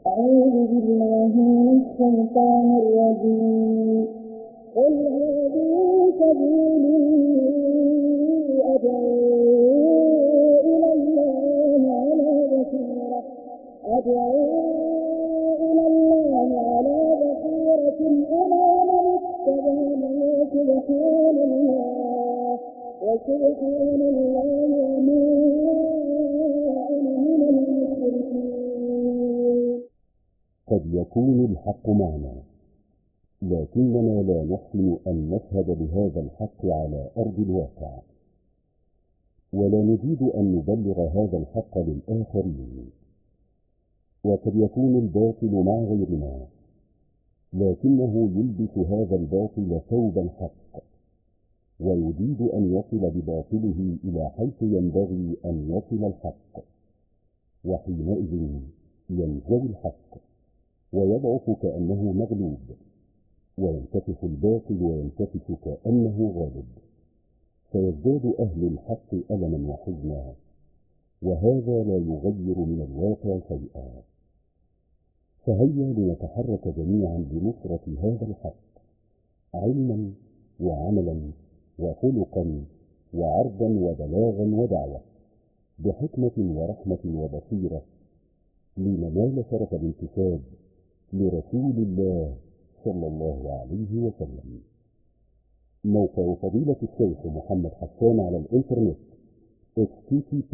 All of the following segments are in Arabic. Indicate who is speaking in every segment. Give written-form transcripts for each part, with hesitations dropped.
Speaker 1: أعوذ بالله من الشيطان الرجيم. قل هذه سبيلي أدعو إلى الله على بصيرة أنا ومن اتبعني وسبحان الله وما أنا من المشركين.
Speaker 2: قد يكون الحق معنا، لكننا لا نحسن أن نشهد بهذا الحق على أرض الواقع، ولا نريد أن نبلغ هذا الحق للآخرين. وقد يكون الباطل مع غيرنا، لكنه يلبس هذا الباطل ثوب الحق، ويريد أن يصل بباطله إلى حيث ينبغي أن يصل الحق، وحينئذ ينزوي الحق ويضعف كأنه مغلوب، وينتفخ الباطل وينتفخ كأنه غالب، فيزداد أهل الحق ألما وحزنا، وهذا لا يغير من الواقع شيئا. فهيا لنتحرك جميعا لنصرة هذا الحق، علما وعملا وخلقا وعرضا وبلاغا ودعوة، بحكمة ورحمة وبصيرة، لننال شرف الانتساب لرسول الله صلى الله عليه وسلم. موقع فضيلة الشيخ محمد حسان على الانترنت http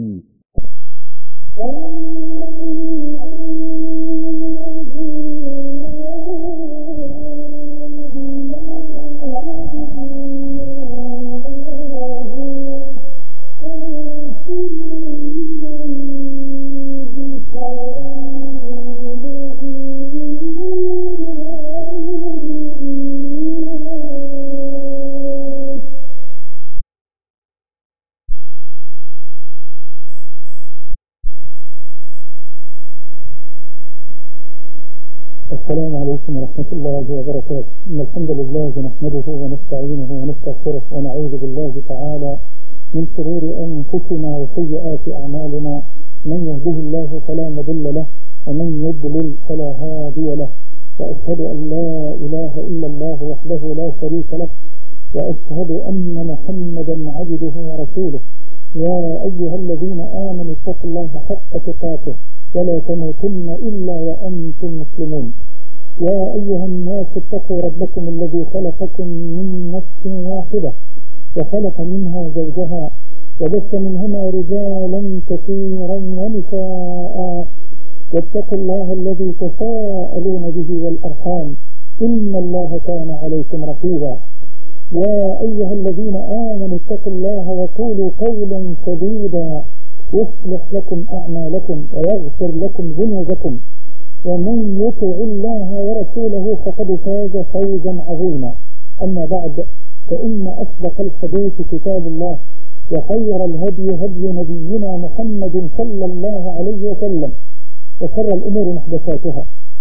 Speaker 3: السلام عليكم ورحمة الله وبركاته. إن الحمد لله نحمده ونستعينه ونستغفره ونعوذ بالله تعالى من شرور أنفسنا وسيئات أعمالنا، من يهده الله فلا مضل له ومن يضلل فلا هادي له، وأشهد أن لا إله إلا الله وحده لا شريك له، وأشهد أن محمدا عبده ورسوله. يا أيها الذين آمنوا اتقوا الله حق تقاته ولا تموتن إلا وأنتم مسلمون. يا أيها الناس اتقوا ربكم الذي خلقكم من نفس واحدة وخلق منها زوجها وبث منهما رجالا كثيرا ونساء، واتقوا الله الذي تساءلون به والأرحام إن الله كان عليكم رقيبا. يا أيها الذين آمنوا اتقوا الله وقولوا قولا سديدا يصلح لكم أعمالكم ويغفر لكم ذنوبكم، ومن يطع الله ورسوله فقد فاز فوزا عظيما. أما بعد، فإن أصدق الحديث كتاب الله، وخير الهدي هدي نبينا محمد صلى الله عليه وسلم، وشر الأمور محدثاتها،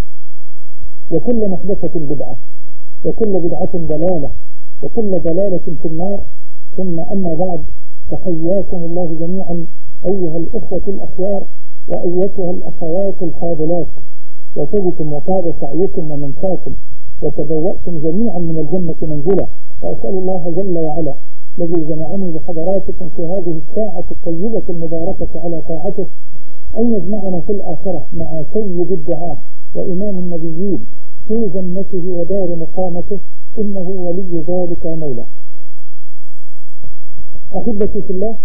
Speaker 3: وكل محدثة بدعة، وكل بدعة ضلالة، وكل ضلالة في النار. ثم أما بعد، فحياكم الله جميعا أيها الإخوة الأخيار وأيتها الأخوات الفاضلات، وتبتم وطاب سعيكم ومنشاكم، وتبوأتم جميعا من الجنة منزلا. وأسأل الله جل وعلا الذي جمعني بحضراتكم في هذه الساعة الطيبة المباركة على طاعته أن يجمعنا في الآخرة مع سيد الدعاء وإمام النبيين في جنته ودار مقامته، إنه ولي ذلك ومولاه. أحبتي في الله،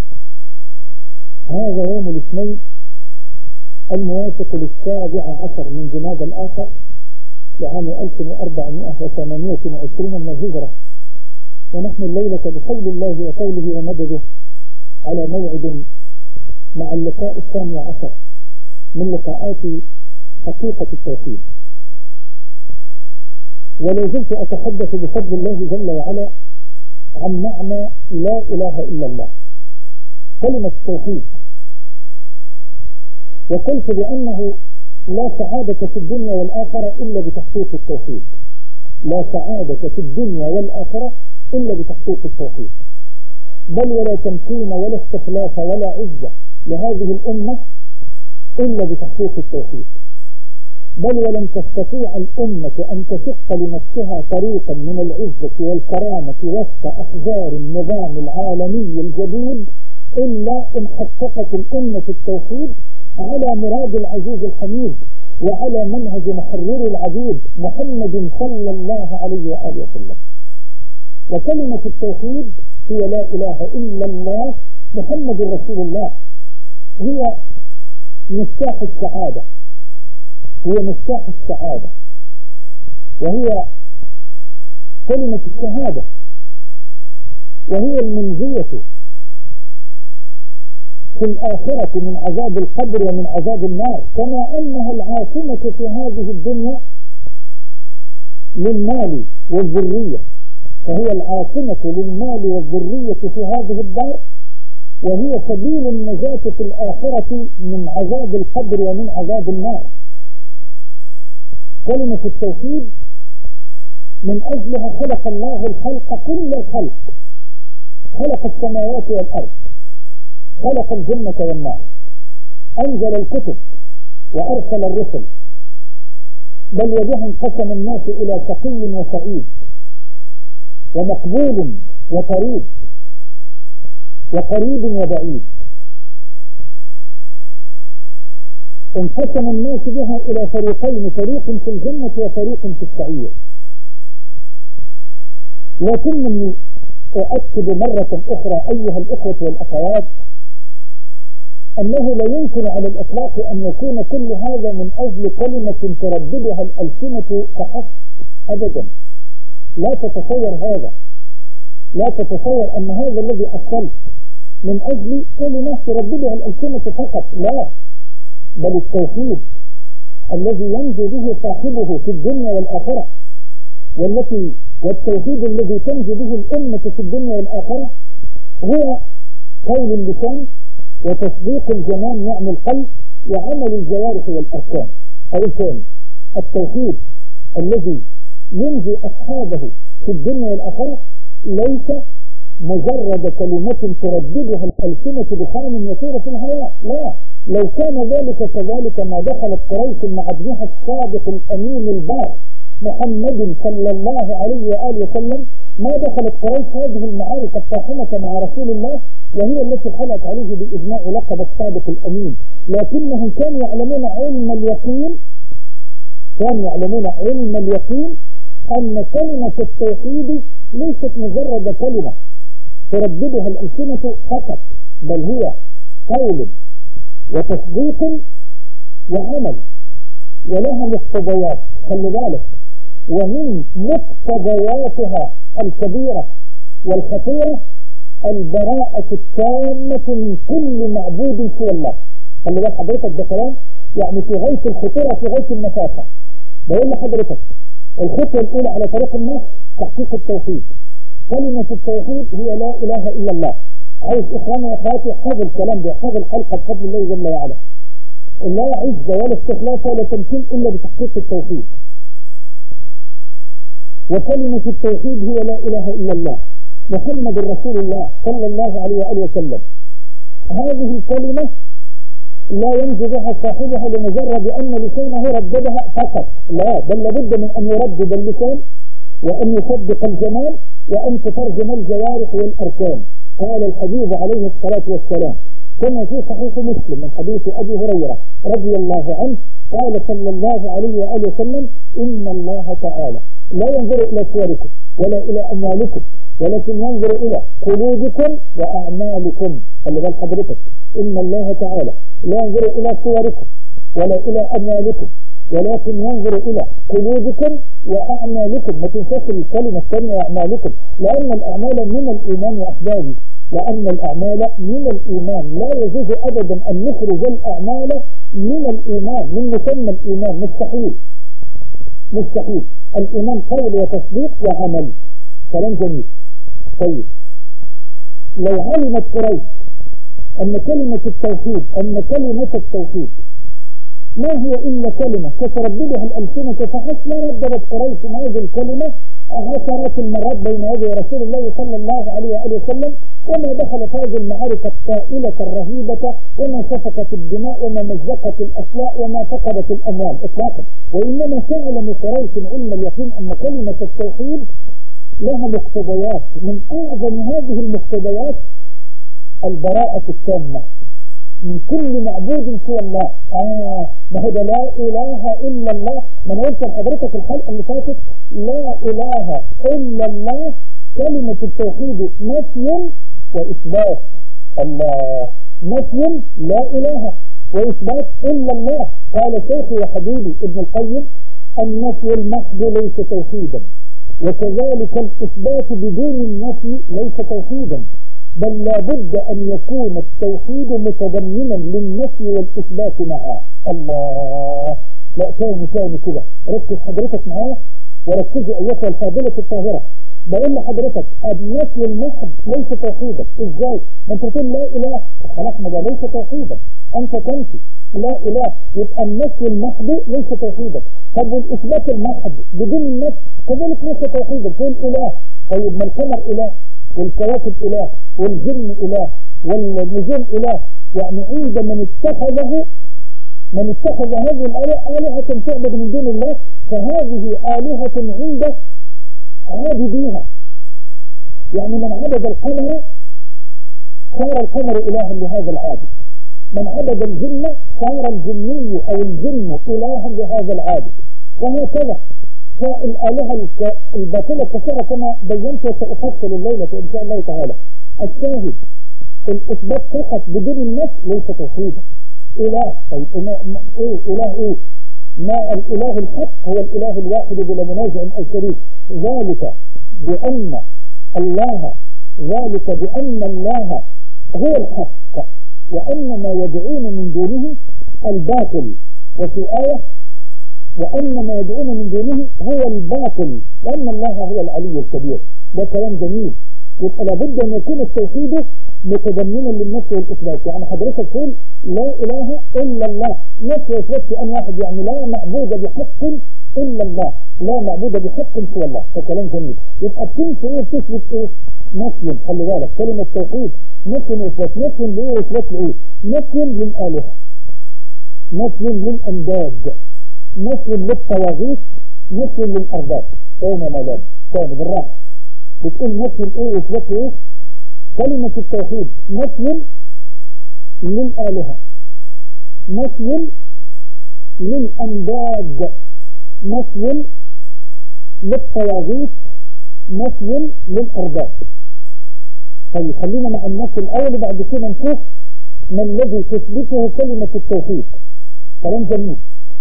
Speaker 3: هذا يوم الاثنين الموافق ل17 من جماد الآخر لعام 1428 من الهجرة، ونحن الليلة بحول الله وقوله ومدده على موعد مع اللقاء 12 من لقاءات حقيقة التوحيد. ولو زلت أتحدث بفضل الله جل وعلا عن معنى لا إله إلا الله، كلمة التوحيد. وقلت بأنه لا سعادة في الدنيا والآخرة إلا بتحقيق التوحيد، لا سعادة في الدنيا والآخرة إلا بتحقيق التوحيد، بل ولا تمكين ولا استخلاف ولا عزة لهذه الأمة إلا بتحقيق التوحيد. بل ولن تستطيع الأمة أن تشق لنفسها طريقا من العزة والكرامة وسط أحجار النظام العالمي الجديد إلا إن حققت الأمة التوحيد على مراد العزيز الحميد وعلى منهج محرر العبيد محمد صلى الله عليه وآله وسلم. وكلمة التوحيد هي لا إله إلا الله محمد رسول الله، هي مفتاح السعادة، هي مفتاح السعادة، وهي كلمة الشهادة، وهي المنجية في الآخرة من عذاب القبر ومن عذاب النار، كما أنها العاصمة في هذه الدنيا للمال والذرية، فهي العاصمة للمال والذرية في هذه الدار، وهي سبيل النجاة في الآخرة من عذاب القبر ومن عذاب النار. كلمة التوحيد من أجلها خلق الله الخلق كل الخلق، خلق السماوات والأرض، خلق الجنة والنار، أنزل الكتب وأرسل الرسل، بل وبها انقسم الناس إلى شقي وسعيد ومقبول وطريد وقريب وبعيد. انقسم الناس بها إلى فريقين، فريق في الجنة وفريق في السعير. لكنني أؤكد مرة أخرى أيها الإخوة والأخوات أنه لا يمكن على الإطلاق أن يكون كل هذا من أجل كلمة ترددها الألسنة فحسب أبدا. لا تتصور هذا، لا تتصور أن هذا الذي أصلت من أجل كلمة ترددها الألسنة فقط، لا، بل التوحيد الذي ينجو به صاحبه في الدنيا والآخرة، والتوحيد الذي تنجو به الأمة في الدنيا والآخرة هو قول اللسان وتصديق الجنان نعم القلب وعمل الجوارح والأركان. ثاني، التوحيد الذي ينجي أصحابه في الدنيا والآخرة ليس مجرد كلمة ترددها الألسنة بخان يسير في الهواء، لا، لو كان ذلك كذلك ما دخلت قريش مع ابنها الصادق الأمين البار محمد صلى الله عليه وآله وسلم، ما دخلت قريش هذه المعارك الطاحنة مع رسول الله وهي التي حلت عليه بإجماع لقب الصادق الأمين، لكنهم كانوا يعلمون علم اليقين، كانوا يعلمون علم اليقين أن كلمة التوحيد ليست مجرد كلمة ترددها الألسنة فقط، بل هي قول وتصديق وعمل، ولها مقتضيات. خلي بالك، ومن مقتضياتها الكبيرة والخطيرة البراءة التامة من كل معبود سوى الله. خلي بالك حضرتك ده كلام يعني في غاية الخطورة، في غاية المسافة. بقول لحضرتك الخطوة الأولى على طريق النص تحقيق التوحيد. كلمة التوحيد هي لا إله إلا الله. عايز إخواني وأخواتي احفظوا الكلام ده، احفظوا الحلقة بفضل الله جل وعلا. لا عزة ولا استخلاف ولا تمثيل إلا بتحقيق التوحيد. وكلمة التوحيد هي لا إله إلا الله محمد رسول الله صلى الله عليه وآله وسلم. هذه الكلمة لا ينجو بها صاحبها لمجرد أن لسانه رددها فقط، لا، بل لابد من أن يردد اللسان وأن يصدق الجمال وأن تترجم الجوارح والأركان. قال الحبيب عليه الصلاة والسلام كما في صحيح مسلم من حديث أبي هريرة رضي الله عنه قال صلى الله عليه وآله وسلم إن الله تعالى لا ينظر إلى صوركم ولا إلى أموالكم ولكن ينظر إلى قلوبكم وأعمالكم. خلي بال حضرتك، إن الله تعالى لا ينظر إلى صوركم ولا إلى أموالكم ولكن ينظر إلى قلوبكم وأعمالكم. ما تنساش الكلمة الثانية وأعمالكم، لأن الأعمال من الإيمان يا أحبابي، لأن الأعمال من الإيمان. لا يجوز أبدا أن نخرج الأعمال من الإيمان، من مسمى الإيمان، مستحيل مستحيل. الإيمان قول وتصديق وعمل. كلام جميل. طيب، لو علمت قريش أن كلمة التوحيد ما هو إلا كلمة تترددها الألسنة فحسب رددت قريش هذه الكلمة عشرات المرات بين يدي رسول الله صلى الله عليه وآله وسلم، وما دخلت هذه المعارك الطائلة الرهيبة وما سفكت الدماء وما مزقت الأسلاء وما فقدت الأموال إطلاقا، وإنما تعلم قريش علم اليقين أن كلمة التوحيد لها مقتضيات، من أعظم هذه المقتضيات البراءة التامة من كل معبود سوى الله. ما هو لا إله إلا الله، ما أنا قلت لحضرتك الحلقة اللي فاتت لا إله إلا الله كلمة التوحيد نفي وإثبات. الله، نفي لا إله وإثبات إلا الله. قال شيخي وحبيبي ابن القيم النفي المحض ليس توحيدا، وكذلك الإثبات بدون النفي ليس توحيدا، بل لا بد أن يكون التوحيد متضمنا للنفي والإثبات معا. الله، لا تاني كده، ركز حضرتك معايا وركزوا أيها الفاضلة الطاهرة. بقول لحضرتك النفي المحض ليس توحيدا. ازاي؟ ما انت تقول لا إله، خلاص ما ده ليس توحيدا، أنت تنفي لا إله، يبقى النفي المحض ليس توحيدا. طب والإثبات المحض بدون النفي كذلك ليس توحيدا. تقول إله، طيب ما القمر إله والكواكب إله والجن إله والنجوم إله، يعني عند من اتخذ هذه الآلهة تعبد من دون الله فهذه آلهة عند عابديها. يعني من عبد القمر صار القمر إلها لهذا العابد، من عبد الجن صار الجني أو الجن إلها لهذا العابد، وهكذا. فالآلهة الباطلة كثيرة كما بينت وسأفصل الليلة إن شاء الله تعالى. الشاهد الإثبات فقط بدون النفي ليس توحيدا. إله، طيب إله إيه؟ ما الإله الحق هو الإله الواحد بلا منازع أو شريك، ذلك بأن الله هو الحق وأن ما يدعون من دونه الباطل. وفي آية وأن ما يدعون من دونه هو الباطل وأن الله هو العلي الكبير. ده كلام جميل. يبقى لابد أن يكون التوحيد متضمنا للنفي والإثبات. يعني حضرتك تقول لا إله إلا الله، نفي وإثبات في أن واحد، يعني لا معبود بحق إلا الله، لا معبود بحق سوى الله. ده كلام جميل. يبقى بتنفي إيه وتثبت إيه؟ نفي. خلي بالك كلمة توحيد نفي وإثبات. نفي لإيه وإثبات لإيه؟ نفي للآلهة، نفي للأنداد، نفي للطواغيت، نفي للأرباب. أين ملام ثاني بالراحة بتقول نفي الإيه وإثبات إيه؟ كلمة التوحيد نفي للآلهة، نفي للأنداد، نفي للطواغيت، نفي للأرباب. طيب خلينا مع النفي الأول وبعد كده نشوف ما الذي تثبته كلمة التوحيد. كلام جميل.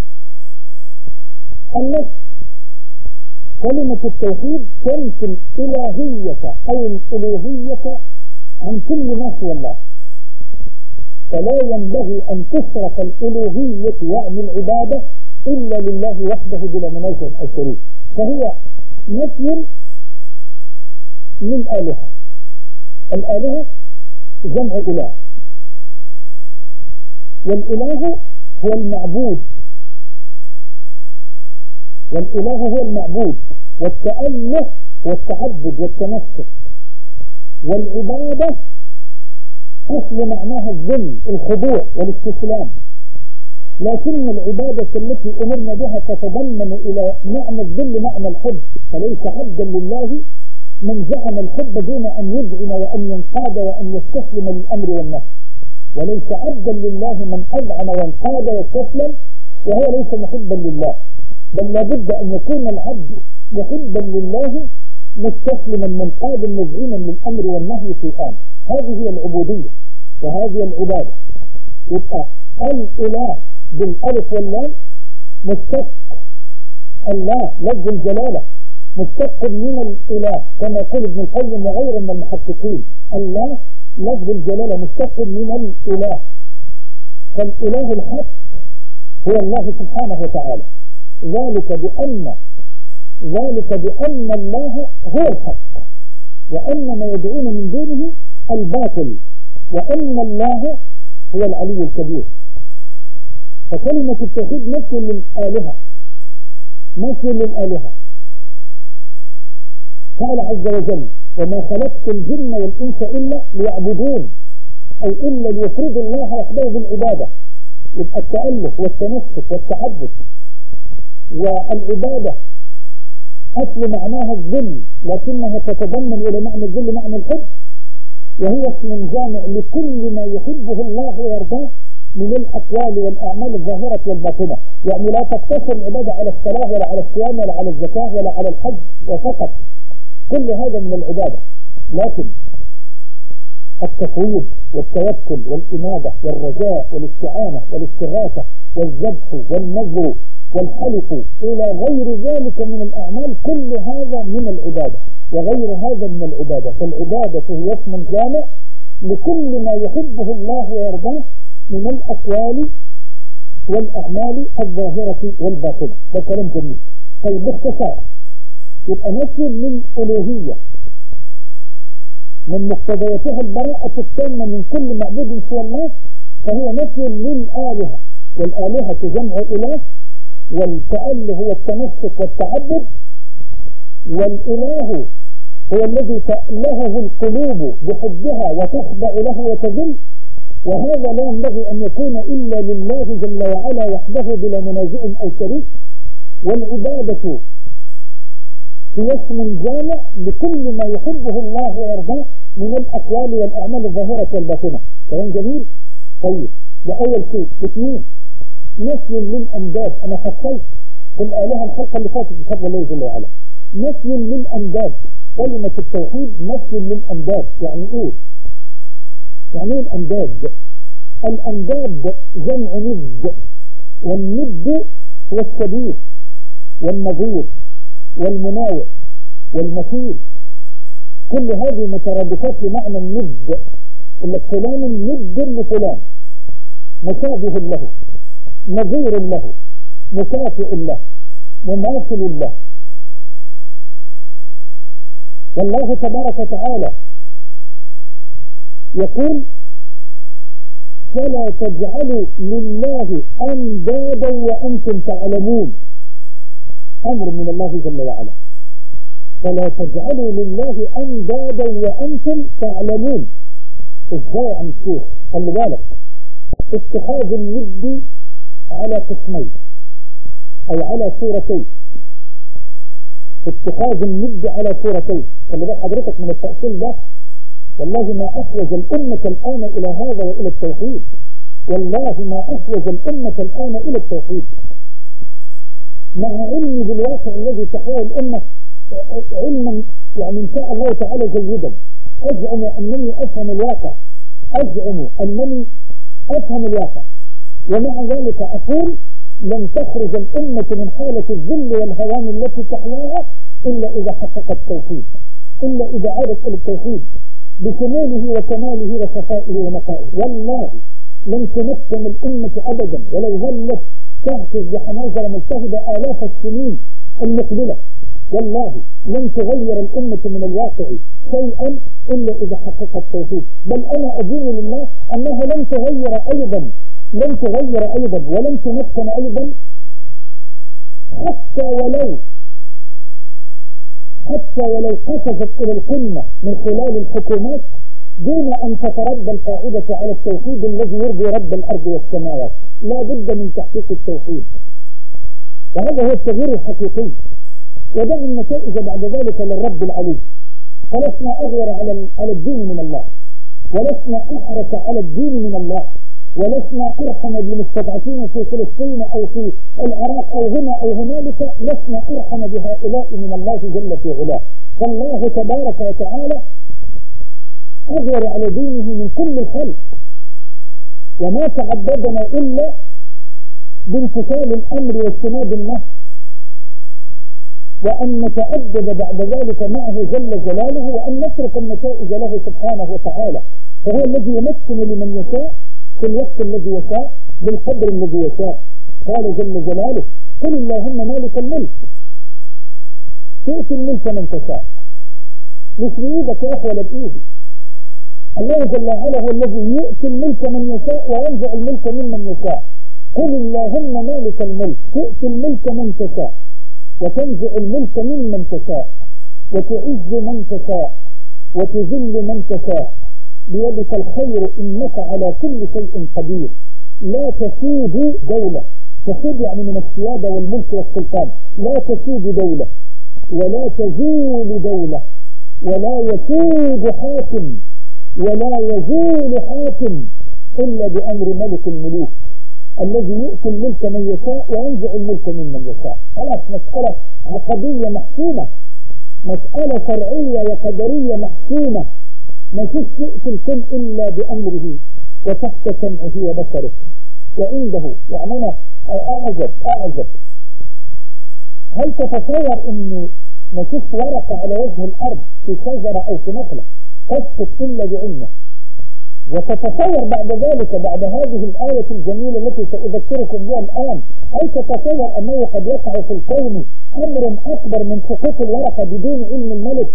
Speaker 3: النفي كلمة التوحيد تنفي الإلهية أو الألوهية عن كل ما سوى الله، فلا ينبغي أن تصرف الألوهية يعني العبادة إلا لله وحده بلا منازع أو شريك. فهي نفي للآلهة. الآلهة جمع إله، والإله هو المعبود، والإله هو المعبود، والتأله والتعبد والتمسك، والعبادة أصل معناها الذل الخضوع والاستسلام. لكن العبادة التي أمرنا بها تتضمن إلى معنى الذل معنى الحب، فليس عبدا لله من زعم الحب دون أن يذعن وأن ينقاد وأن يستسلم للأمر والنهي، وليس عبدا لله من أذعن وانقاد واستسلم وهو ليس محبا لله، بل لابد أن يكون العبد محبا لله مستسلما منقادا مذعنا للأمر والنهي في آن. هذه هي العبودية وهذه العبادة. يبقى الإله بالألف واللام مشتق، الله لفظ الجلالة مشتق من الإله كما يقول ابن القيم وغيره من المحققين. الله لفظ الجلالة مشتق من الإله، فالإله الحق هو الله سبحانه وتعالى. ذلك بأن الله هو الحق وأن ما يدعون من دونه الباطل وأن الله هو العلي الكبير. فكلمة التوحيد نفي للآلهة، نفي للآلهة. قال عز وجل: وما خلقت الجن والإنس إلا ليعبدون، أي إلا ليفردوا الله وحده بالعبادة. يبقى التأله والتنسك والتعبد. والعبادة أصل معناها الذل، لكنها تتضمن إلى معنى الذل معنى الحب، وهي اسم جامع لكل ما يحبه الله ويرضاه من الأقوال والأعمال الظاهرة والباطنة. يعني لا تقتصر العبادة على الصلاة ولا على الصيام ولا على الزكاة ولا على الحج وفقط، كل هذا من العبادة. لكن التفويض والتوكل والإنابة والرجاء والاستعانة والاستغاثة والذبح والنذر والحلف إلى غير ذلك من الأعمال، كل هذا من العبادة وغير هذا من العبادة. فالعبادة هي اسم جامع لكل ما يحبه الله ويرضاه من الأقوال والأعمال الظاهرة والباطنة. ده كلام جميل. طيب باختصار، يبقى نفي للألوهية من مقتضياتها البراءة التامة من كل معبود سوى الله، فهي نفي للآلهة، والآلهة جمع إله، والتأله هو التنسك والتعبد، والإله هو الذي تألهه القلوب بحبها وتخضع له وتذل، وهذا لا ينبغي أن يكون إلا لله جل وعلا وحده بلا منازع أو شريك. والعبادة هي اسم جامع لكل ما يحبه الله ويرضاه من الأقوال والأعمال الظاهرة والباطنة. كلام جميل. طيب، ده أول شيء. اثنين، نفي للأنداد. أنا فصلت في الآلهة الحلقة اللي فاتت بفضل الله جل وعلا. نفي للأنداد، كلمة التوحيد نفي للأنداد. يعني إيه؟ يعني إيه الأنداد؟ الأنداد جمع ند، والند هو الشبيه والنظير والمناوئ والمثيل، كل هذه مترادفات لمعنى الند. إن فلان ند لفلان، مشابه له، نظير له، مكافئ له، مماثل له. والله تبارك وتعالى يقول: فلا تجعلوا لله أندادا وأنتم تعلمون. أمر من الله جل وعلا: فلا تجعلوا لله أندادا وأنتم تعلمون. إزاي عن الشيخ؟ خلي بالك، اتخاذ الند على قسمين أو على صورتين. اتخاذ الند على صورتين. خلي بالك حضرتك من التأصيل ده. والله ما أحوج الأمة الآن إلى هذا وإلى التوحيد. والله ما أحوج الأمة الآن إلى التوحيد، مع علمي بالواقع الذي تحوى الأمة علما يعني إن شاء الله تعالى جيدا. أزعم أنني أفهم الواقع، أزعم أنني أفهم الواقع، ومع ذلك أقول: لن تخرج الأمة من حالة الذل والهوان التي تحياها إلا إذا حققت التوحيد، إلا إذا عادت إلى التوحيد بشموله وكماله وصفائه ونقائه. والله لن تمكن الأمة أبدا ولو ظلت تهتز بحناجر مجتهدة آلاف السنين المقبلة. والله لن تغير الأمة من الواقع شيئا إلا إذا حققت التوحيد. بل أنا أدين لله أنها لن تغير أيضا، لن تغير أيضا ولن تمكن أيضا، حتى ولو قفزت إلى القمة من خلال الحكومات دون أن تتربى القاعدة على التوحيد الذي يرضي رب الأرض والسماوات. لا بد من تحقيق التوحيد، وهذا هو التغيير الحقيقي. ودع النتائج بعد ذلك للرب العلي. فلسنا أغير على الدين من الله، ولسنا أحرص على الدين من الله، ولسنا أرحم بالمستضعفين في فلسطين أو في العراق أو هنا أو هنالك. لسنا أرحم بهؤلاء من الله جل في علاه. فالله تبارك وتعالى أغير على دينه من كل الخلق، وما تعبدنا إلا بامتثال الأمر واجتناب النهي، وأن نتأدب بعد ذلك معه جل جلاله، وأن نترك النتائج له سبحانه وتعالى. فهو الذي يمكن لمن يشاء في الوقت الذي يشاء بالقدر الذي يشاء. قال جل جلاله: قل اللهم مالك الملك تؤتي الملك من تشاء. مش بإيدك يا أخي ولا بإيدي. الله جل وعلا هو الذي يؤتي الملك من يشاء وينزع الملك ممن يشاء. قل اللهم مالك الملك تؤتي الملك من تشاء وتنزع الملك ممن تشاء وتعز من تشاء وتذل من تشاء بيدك الخير إنك على كل شيء قدير لا تسود دولة. تسود يعني من السيادة والملك والسلطان. لا تسود دولة ولا تزول دولة ولا يسود حاكم ولا يزول حاكم إلا بأمر ملك الملوك الذي يؤتي الملك من يشاء وينزع الملك ممن يشاء. خلاص مسألة عقدية محسومة، مسألة شرعية وقدرية محسومة. ما فيش يؤتي الكل إلا بأمره وتحت سمعه وبصره وعنده. يعني أنا أعجب هل تتصور إن ما فيش ورقة على وجه الأرض في شجرة أو في نخلة تسقط إلا بعلمه؟ وتتصور بعد ذلك بعد هذه الآية الجميلة التي سأذكركم بها الآن، هل تتصور أنه قد يقع في الكون أمر أكبر من سقوط الورقة بدون علم الملك؟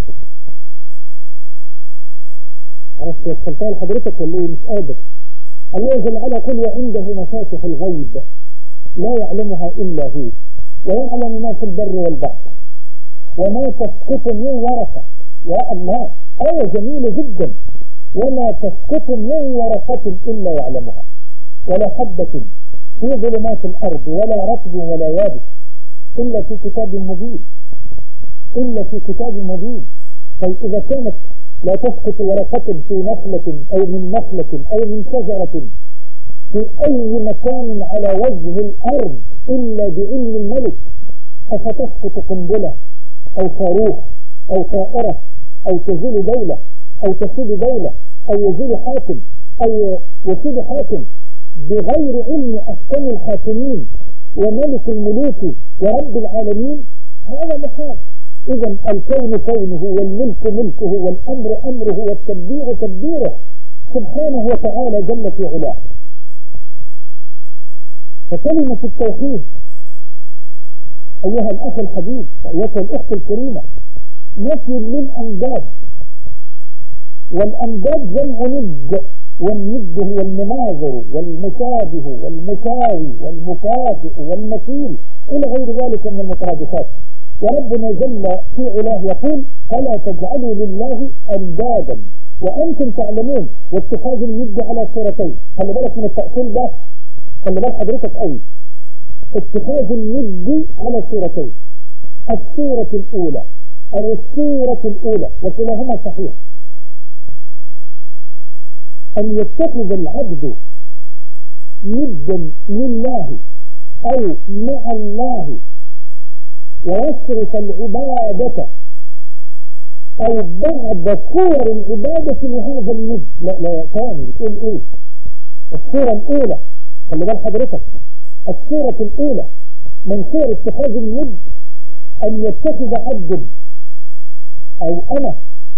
Speaker 3: عرفت السلطان حضرتك ولا ايه؟ مش قادر. الله جل وعلا يقول وعنده مفاتح الغيب لا يعلمها إلا هو ويعلم ما في البر والبحر وما تسقط من ورقة. يا الله آية جميلة جدا. وما تسقط من ورقة إلا يعلمها ولا حبة في ظلمات الأرض ولا رطب ولا يابس إلا في كتاب مبين. إلا في كتاب مبين. فإذا كانت لا تسقط ورقة في نخلة أو من نخلة أو من شجرة في أي مكان على وجه الأرض إلا بعلم الملك، أفتسقط قنبلة أو صاروخ أو طائرة أو تزول دولة أو تسود دولة أو يزول حاكم أو يسود حاكم بغير علم أحكام الحاكمين وملك الملوك ورب العالمين؟ هذا محال. إذا الكون كونه والملك ملكه والأمر أمره والتدبير تدبيره سبحانه وتعالى جل في علاه. فكلمة التوحيد أيها الأخ الحبيب أيها الأخت الكريمة نفي للأنداد، والأنداد جمع ند، والند هو المناظر والمشابه والمساوي والمكافئ والمثيل إلى غير ذلك من المترادفات. وربنا جل في علاه يقول فلا تجعلوا لله أندادا وأنتم تعلمون. واتخاذ الند على صورتين، خلي بالك من التأصيل ده، خلي بالك حضرتك قوي. اتخاذ الند على صورتين، الصورة الأولى أو الصورة الأولى وكلاهما صحيح، أن يتخذ العبد ندا لله أو مع الله ويصرف العبادة أو بعد صور العبادة لهذا الند. لا ثاني بتقول إيه؟ الصورة الأولى خلي بال حضرتك، الصورة الأولى من صور اتخاذ الند أن يتخذ عبد أو أنا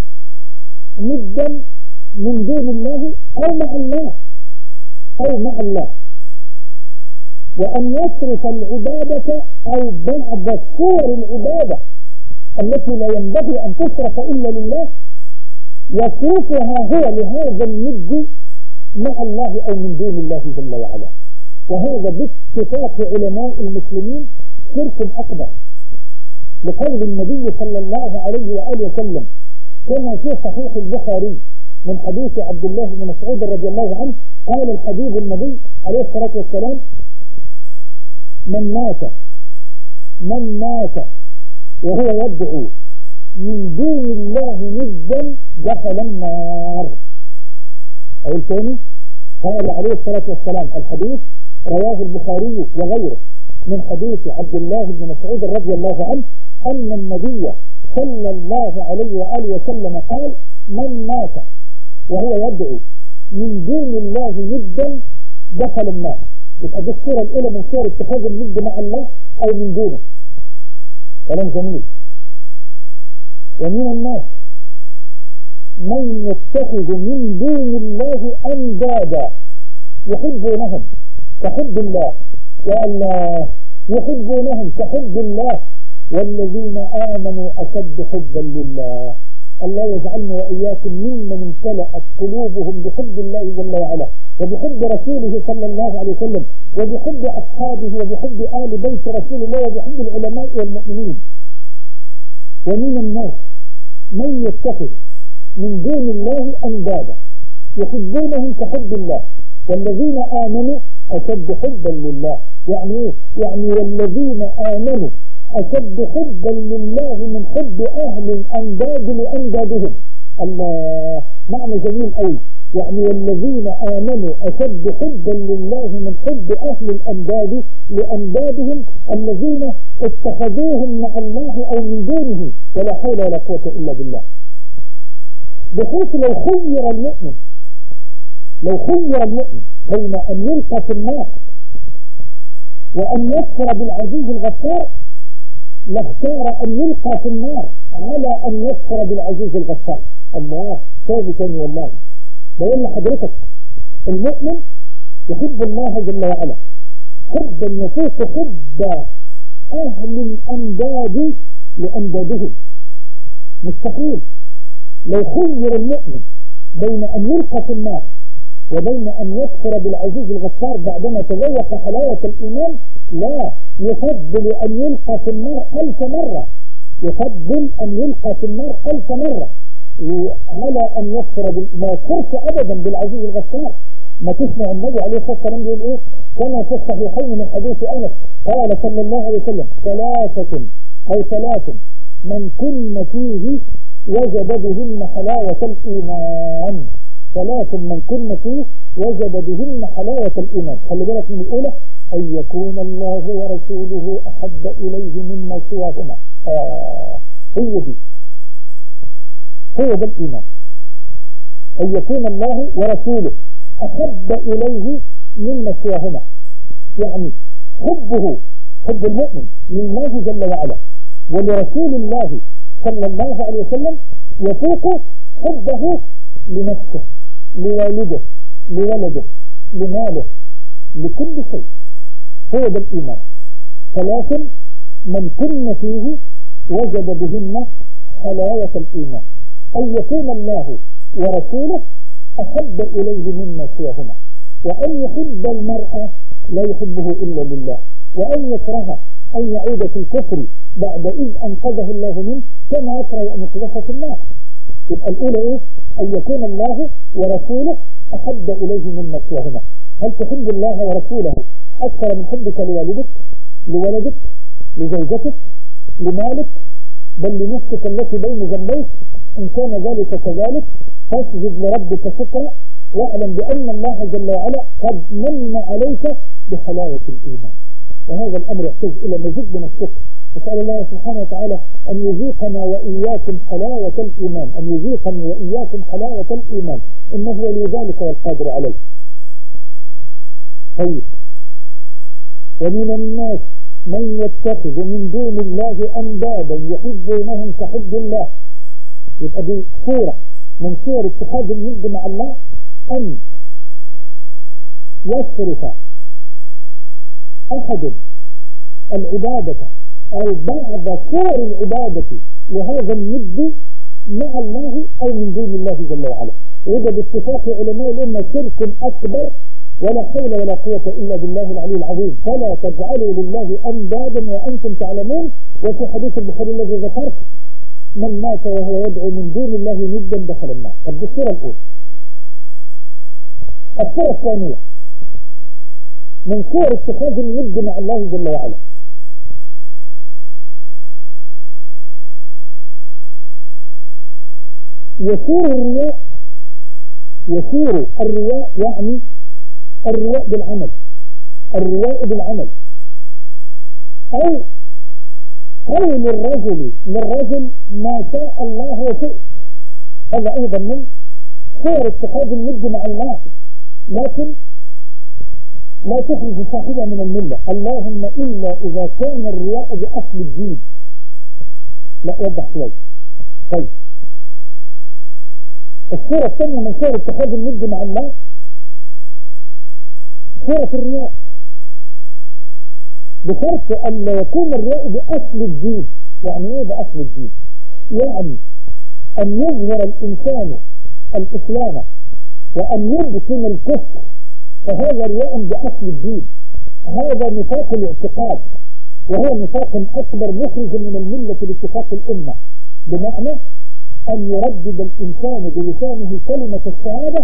Speaker 3: ندا من دون الله أو مع الله أو مع الله، وأن يصرف العبادة أو بعد صور العبادة التي لا ينبغي أن تصرف إلا لله يصرفها هو لهذا الند مع الله أو من دون الله جل وعلا. وهذا باتفاق علماء المسلمين شرك أكبر، لقول النبي صلى الله عليه وآله وسلم كما في صحيح البخاري من حديث عبد الله بن مسعود رضي الله عنه قال الحبيب النبي عليه الصلاة والسلام من مات وهو يدعو من دون الله ندا دخل النار. أقول ثاني، قال عليه الصلاة والسلام الحديث رواه البخاري وغيره من حديث عبد الله بن مسعود رضي الله عنه أن النبي صلى الله عليه وآله وسلم قال من مات وهو يدعو من دون الله ندا دخل النار. يبقى دي الصورة الأولى من صور اتخاذ الند مع الله أو من دونه. كلام جميل. ومن الناس من يتخذ من دون الله أندادا يحبونهم كحب الله، والله يحبونهم كحب الله والذين آمنوا أشد حبا لله. الله يجعلنا وإياكم ممن امتلأت قلوبهم بحب الله جل وعلا وبحب رسوله صلى الله عليه وسلم وبحب أصحابه وبحب آل بيت رسول الله وبحب العلماء والمؤمنين. ومن الناس من يتخذ من دون الله أندادا يحبونهم كحب الله والذين آمنوا أشد حبا لله. يعني إيه؟ يعني والذين آمنوا أشد حبا لله من حب أهل الأنداد لأندادهم. الله، معنى جميل أوي. يعني والذين آمنوا أشد حبا لله من حب أهل الأنداد لأندادهم الذين اتخذوهم مع الله أو من دونه ولا حول ولا قوة إلا بالله. بحيث لو خير المؤمن بين أن يلقى في النار وأن يكفر بالعزيز الغفار لاختار أن يلقى في النار على أن يكفر بالعزيز الغفار. الله، ثابتا والله. بقول لحضرتك المؤمن يحب الله جل وعلا حبا يفوق حب أهل الأنداد لأندادهم. مستحيل لو خير المؤمن بين أن يلقى في النار وبين أن يكفر بالعزيز الغفار بعدما تذوق حلاوة الإيمان، لا، يفضل أن يلقى في النار 1000 مرة، يفضل أن يلقى في النار 1000 مرة على أن يكفر ما يكفرش أبدا بالعزيز الغفار. ما تسمع النبي عليه الصلاة والسلام يقول إيه؟ كما في الصحيحين من حديث أنس قال صلى الله عليه وسلم: ثلاث من كن فيه وجد بهن حلاوة الإيمان. 3 من كن فيه وجد بهن حلاوة الإيمان. خلي بالك من الأولى: أن يكون الله ورسوله أحب إليه مما سواهما. هو ده الإيمان. أن يكون الله ورسوله أحب إليه مما سواهما. يعني حب المؤمن لله جل وعلا ولرسول الله صلى الله عليه وسلم يفوق حبه لنفسه، لوالده، لولده، لماله، لكل شيء. هو ده الإيمان. 3 من كن فيه وجد بهن حلاوة الإيمان. أن يكون الله ورسوله أحب إليه مما سواهما، وأن يحب المرأة لا يحبه إلا لله، وأن يكره أن يعود في الكفر بعد إذ أنقذه الله منه كما يكره أن يقذف في النار. يبقى الأولى إيه؟ أن يكون الله ورسوله أحب إليه مما سواهما. هل تحب الله ورسوله أكثر من حبك لوالدك، لولدك، لزوجتك، لمالك، بل لنفسك التي بين جنبيك؟ إن كان ذلك كذلك فاسجد لربك شكرا واعلم بأن الله جل وعلا قد من عليك بحلاوة الإيمان. وهذا الأمر يحتاج إلى مزيد من الشكر. نسأل الله سبحانه وتعالى أن يذيقنا وإياكم حلاوة الإيمان، أن يذيقني وإياكم حلاوة الإيمان، إنه ولي ذلك والقادر عليه. طيب، ومن الناس من يتخذ من دون الله أندادا يحبونهم كحب الله. يبقى دي صورة من صور اتخاذ الند مع الله، أن يصرف أحد العبادة أو بعض صور العبادة لهذا الند مع الله أو من دون الله جل وعلا. وده باتفاق علماء الأمة شرك أكبر ولا حول ولا قوة إلا بالله العلي العظيم. فلا تجعلوا لله أندادا وأنتم تعلمون. وفي حديث البخاري الذي ذكرت: من مات وهو يدعو من دون الله ندا دخل النار. طب دي الصورة الأولى. الصورة الثانية من صور اتخاذ الند مع الله جل وعلا: يصير الرياء يعني الرياء بالعمل، أو قول الرجل للرجل ما شاء الله وشئت. هذا أيضا من صور اتخاذ الند مع الله، لكن لا تخرج صاحبها من الملة. اللهم إلا إذا كان الرياء بأصل الدين. لا، وضح شوي. طيب، الصورة الثانية من صور اتخاذ الند مع الله صورة الرياء، بشرط أن لا يكون الرياء بأصل الدين. يعني إيه بأصل الدين؟ يعني أن يظهر الإنسان الإسلام وأن يبطن الكفر فهذا رياء بأصل الدين، هذا نفاق الاعتقاد، وهو نفاق أكبر مخرج من الملة باتفاق الأمة، بمعنى أن يردد الإنسان بلسانه كلمة الشهادة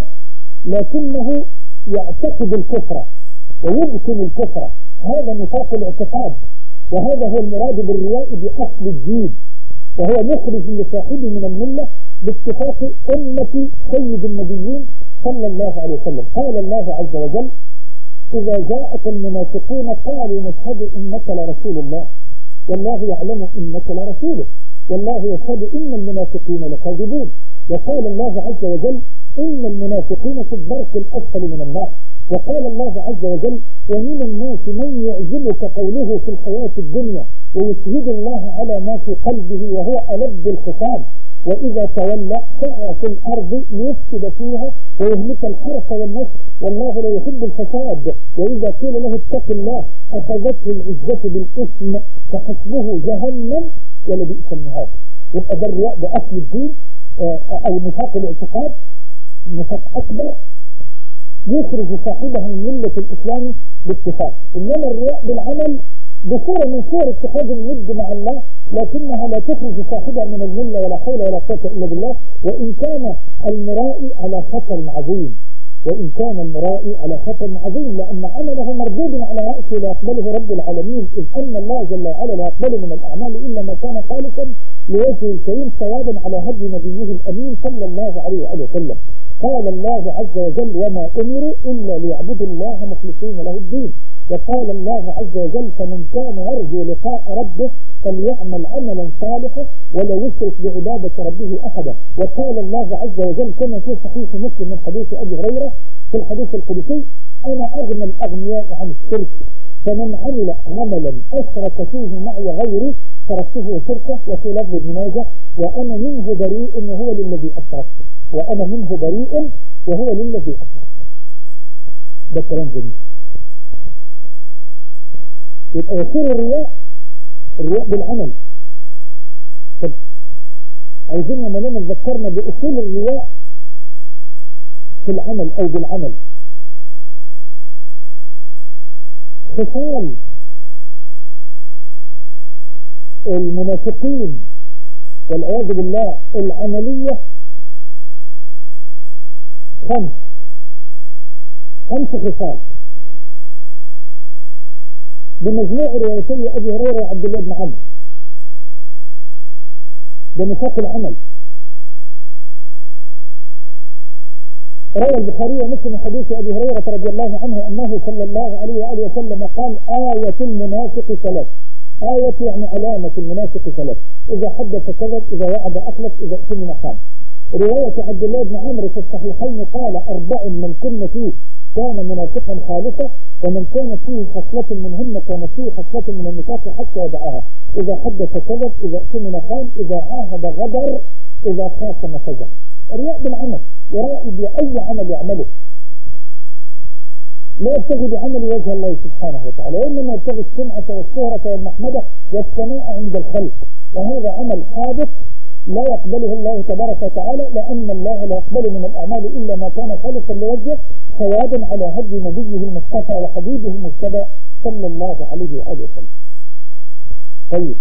Speaker 3: لكنه يعتقد الكفر ويبطن الكفر، هذا نفاق الاعتقاد، وهذا هو المراد بالرياء بأصل الدين، وهو مخرج لصاحبه من الملة باتفاق أمة سيد النبيين صلى الله عليه وسلم. قال الله عز وجل: إذا جاءك المنافقون قالوا نشهد إنك لرسول الله والله يعلم إنك لرسوله والله يشهد إن المنافقين لكاذبون. وقال الله عز وجل: إن المنافقين في الدرك الأسفل من النار. وقال الله عز وجل: ومن الناس من يعجبك قوله في الحياة الدنيا ويشهد الله على ما في قلبه وهو ألد الخصام وإذا تولى سعى في الأرض ليفسد فيها ويهلك الحرث والنسل والله لا يحب الفساد. وإذا قيل له اتق الله أخذته العزة بالإثم فحسبه جهنم ولبئس المهاد. يبقى ده الرياء بأصل الدين أو نفاق الاعتقاد، نفاق أكبر يخرج صاحبه من ملة الإسلام باتفاق. إنما الرياء بالعمل بصورة من صور اتخاذ الند مع الله لكنها لا تخرج صاحبها من الملة ولا حول ولا قوة إلا بالله، وإن كان المرائي على خطر عظيم، وإن كان المرائي على خطر عظيم، لأن عمله مردود على رأسه لا يقبله رب العالمين، إذ أن الله جل وعلا لا يقبل من الأعمال إلا ما كان خالصا لوجهه الكريم ثوابا على هدي نبيه الأمين صلى الله عليه وسلم. قال الله عز وجل: وما أمروا إلا ليعبدوا الله مخلصين له الدين. وقال الله عز وجل: فمن كان يرجو لقاء ربه فليعمل عملا صالحا ولا يشرك بعبادة ربه أحدا. وقال الله عز وجل كما في صحيح مسلم من حديث أبي هريرة في الحديث القدسي: أنا أغنى الأغنياء عن الشرك، فمن عمل عملا أشرك فيه معي غيري تركته وشركه. وفي لفظ ابن ماجه: وأنا منه بريء وهو للذي أشرك، وأنا منه بريء وهو للذي أشرك. ده كلام جميل. يبقى يصير الرياء بالعمل. طب عايزين لما نذكرنا بأصول الرياء في العمل أو بالعمل. خصال المنافقين والعياذ بالله العملية خمس خصال بمجموع روايتي أبي هريرة وعبد الله بن عمرو بنفاق العمل. روى البخاري ومسلم حديث أبي هريرة رضي الله عنه أنه صلى الله عليه وآله وسلم قال: آية المنافق ثلاث. آية يعني علامة المنافق ثلاث: إذا حدث كذب، إذا وعد أخلف، إذا اؤتمن خان. رواية عبد الله بن عمرو في الصحيحين قال: 4 من كن فيه كان منافقا خالصا، ومن كان فيه خصلة منهن كان فيه خصلة من النفاق حتى يدعها: إذا حدث كذب، إذا اؤتمن خان، إذا عاهد غدر، إذا خاصم فجر. الرياء بالعمل، يرائي بأي عمل يعمله، لا يبتغي بعمل وجه الله سبحانه وتعالى، وإنما يبتغي السمعة والشهرة والمحمدة والثناء عند الخلق، وهذا عمل حادث لا يقبله الله تبارك وتعالى، لأن الله لا يقبل من الأعمال إلا ما كان خالصا لوجهه ثوابا على هدي نبيه المصطفى وحبيبه المجتبى صلى الله عليه وآله وسلم. طيب،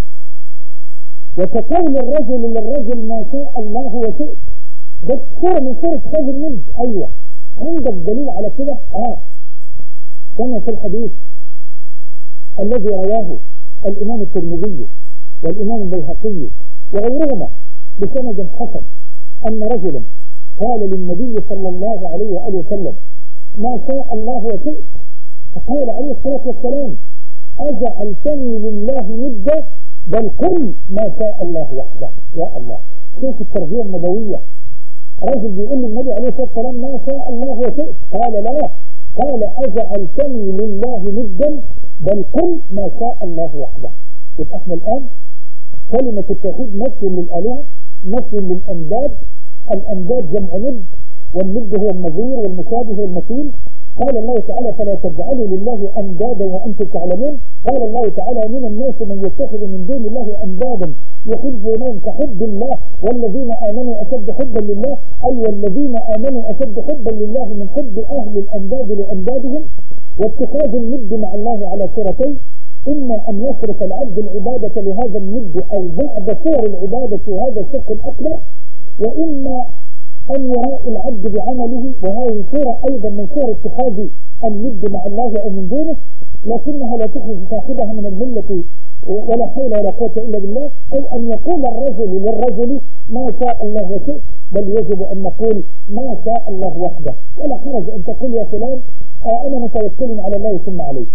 Speaker 3: وكقول الرجل للرجل ما شاء الله وشئت، ده صورة من صورة هذا الند. أيوة، عندك دليل على كده؟ كما في الحديث الذي رواه الإمام الترمذي والإمام البيهقي وغيرهما بسند حسن أن رجلا قال للنبي صلى الله عليه وآله وسلم: ما شاء الله وشئت. فقال عليه الصلاة والسلام: أجعلتني لله ندا؟ بل قل ما شاء الله وحده. يا الله، شوف التربية النبوية. رجل بيقول للنبي عليه الصلاة والسلام: ما شاء الله وشئت. قال: لا، قال: أجعلتني لله ندا؟ بل قل ما شاء الله وحده. يبقى احنا الآن كلمة التوحيد نفي للآلهة، نفي للأنداد. الأنداد جمع ند، والند هو النظير والمشابه والمثيل. قال الله تعالى فلا تجعلوا لله أندادا وأنتم تعلمون. قال الله تعالى من الناس من يتخذ من دون الله أندادا يحبونهم كحب الله والذين آمنوا أشد حبا لله، أي والذين آمنوا أشد حبا لله من حب أهل الأنداد لأندادهم واتخاذ الند مع الله على صورتين: إما أن يصرف العبد العبادة لهذا الند أو بعد صور العبادة وهذا الشرك الأكبر، وإما أن يراء العبد بعمله وهذه صورة أيضا من صور اتخاذ الند مع الله أو من دونه، لكنها لا تخرج صاحبها من الملة ولا حول ولا قوة إلا بالله. أي أن يقول الرجل للرجل ما شاء الله وشئت، بل يجب أن نقول ما شاء الله وحده. ولا حرج أن تقول يا فلان أنا متوكل على الله ثم عليك،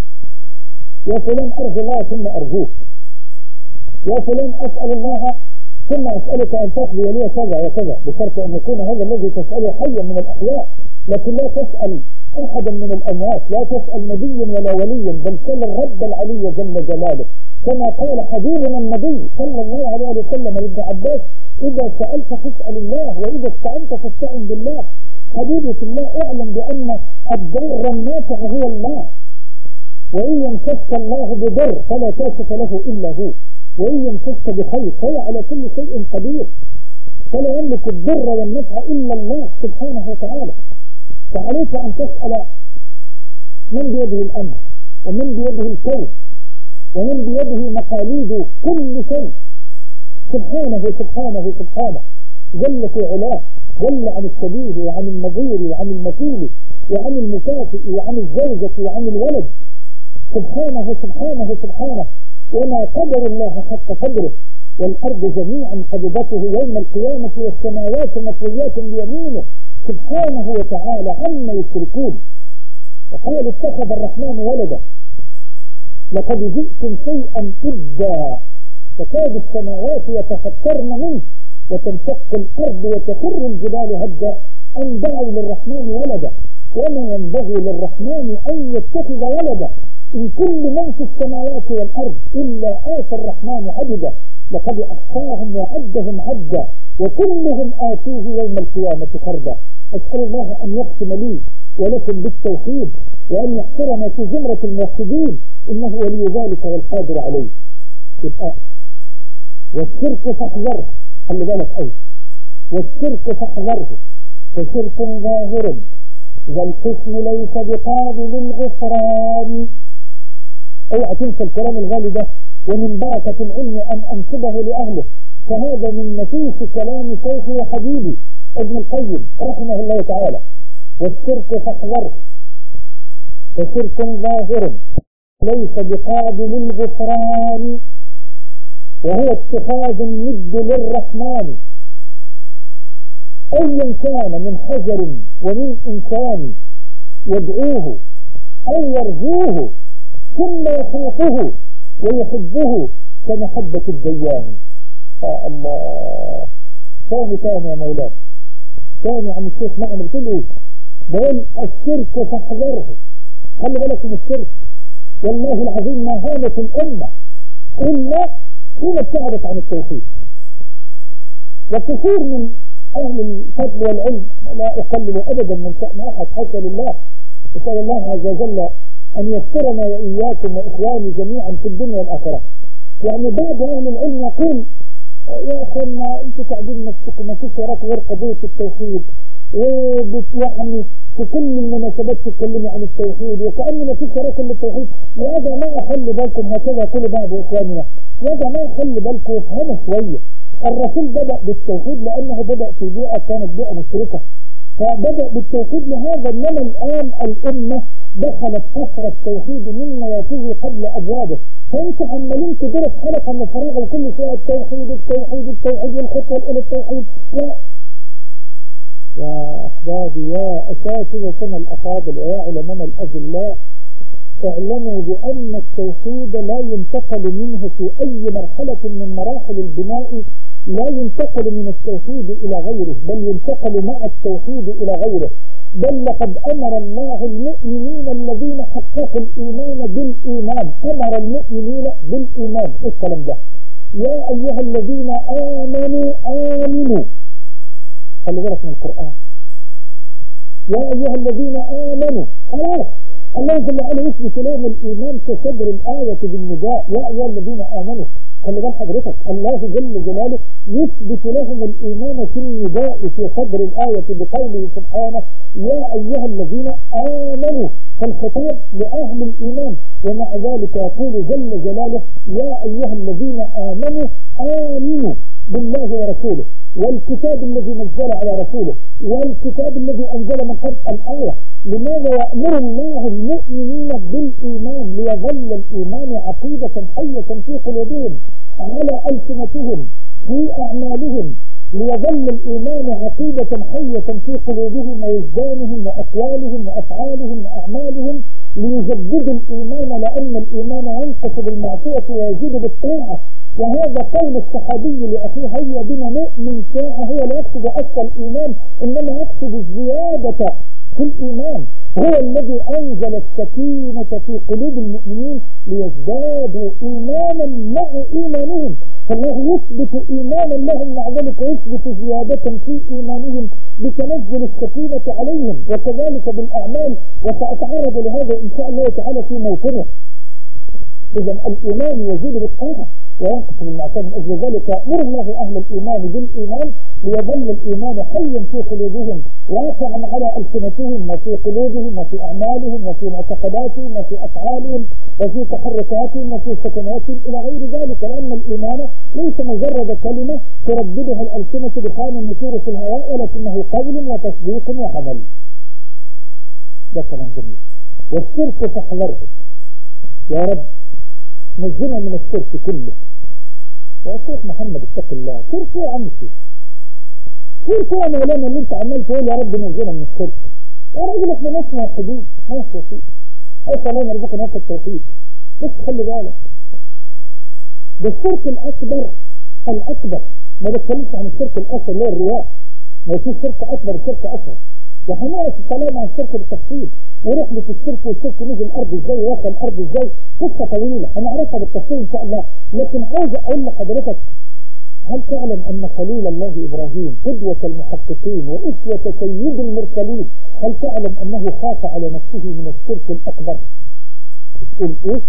Speaker 3: يا فلان أرجو الله ثم أرجوك، يا فلان أسأل الله ثم أسألك أن تقضي لي كذا وكذا، بشرط أن يكون هذا الذي تسأله حيا من الأحياء، لكن لا تسأل أحدا من الأموات، لا تسأل نبيا ولا وليا، بل سل الرب العلي جل جلاله، كما قال حبيبنا النبي صلى الله عليه وسلم لابن عباس: إذا سألت فاسأل الله وإذا استعنت فاستعن بالله. حبيبي في الله، اعلم بأن الضار النافع هو الله، وإن يمسك الله بضر فلا كاشف له إلا هو، وإن يمسك بخير فهو على كل شيء قدير، فلا يملك الضر والنفع إلا الله سبحانه وتعالى. فعليك أن تسأل من بيده الأمر ومن بيده الكون ومن بيده مقاليد كل شيء، سبحانه سبحانه سبحانه جل في علاه، جل عن الشبيه وعن النظير وعن المثيل وعن المكافئ وعن الزوجة وعن الولد، سبحانه سبحانه سبحانه. وما قدر الله حق قدره، والأرض جميعا قبضته يوم القيامة والسماوات مطويات بيمينه سبحانه وتعالى عما يشركون. وقال اتخذ الرحمن ولدا لقد جئتم شيئا إدا، تكاد السماوات يتفطرن منه وتنشق الأرض وتخر الجبال هدا أن دعوا للرحمن ولدا، وما ينبغي للرحمن أن يتخذ ولدا، إن كل من في السماوات والأرض إلا آتى الرحمن عبدا، لقد أحصاهم وعدهم عدا وكلهم آتوه يوم القيامة فردا. أسأل الله أن يختم لي ولكم بالتوحيد وأن يحشرنا في زمرة الموحدين، إنه ولي ذلك والقادر عليه. يبقى والشرك فاحذره، خلي بالك أوي، والشرك فاحذره فشرك ظاهر ذا القسم ليس بقابل الغفران. اوعى تنسى الكلام الغالي ده، ومن بركة العلم أن أنسبه لأهله، فهذا من نفيس كلام شيخي وحبيبي ابن القيم رحمه الله تعالى. والشرك فاحذره فشرك ظاهر ليس بقابل الغفران، وهو اتخاذ الند للرحمن أيا كان من حجر ومن إنسان يدعوه أو يرجوه ثم يخافه ويحبه كمحبة الديان. الله، ثاني يا مولانا، ثاني عن الشيخ نعم بتقول ايه؟ بقول الشرك فاحذره، خلي بالك من الشرك، والله العظيم ما هانت الأمة إلا حين ابتعدت عن التوحيد. وكثير من أهل الفضل والعلم، لا أقلل أبدا من شأن أحد حتى لله، أسأل الله عز وجل أن يسرنا وإياكم وإخواني جميعا في الدنيا والآخرة. يعني بعض أهل العلم يقول يا أخوانا أنتوا تعبين نفسكم، ما فيش وراك غير قضية التوحيد، ويعني في كل المناسبات تتكلمي عن التوحيد وكأن ما فيش وراك إلا التوحيد. يا جماعة خلي بالكم، هكذا يقول بعض إخواننا، يا جماعة خلي بالكم وافهموا شوية. الرسول بدأ بالتوحيد لأنه بدأ في بيئة كانت بيئة مشركة، فبدأ بالتوحيد لهذا، إنما الآن الأمة دخلت أسر التوحيد من نوافذه قبل أبوابه، فأنتم عمالين تدروا في حلقة من الفراغ وكل شوية التوحيد التوحيد التوحيد والخطوة إلى التوحيد. يا أحبابي، يا أساتذتنا الأفاضل ويا علماء الأجلاء، اعلموا بأن التوحيد لا ينتقل منه في أي مرحلة من مراحل البناء، لا ينتقل من التوحيد إلى غيره، بل ينتقل مع التوحيد إلى غيره. بل لقد أمر الله المؤمنين الذين حققوا الإيمان بالإيمان، أمر المؤمنين بالإيمان. إيه الكلام ده؟ يا أيها الذين آمنوا آمنوا، خلي بالك من القرآن، يا أيها الذين آمنوا. خلاص الله جل وعلا يثبت لهم الإيمان في صدر الآية بالنداء يا أيها الذين آمنوا. خلي بال حضرتك الله جل جلاله يثبت لهم الإيمان في النداء في صدر الآية بقوله سبحانه يا أيها الذين آمنوا، فالخطاب لأهل الإيمان، ومع ذلك يقول جل جلاله يا أيها الذين آمنوا آمنوا بالله ورسوله والكتاب الذي نزل على رسوله والكتاب الذي أنزل من قبل الآية. لماذا يأمر الله المؤمنين بالإيمان؟ ليظل الإيمان عقيدة حية في قلوبهم على ألسنتهم في أعمالهم، ليظل الإيمان عقيدة حية في قلوبهم ووجدانهم وأقوالهم وأفعالهم وأعمالهم، ليجددوا الإيمان لأن الإيمان ينقص بالمعصية ويزيد بالطاعة. وهذا قول الصحابي لأخيه هيا بنا نؤمن ساعة، هو لا يقصد أصل الإيمان إنما يقصد الزيادة في الإيمان. هو الذي أنزل السكينة في قلوب المؤمنين ليزدادوا إيمانا مع إيمانهم، فالله يثبت إيمانا لهم مع ذلك ويثبت زيادة في إيمانهم بتنزل السكينة عليهم، وكذلك بالأعمال، وسأتعرض لهذا إن شاء الله تعالى في موطنه. إذا الإيمان يزيد بالطاعة وينقص بالمعصية، من أجل ذلك يأمر الله أهل الإيمان بالإيمان ليظل الإيمان حيا في قلوبهم واقعا على ألسنتهم وفي قلوبهم وفي أعمالهم وفي معتقداتهم وفي أفعالهم وفي تحركاتهم وفي سكناتهم إلى غير ذلك، لأن الإيمان ليس مجرد كلمة ترددها الألسنة بخان النفور في الهواء، ولكنه قول وتصديق وعمل. ده كلام جميل. والشرك فاحذره يا رب، نزلنا من الشرك كله. يا شيخ محمد اتق الله، شرك يا عم شيخ، شرك يا مولانا اللي انت عمال تقول يا رب نزلنا من الشرك. يا راجل احنا ناس موحدين، ماشي يا سيدي، حتى الله يرزقنا نفس التوحيد، بس خلي بالك ده الشرك الأكبر. الأكبر ما بتكلمش عن الشرك الأصغر اللي هو الرياء، ما فيش شرك أكبر وشرك أصغر، وهنعرف الكلام عن الشرك بالتفصيل، ورحلة الشرك والشرك نزل الأرض ازاي ووصل الأرض ازاي، قصة طويلة هنعرفها بالتفصيل إن شاء الله. لكن عايز أقول لحضرتك، هل تعلم أن خليل الله إبراهيم قدوة المحققين وأسوة سيد المرسلين، هل تعلم أنه خاف على نفسه من الشرك الأكبر؟ تقول إيه؟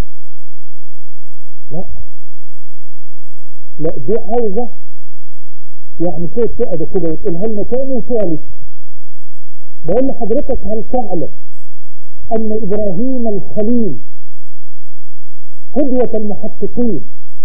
Speaker 3: لا دي عايزة يعني شيء تقعد كده وتقولها لنا تاني وثالث. بقول لحضرتك هل تعلم أن إبراهيم الخليل قدوة المحققين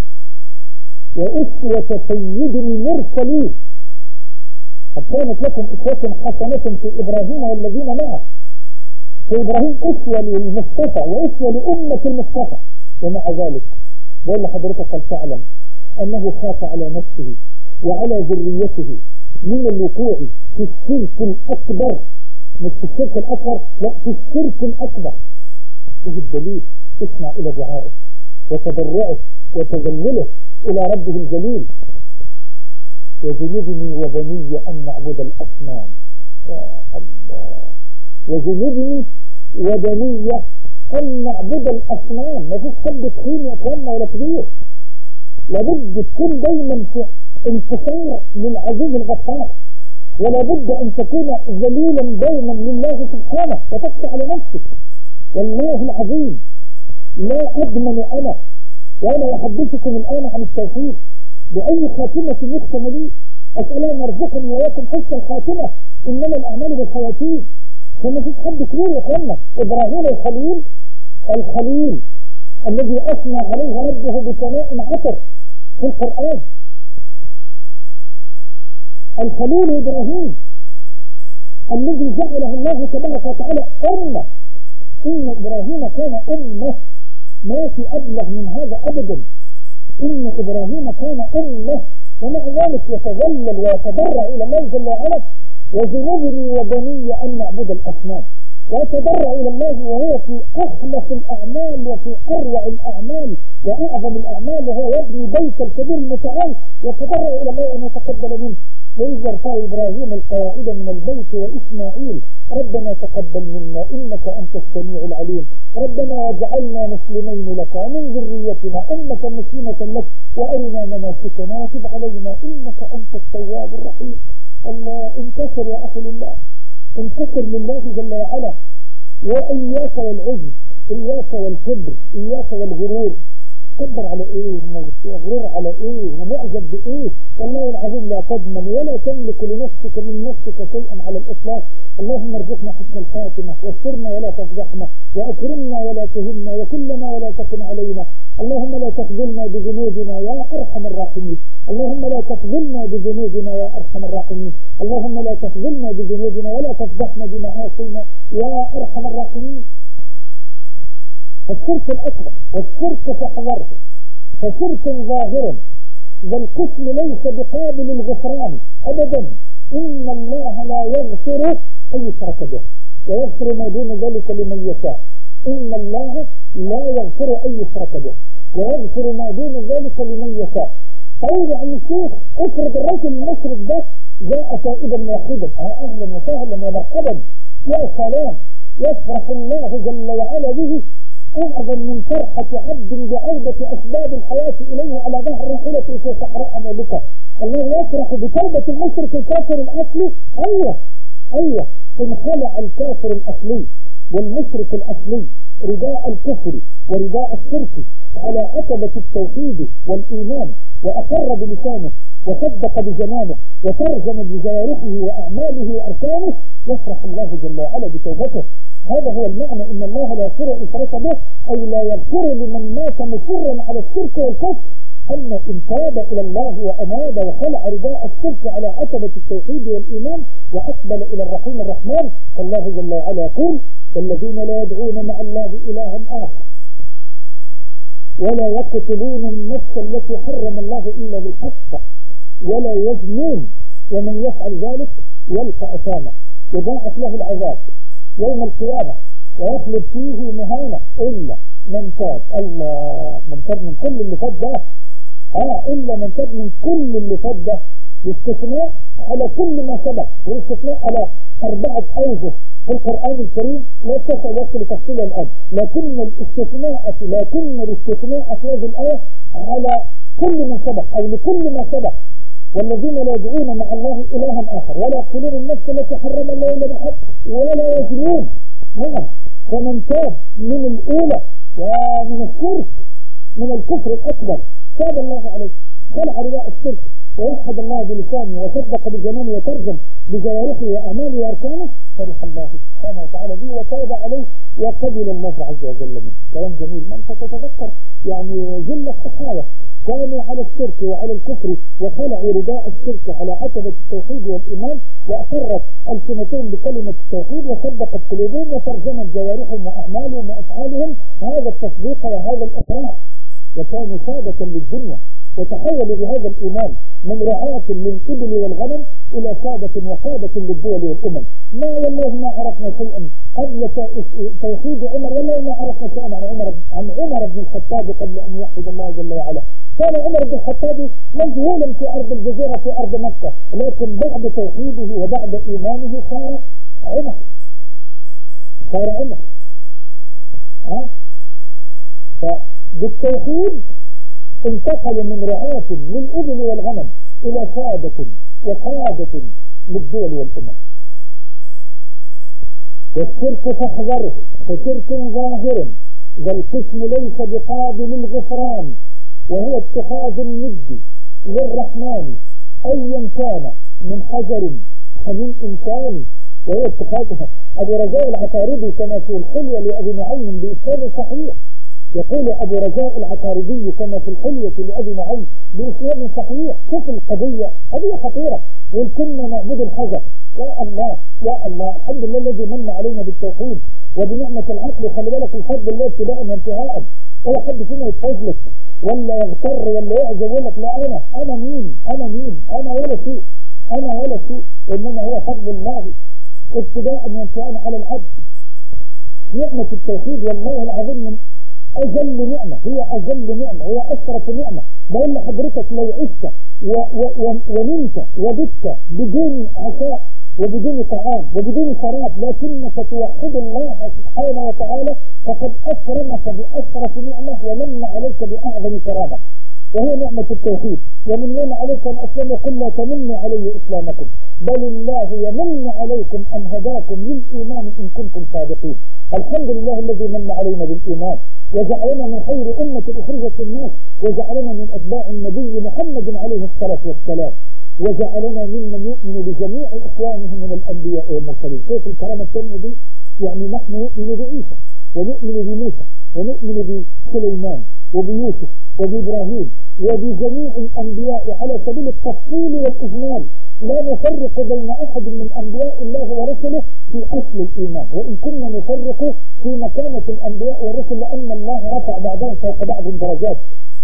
Speaker 3: وأسوة سيد المرسلين، قد كانت لكم أسوة حسنة في إبراهيم والذين معه. فإبراهيم أسوة للمصطفى وأسوة لأمة المصطفى، ومع ذلك بقول لحضرتك هل تعلم أنه خاف على نفسه وعلى ذريته من الوقوع في الشرك الأكبر، مش في الشرك الأكبر، لا في الشرك الأكبر. إيه الدليل؟ اسمع إلى دعائه وتضرعه وتذلله إلى ربه الجليل. وجنبني وبني أن نعبد الأصنام. يا الله، وجنبني وبني أن نعبد الأصنام. ما فيش حد تخين يا أخوانا ولا كبير، لابد تكون دايما في انتصار للعزيز الغفار، ولا بد أن تكون ذليلا دائما لله سبحانه وتخشى على نفسك. والله العظيم لا أضمن أنا وأنا أحدثكم الآن عن التوحيد بأي خاتمة يختم لي. أسأل الله يرزقني وإياكم حسن الخاتمة، إنما الأعمال بالخواتيم. فما فيش حد كبير يا أخوانا. إبراهيم الخليل، الخليل الذي أثنى عليه ربه بثناء عطر في القرآن، الخليل إبراهيم الذي جعله الله تبارك وتعالى أمة. إن إبراهيم كان أمة، ما في أبلغ من هذا أبدا. إن إبراهيم كان أمة، ومع ذلك يتذلل ويتضرع إلى الله جل وعلا وجنبني وبني أن نعبد الأصنام، ويتضرع إلى الله وهو في أخلص الأعمال وفي أروع الأعمال وأعظم الأعمال، وهو يبني بيت الكبير المتعال، يتضرع إلى الله أن يتقبل منه. وإذ يرفع إبراهيم القواعد من البيت وإسماعيل ربنا تقبل منا إنك أنت السميع العليم، ربنا واجعلنا مسلمين لك ومن ذريتنا أمة مسلمة لك وأرنا مناسكنا وتب علينا إنك أنت التواب الرحيم. الله انتصر يا أخي لله، انتصر لله جل وعلا، وإياك والعجز، إياك والكبر، إياك والغرور. تكبر على ايه؟ غرور على ايه؟ ومعجب بايه؟ والله العظيم لا تضمن ولا تملك لنفسك من نفسك شيئا على الاطلاق. اللهم ارزقنا حسن الخاتمه، واسترنا ولا تفضحنا، واكرمنا ولا تهنا، وكلنا ولا تكن علينا. اللهم لا تخذلنا بذنوبنا يا ارحم الراحمين. اللهم لا تخذلنا بذنوبنا يا ارحم الراحمين. اللهم لا تخذلنا بذنوبنا ولا تفضحنا بمعاصينا يا ارحم الراحمين. الشرك الأكبر والشرك فاحذره، فشرك ظاهر ذا القسم ليس بقابل الغفران أبدا. إن الله لا يغفر أن يشرك به ويغفر ما دون ذلك لمن يشاء. إن الله لا يغفر أن يشرك به ويغفر ما دون ذلك لمن يشاء. طيب عن الشيخ افرض الرجل المشرك ده جاء تائبا واحدا، أهلا وسهلا ومرحبا، يا سلام، يفرح الله جل وعلا به أعظم من فرحة عبد بعودة أسباب الحياة إليه على ظهر راحلته في صحراء مالكة. الله يفرح بتوبة المشرك الكافر الأصلي. أيوه إن خلع الكافر الأصلي والمشرك الأصلي رداء الكفر ورداء الشرك على عتبة التوحيد والإيمان، وأقر بلسانه وصدق بجنانه وترجم بجوارحه وأعماله وأركانه، يفرح الله جل وعلا بتوبته. هذا هو المعنى، إن الله لا يغفر إن شرك به، أي لا يغفر لمن مات مصرا على الشرك والكفر. أما إن تاب إلى الله وأناب وخلع رداء الشرك على عتبة التوحيد والإيمان وأقبل إلى الرحيم الرحمن، فالله جل وعلا يقول: الذين لا يدعون مع الله إلها آخر ولا يقتلون النفس التي حرم الله إلا بالحق ولا يزنون ومن يفعل ذلك يلقى أثاما يضاعف له العذاب يوم القيامة ويخلد فيه مهانة إلا من تاب. الله، من تاب من كل اللي فات ده. إلا من تاب من كل اللي فات ده، باستثناء على كل ما سبق، والاستثناء على 4 أوجه في القرآن الكريم لا تسع الوقت لتفصيلها الآن، لكن الاستثناء في هذه الآية على كل ما سبق أو لكل ما سبق. والذين لا يدعون مع الله إلها آخر ولا يقتلون النفس التي حرم الله إلا بالحق ولا يزنون. نعم، فمن تاب من الأولى ومن الشرك من الكفر الأكبر تاب الله عليه، خلع رداء الشرك ووحد الله بلسانه وصدق بجنانه وترجم بجوارحه وأعماله وأركانه، فرح الله سبحانه وتعالى به وتاب عليه وقبل الله عز وجل منه. كلام جميل. ما أنت تتذكر يعني جل الصحابة كانوا على الشرك وعلى الكفر وخلعوا رداء الشرك على عتبة التوحيد والإيمان، وأقرت ألسنتهم بكلمة التوحيد وصدقت قلوبهم وترجمت جوارحهم وأعمالهم وأفعالهم هذا التصديق وهذا الإقرار، وكانوا سادة للدنيا، وتحولوا بهذا الإيمان من رعاة للإبل والغنم إلى سادة وقادة للدول والأمم. ما والله ما عرفنا شيئا قبل توحيد عمر، والله ما عرفنا شيئا عن عمر بن الخطاب قبل أن يوحد الله جل وعلا. كان عمر بن الخطاب مجهولا في أرض الجزيرة في أرض مكة، لكن بعد توحيده وبعد إيمانه صار عمر. فبالتوحيد انتقل من رعاة للإبل والغنم إلى سادة وقادة للدول والأمم. والشرك فاحذره، فشرك ظاهر ذا القسم ليس بقابل الغفران، وهو اتخاذ الند للرحمن أيا كان من حجر ومن إنسان، وهو اتخاذها. أبو رجاء العطاردي كما في الحلية لأبي نعيم بإسناد صحيح، يقول أبو رجاء العطاردي كما في الحلية لأبي نعيم بإسناد صحيح: شوف القضية خطيرة، وكنا نعبد الحجر. يا الله يا الله، الحمد لله الذي من علينا بالتوحيد وبنعمة العقل. خلي بالك الفضل الله ابتداء وانتهاء. أي حد فينا يتفضلك ولا يغتر ولا يعجب يقول لك لا أنا مين أنا ولا شيء، إنما هو فضل الله ابتداء وانتهاء على العبد. نعمة التوحيد والله العظيم من أجل نعمة، هي أجل نعمة، هي أشرف نعمة. بقول لحضرتك لو عشت ونمت وبت بدون عشاء وبدون طعام وبدون شراب لكنك توحد الله سبحانه وتعالى، فقد أكرمك بأشرف نعمة ومن عليك بأعظم كرامة. وهي نعمة التوحيد. ومننا عليكم أن أسلموا قل لا تمنوا علي إسلامكم بل الله يمن عليكم أن هداكم للإيمان إن كنتم صادقين. الحمد لله الذي من علينا بالإيمان وجعلنا من خير أمة أخرجت للناس، وجعلنا من أتباع النبي محمد عليه الصلاة والسلام، وجعلنا ممن يؤمن بجميع إخوانه من الأنبياء والمرسلين. كيف الكرامة التامة دي؟ يعني نحن نؤمن بعيسى ونؤمن بموسى ونؤمن بسليمان وبيوسف وبإبراهيم وبجميع الأنبياء على سبيل التفصيل والإجمال، لا نفرق بين أحد من أنبياء الله ورسله في أصل الإيمان، وإن كنا نفرق في مكانة الأنبياء والرسل لأن الله رفع بعضهم فوق بعض درجات،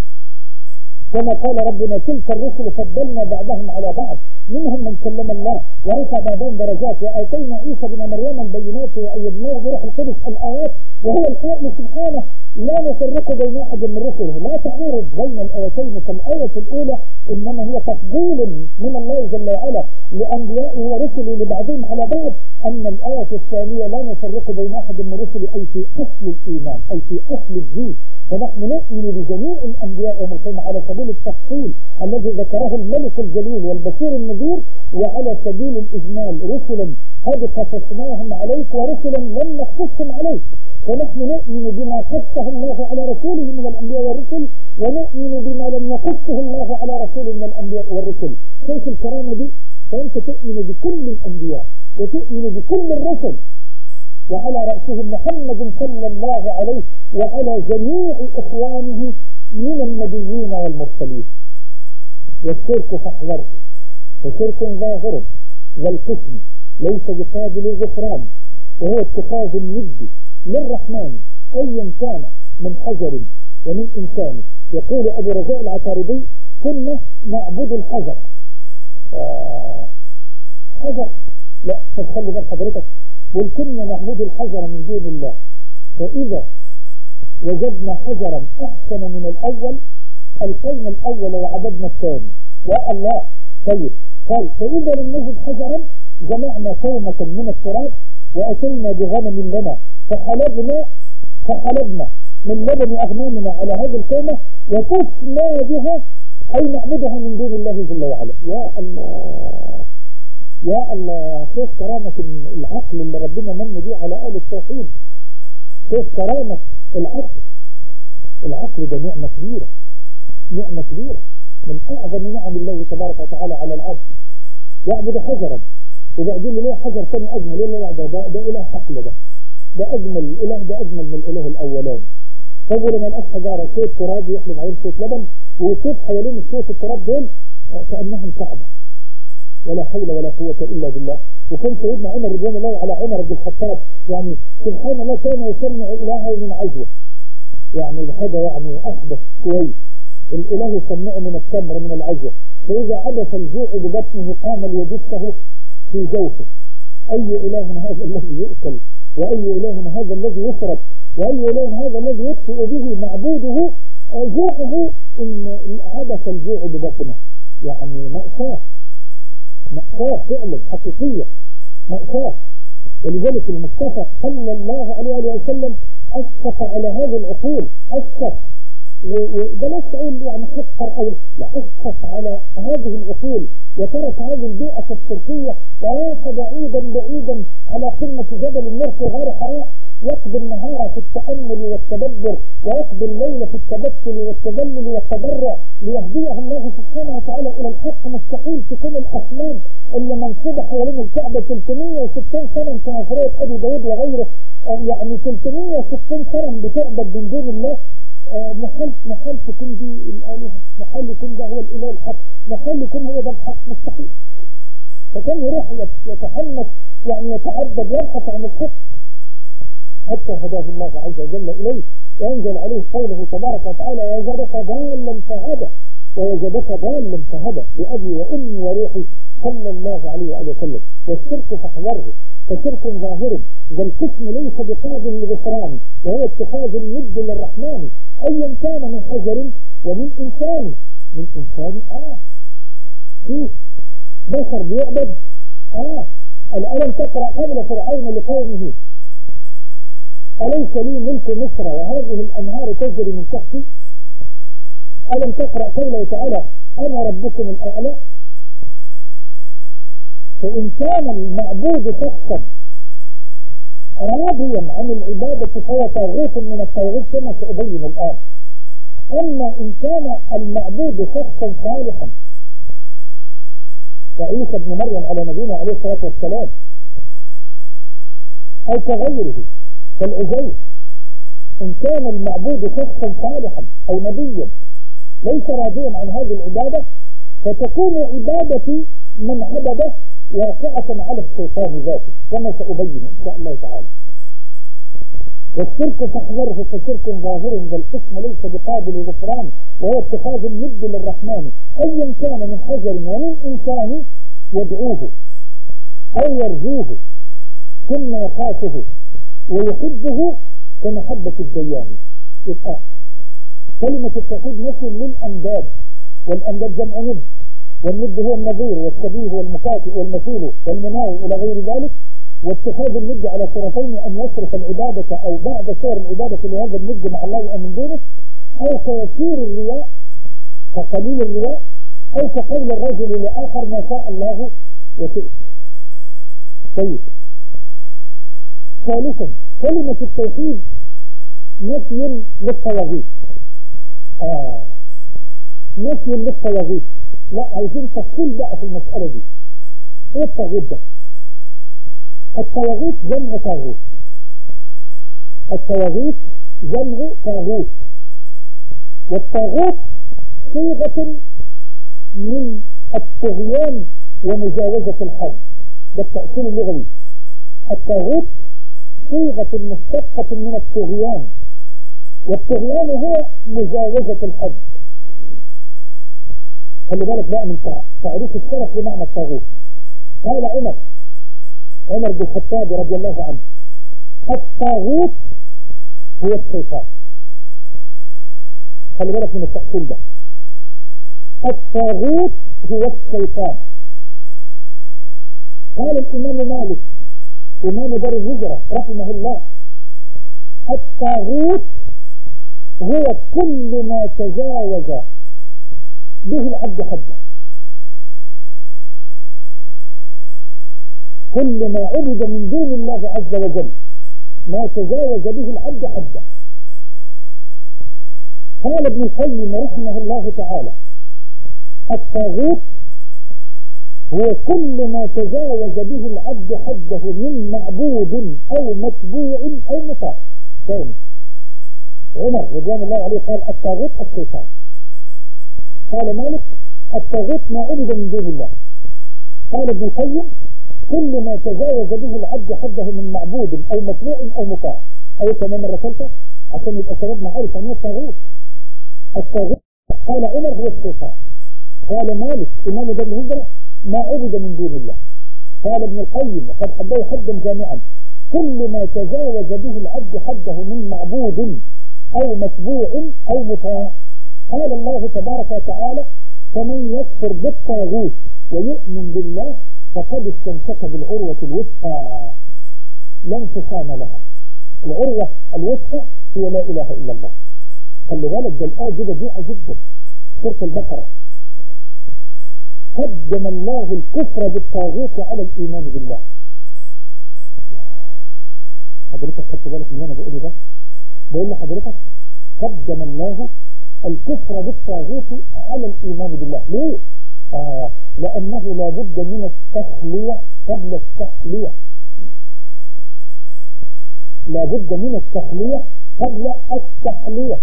Speaker 3: كما قال ربنا تلك الرسل فضلنا بعضهم على بعض منهم من كلم الله ورفع بعضهم درجات وآتينا عيسى بن مريم البينات وأيدناه بروح القدس الآيات، وهو القائل سبحانه لا نفرق بين أحد من رسله. لا تعارض بين الآيتين، فالآية الأولى إنما هي تفضيل من الله جل وعلا لأنبيائه ورسله لبعضهم على بعض، أما الآية الثانية لا نفرق بين أحد من رسله أي في أصل الإيمان أي في أصل الدين. فنحن نؤمن بجميع الأنبياء ومرسلين على سبيل التفصيل الذي ذكره الملك الجليل والبشير النذير، وعلى سبيل الإجمال رسلا قد قصصناهم عليك ورسلا لم نقصصهم عليك. فنحن نؤمن بما قصه الله على رسوله من الأنبياء والرسل، ونؤمن بما لم يقصه الله على رسوله من الأنبياء والرسل. كيف الكرامة دي؟ فأنت تؤمن بكل الأنبياء وتؤمن بكل الرسل، وعلى رأسهم محمد صلى الله عليه وعلى جميع إخوانه من النبيين والمرسلين. والشرك فاحذره، فشرك ظاهر والقسم ليس بقابل الغفران، وهو اتخاذ الند للرحمن أيا كان من حجر ومن إنسان. يقول أبو رجاء العتاردي كنا نعبد الحجر. حجر لا تخلي بال حضرتك، وكنا نعبد الحجر من دون الله، فإذا وجدنا حجرا أحسن من الأول ألقينا الأول وعبدنا الثاني يا الله. طيب قال فإذا لم نجد حجرا جمعنا كومة من التراب وأتينا بغنم لنا فحلبنا من لبن أغنامنا على هذه الكومة وطفنا بها أي نعبدها من دون الله جل وعلا. يا الله يا الله، كيف كرامة العقل اللي ربنا من بيه على آل التوحيد، كيف كرامة العقل ده نعمة كبيرة، نعمة كبيرة من أعظم نعم الله تبارك وتعالى على العبد. يعبد حجرا وبعدين له حجر ثاني أجمل، يقول ده إله حقل، ده أجمل الإله، ده أجمل من الإله الأولاني. فأول ما الأخ حجارة شوية تراب يحلم عليهم شوية لبن ويطوف حوالين شوية التراب دول كأنهم كعبة، ولا حول ولا قوة إلا بالله. وكان سيدنا عمر رضوان الله على عمر بن الخطاب يعني سبحان الله كان يسمع إلهه من عجوة، يعني بحاجة يعني أحدث شوي الإله يسمعه من التمر من العجوة، فإذا عبث الجوع ببطنه قام ليدسه في جوفه. أي إله هذا الذي يؤكل، وأي إله هذا الذي يشرب، وأي إله هذا الذي يطفئ به معبوده جوعه إن عبث الجوع ببطنه. يعني مأساة فعلا حقيقية، مأساة. ولذلك المصطفى صلى الله عليه وسلم أشفق على هذه العقول، أشفق وبلاش تقول يعني حقر أو لا، أشفق على هذه العقول وترك هذه البيئة الشركية وراح بعيدا على قمة جبل النار في غار حراء، يقضي النهار في التأمل والتدبر ويقضي الليل في التبتل والتذلل والتضرع ليهديه الله سبحانه وتعالى إلى الحق. مستحيل تكون الأصنام اللي منصوبة حوالين الكعبة 360 سنة كما في رواية أبي داود وغيره، يعني 360 سنة بتعبد من دون الله. محال تكون دي الآلهة، محال يكون ده هو الإله الحق، محال يكون هو ده الحق، مستحيل. فكان يروح يتحمس يعني يتعبد ويبحث عن الحق حتى هداه الله عز وجل إليه وأنزل عليه قوله تبارك وتعالى ووجدك ضالا فهدى بأبي وأمي وروحي صلى الله عليه وسلم. والشرك فاحذره، فشرك ظاهر ذا القسم ليس بقابل للغفران، وهو اتخاذ الند للرحمن أيا كان من حجر ومن إنسان. من إنسان في بشر بيعبد الألم تقرأ قبل فرعون لقومه أليس لي ملك مصر وهذه الأنهار تجري من تحتي. ألم تقرأ قوله تعالى أنا ربكم الأعلى؟ فإن كان المعبود شخصا راضيا عن العبادة فهو طاغوت من الطاغوت كما سأبين الآن. أما إن كان المعبود شخصا صالحا كعيسى بن مريم على نبينا عليه الصلاة والسلام أو كغيره كالعزيز، إن كان المعبود شخصا صالحا أو نبيا ليس راضيا عن هذه العبادة فتكون عبادة من عبده واقعة على الشيطان ذاته كما سأبين إن شاء الله تعالى. والشرك فاحذره فشرك ظاهر بالقسم ليس بقابل غفران وهو اتخاذ الند للرحمن أيا كان من حجر ومن إنسان يدعوه أو يرجوه ثم يخافه ويحبه كمحبة الديان. يبقى كلمة التوحيد نفي للأنداد، والأنداد جمع ند، والند هو النظير والشبيه والمكافئ والمثيل والمناوي إلى غير ذلك. واتخاذ الند على طرفين أن يصرف العبادة أو بعض صور العبادة لهذا الند مع الله أو من دونه، أو كيسير الرياء كقليل الرياء، أو كقول الرجل لآخر ما شاء الله وشئت. طيب، ثالثا كلمة التوحيد نفي للطواغيت. نفي للطواغيت، لا عايزين تفصيل بقى في المسألة دي. ايه الطاغوت ده؟ الطواغيت جمع طاغوت. الطواغيت جمع طاغوت، والطاغوت صيغة من الطغيان ومجاوزة الحد. ده التأصيل اللغوي. الطاغوت صيغة مشتقة من الطغيان، والطغيان هو مجاوزة الحد. خلي بالك بقى من تعريف الشرف لمعنى الطاغوت. قال عمر بن الخطاب رضي الله عنه: الطاغوت هو الشيطان. خلي بالك من التأصيل ده. الطاغوت هو الشيطان. قال الإمام مالك إمام دار الهجرة رحمه الله: الطاغوت هو كل ما تجاوز به العبد حده، كل ما عبد من دون الله عز وجل ما تجاوز به العبد حده. قال ابن القيم رحمه الله تعالى: الطاغوت هو كل ما تجاوز به العبد حده من معبود أو متبوع أو مطاع. ثاني، عمر رضوان الله عليه قال: الطاغوت الشيطان. قال مالك: الطاغوت ما عبد من دون الله. قال ابن القيم: كل ما تجاوز به العبد حده من معبود أو متبوع أو مطاع. أي كمان مرة ثالثة عشان يبقى شبابنا عارف أن الطاغوت. الطاغوت قال عمر هو الشيطان. قال مالك إمام دار الهجرة: ما عبد من دون الله. قال ابن القيم وقد حده حدا جامعا: كل ما تجاوز به العبد حده من معبود أو متبوع أو مطاع. قال الله تبارك وتعالى: فمن يكفر بالطاغوت ويؤمن بالله فقد استمسك بالعروة الوثقى لا انفصام لها. العروة الوثقى هي لا إله إلا الله. خلي بالك ده الآية دي بديعة جدا. سورة البقرة: قدم الله الكفر بالطاغوت على الإيمان بالله. حضرتك خدت بالك من اللي أنا بقوله ده؟ بقول لحضرتك قدم الله الكفر بالطاغوت على الإيمان بالله. ليه؟ لأنه لا بد من التخلية قبل التحلية. لا بد من التخلية قبل التحلية.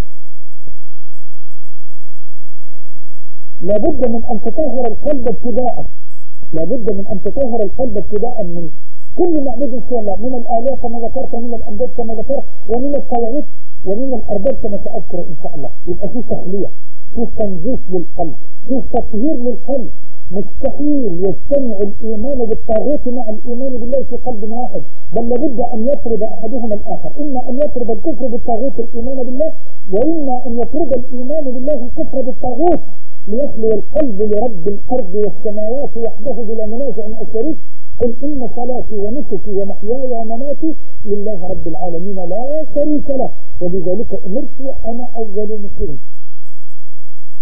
Speaker 3: لا بد من أن تطهر القلب ابتداء. لا بد من أن تطهر القلب ابتداء من كل معبود سوى الله، من الآلهة كما ذكرت، ومن الأنداد كما ذكرت، ومن الطواغيت، ومن الأرباب كما سأذكر إن شاء الله. يبقى في تخلية، في تنظيف للقلب، في تطهير للقلب. مستحيل يجتمع الإيمان بالطاغوت مع الإيمان بالله في قلب واحد، بل لابد أن يفرض أحدهما الآخر. إما أن يفرض الكفر بالطاغوت الإيمان بالله، وإما أن يفرض الإيمان بالله الكفر بالطاغوت ليخلو القلب لرب الأرض والسماوات وحده بلا منازع أو شريك. قل إن صلاتي ونسكي ومحياي ومماتي لله رب العالمين لا شريك له وبذلك أمرت وأنا أول مسلم.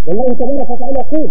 Speaker 3: والله تبارك وتعالى يقول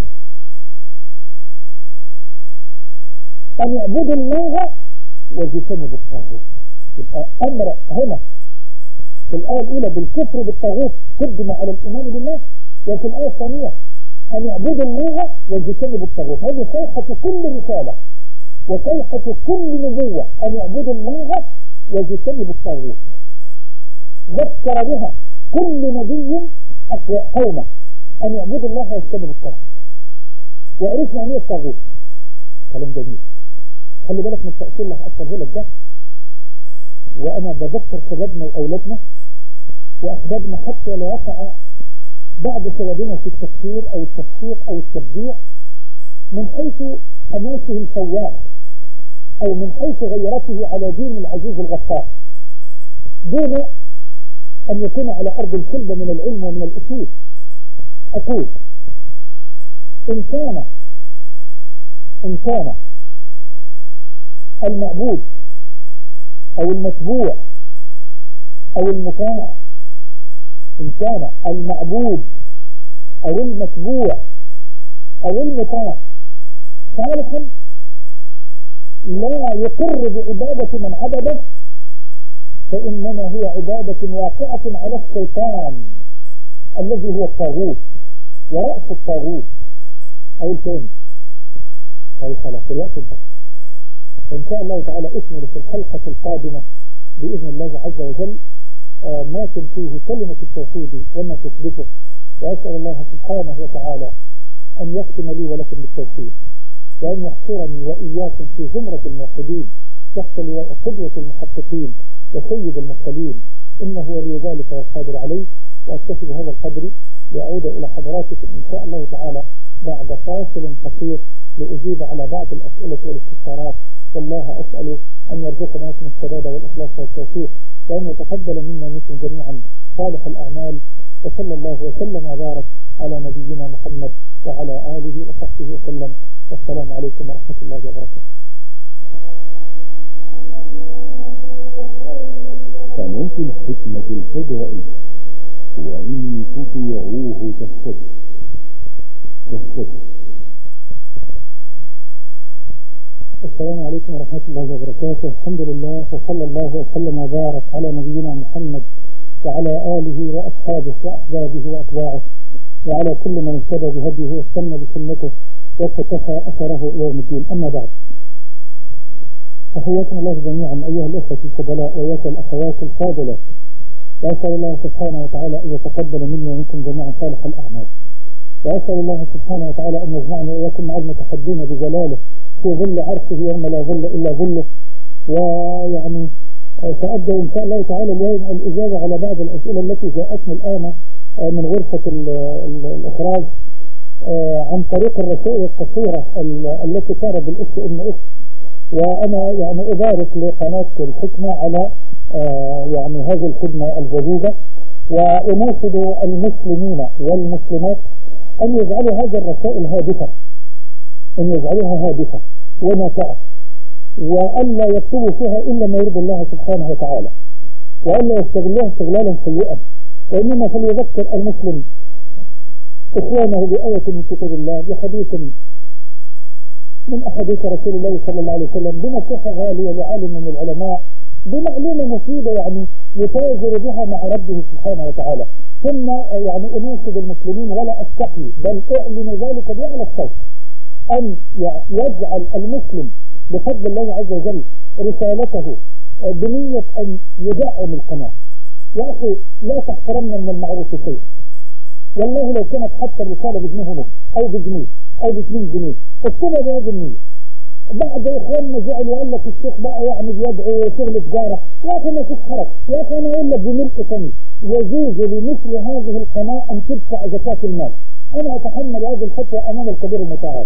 Speaker 3: أن يعبدوا الله واجتنبوا الطاغوت. يبقى أمر هنا في الآية الأولى بالكفر بالطاغوت قدم على الإيمان بالله، وفي الآية الثانية أن يعبدوا الله واجتنبوا الطاغوت. هذه صيحة كل رسالة وصيحة كل نبوة، أن يعبدوا الله واجتنبوا الطاغوت. ذكر بها كل نبي قومه أن يعبدوا الله واجتنبوا الطاغوت. وعرفنا عن ايه الطاغوت. كلام جميل. خلي بالك من التأثير اللي هأثره لك ده، وأنا بذكر شبابنا وأولادنا وأحبابنا حتى لا يقع بعض شبابنا في التكفير أو التفسيق أو التبديع من حيث حماسه الفواح أو من حيث غيرته على دين العزيز الغفار، دون أن يكون على أرض الخلبة من العلم ومن الأصول. أقول إن كان المعبود أو المتبوع أو المطاع، إن كان المعبود أو المتبوع أو المطاع صالحا لا يقر بعبادة من عبده، فإنما هي عبادة واقعة على الشيطان الذي هو الطاغوت ورأس الطاغوت. أو الثاني أي خلاص الوقت ده إن شاء الله تعالى أكمل في الحلقة القادمة بإذن الله عز وجل ما فيه كلمة التوحيد وما تثبته، وأسأل الله سبحانه وتعالى أن يختم لي ولكم بالتوحيد، وأن يحشرني وإياكم في زمرة الموحدين تحت لواء قدوة المحققين وسيد المرسلين، إنه ولي ذلك والقادر عليه. وأكتفي بهذا القدر وأعود إلى حضراتكم إن شاء الله تعالى بعد فاصل قصير لأجيب على بعض الأسئلة والاستفسارات. والله أسأل أن يرزقنا لكم السداد والإخلاص والتوفيق، وأن يتقبل منا منكم جميعا صالح الأعمال. وصلى الله وسلم وبارك على نبينا محمد وعلى آله وصحبه وسلم. والسلام عليكم ورحمة الله وبركاته.
Speaker 2: قناة الحكمة الفضائية، وإن تطيعوه تهتدوا.
Speaker 3: السلام عليكم ورحمة الله وبركاته. الحمد لله وصلى الله وسلم وبارك على نبينا محمد وعلى آله وأصحابه وأحبابه وأتباعه وعلى كل من اهتدى بهديه واستنى بسنته واقتفى أثره إلى يوم الدين. أما بعد، تحياتنا الله جميعا أيها الأخوة الفضلاء وأيها الأخوات الفاضلات، وأسأل الله سبحانه وتعالى أن يتقبل مني ومنكم جميعا صالح الأعمال، وأسأل الله سبحانه وتعالى أن يجمعنا وإياكم مع المتحدين بجلاله في ظل عرشه يوم لا ظل إلا ظله. ويعني سأبدأ إن شاء الله تعالى اليوم الإجابة على بعض الأسئلة التي جاءتني الآن من غرفة الإخراج عن طريق الرسائل القصيرة التي كانت بالإس. وأنا يعني أبارك لقناة الحكمة على يعني هذه الخدمة الجديدة، وأناشد المسلمين والمسلمات أن يجعلوا هذه الرسائل هادفة، أن يجعلوها هادفة ونافعة، وألا يكتبوا فيها إلا ما يرضي الله سبحانه وتعالى، وألا يستغلوها استغلالا سيئا، وإنما فليذكر المسلم إخوانه بآية من كتاب الله، بحديث من أحاديث رسول الله صلى الله عليه وسلم، بنصيحة غالية لعالم من العلماء، بمعلومة مفيدة يعني يتاجر بها مع ربه سبحانه وتعالى. ثم يعني أناشد المسلمين ولا أستحي بل أعلن ذلك بأعلى الصوت أن يجعل المسلم بفضل الله عز وجل رسالته بنية أن يدعم القناة. يا أخي لا تحترمنا من المعروف شيء، والله لو كانت حتى الرسالة بجنيه ونص أو بجنيه أو ب2 جنيه اكتبها بهذه النية. بعد إخواننا زعل وقال لك الشيخ بقى يعني بيدعو شغل تجارة، يا أخي ما فيش حرج. يا أخي أنا أقول لك بملء فمي يجوز لمثل هذه القناة أن تدفع زكاة المال. أنا أتحمل هذه الفتوى أمام الكبير المتعال،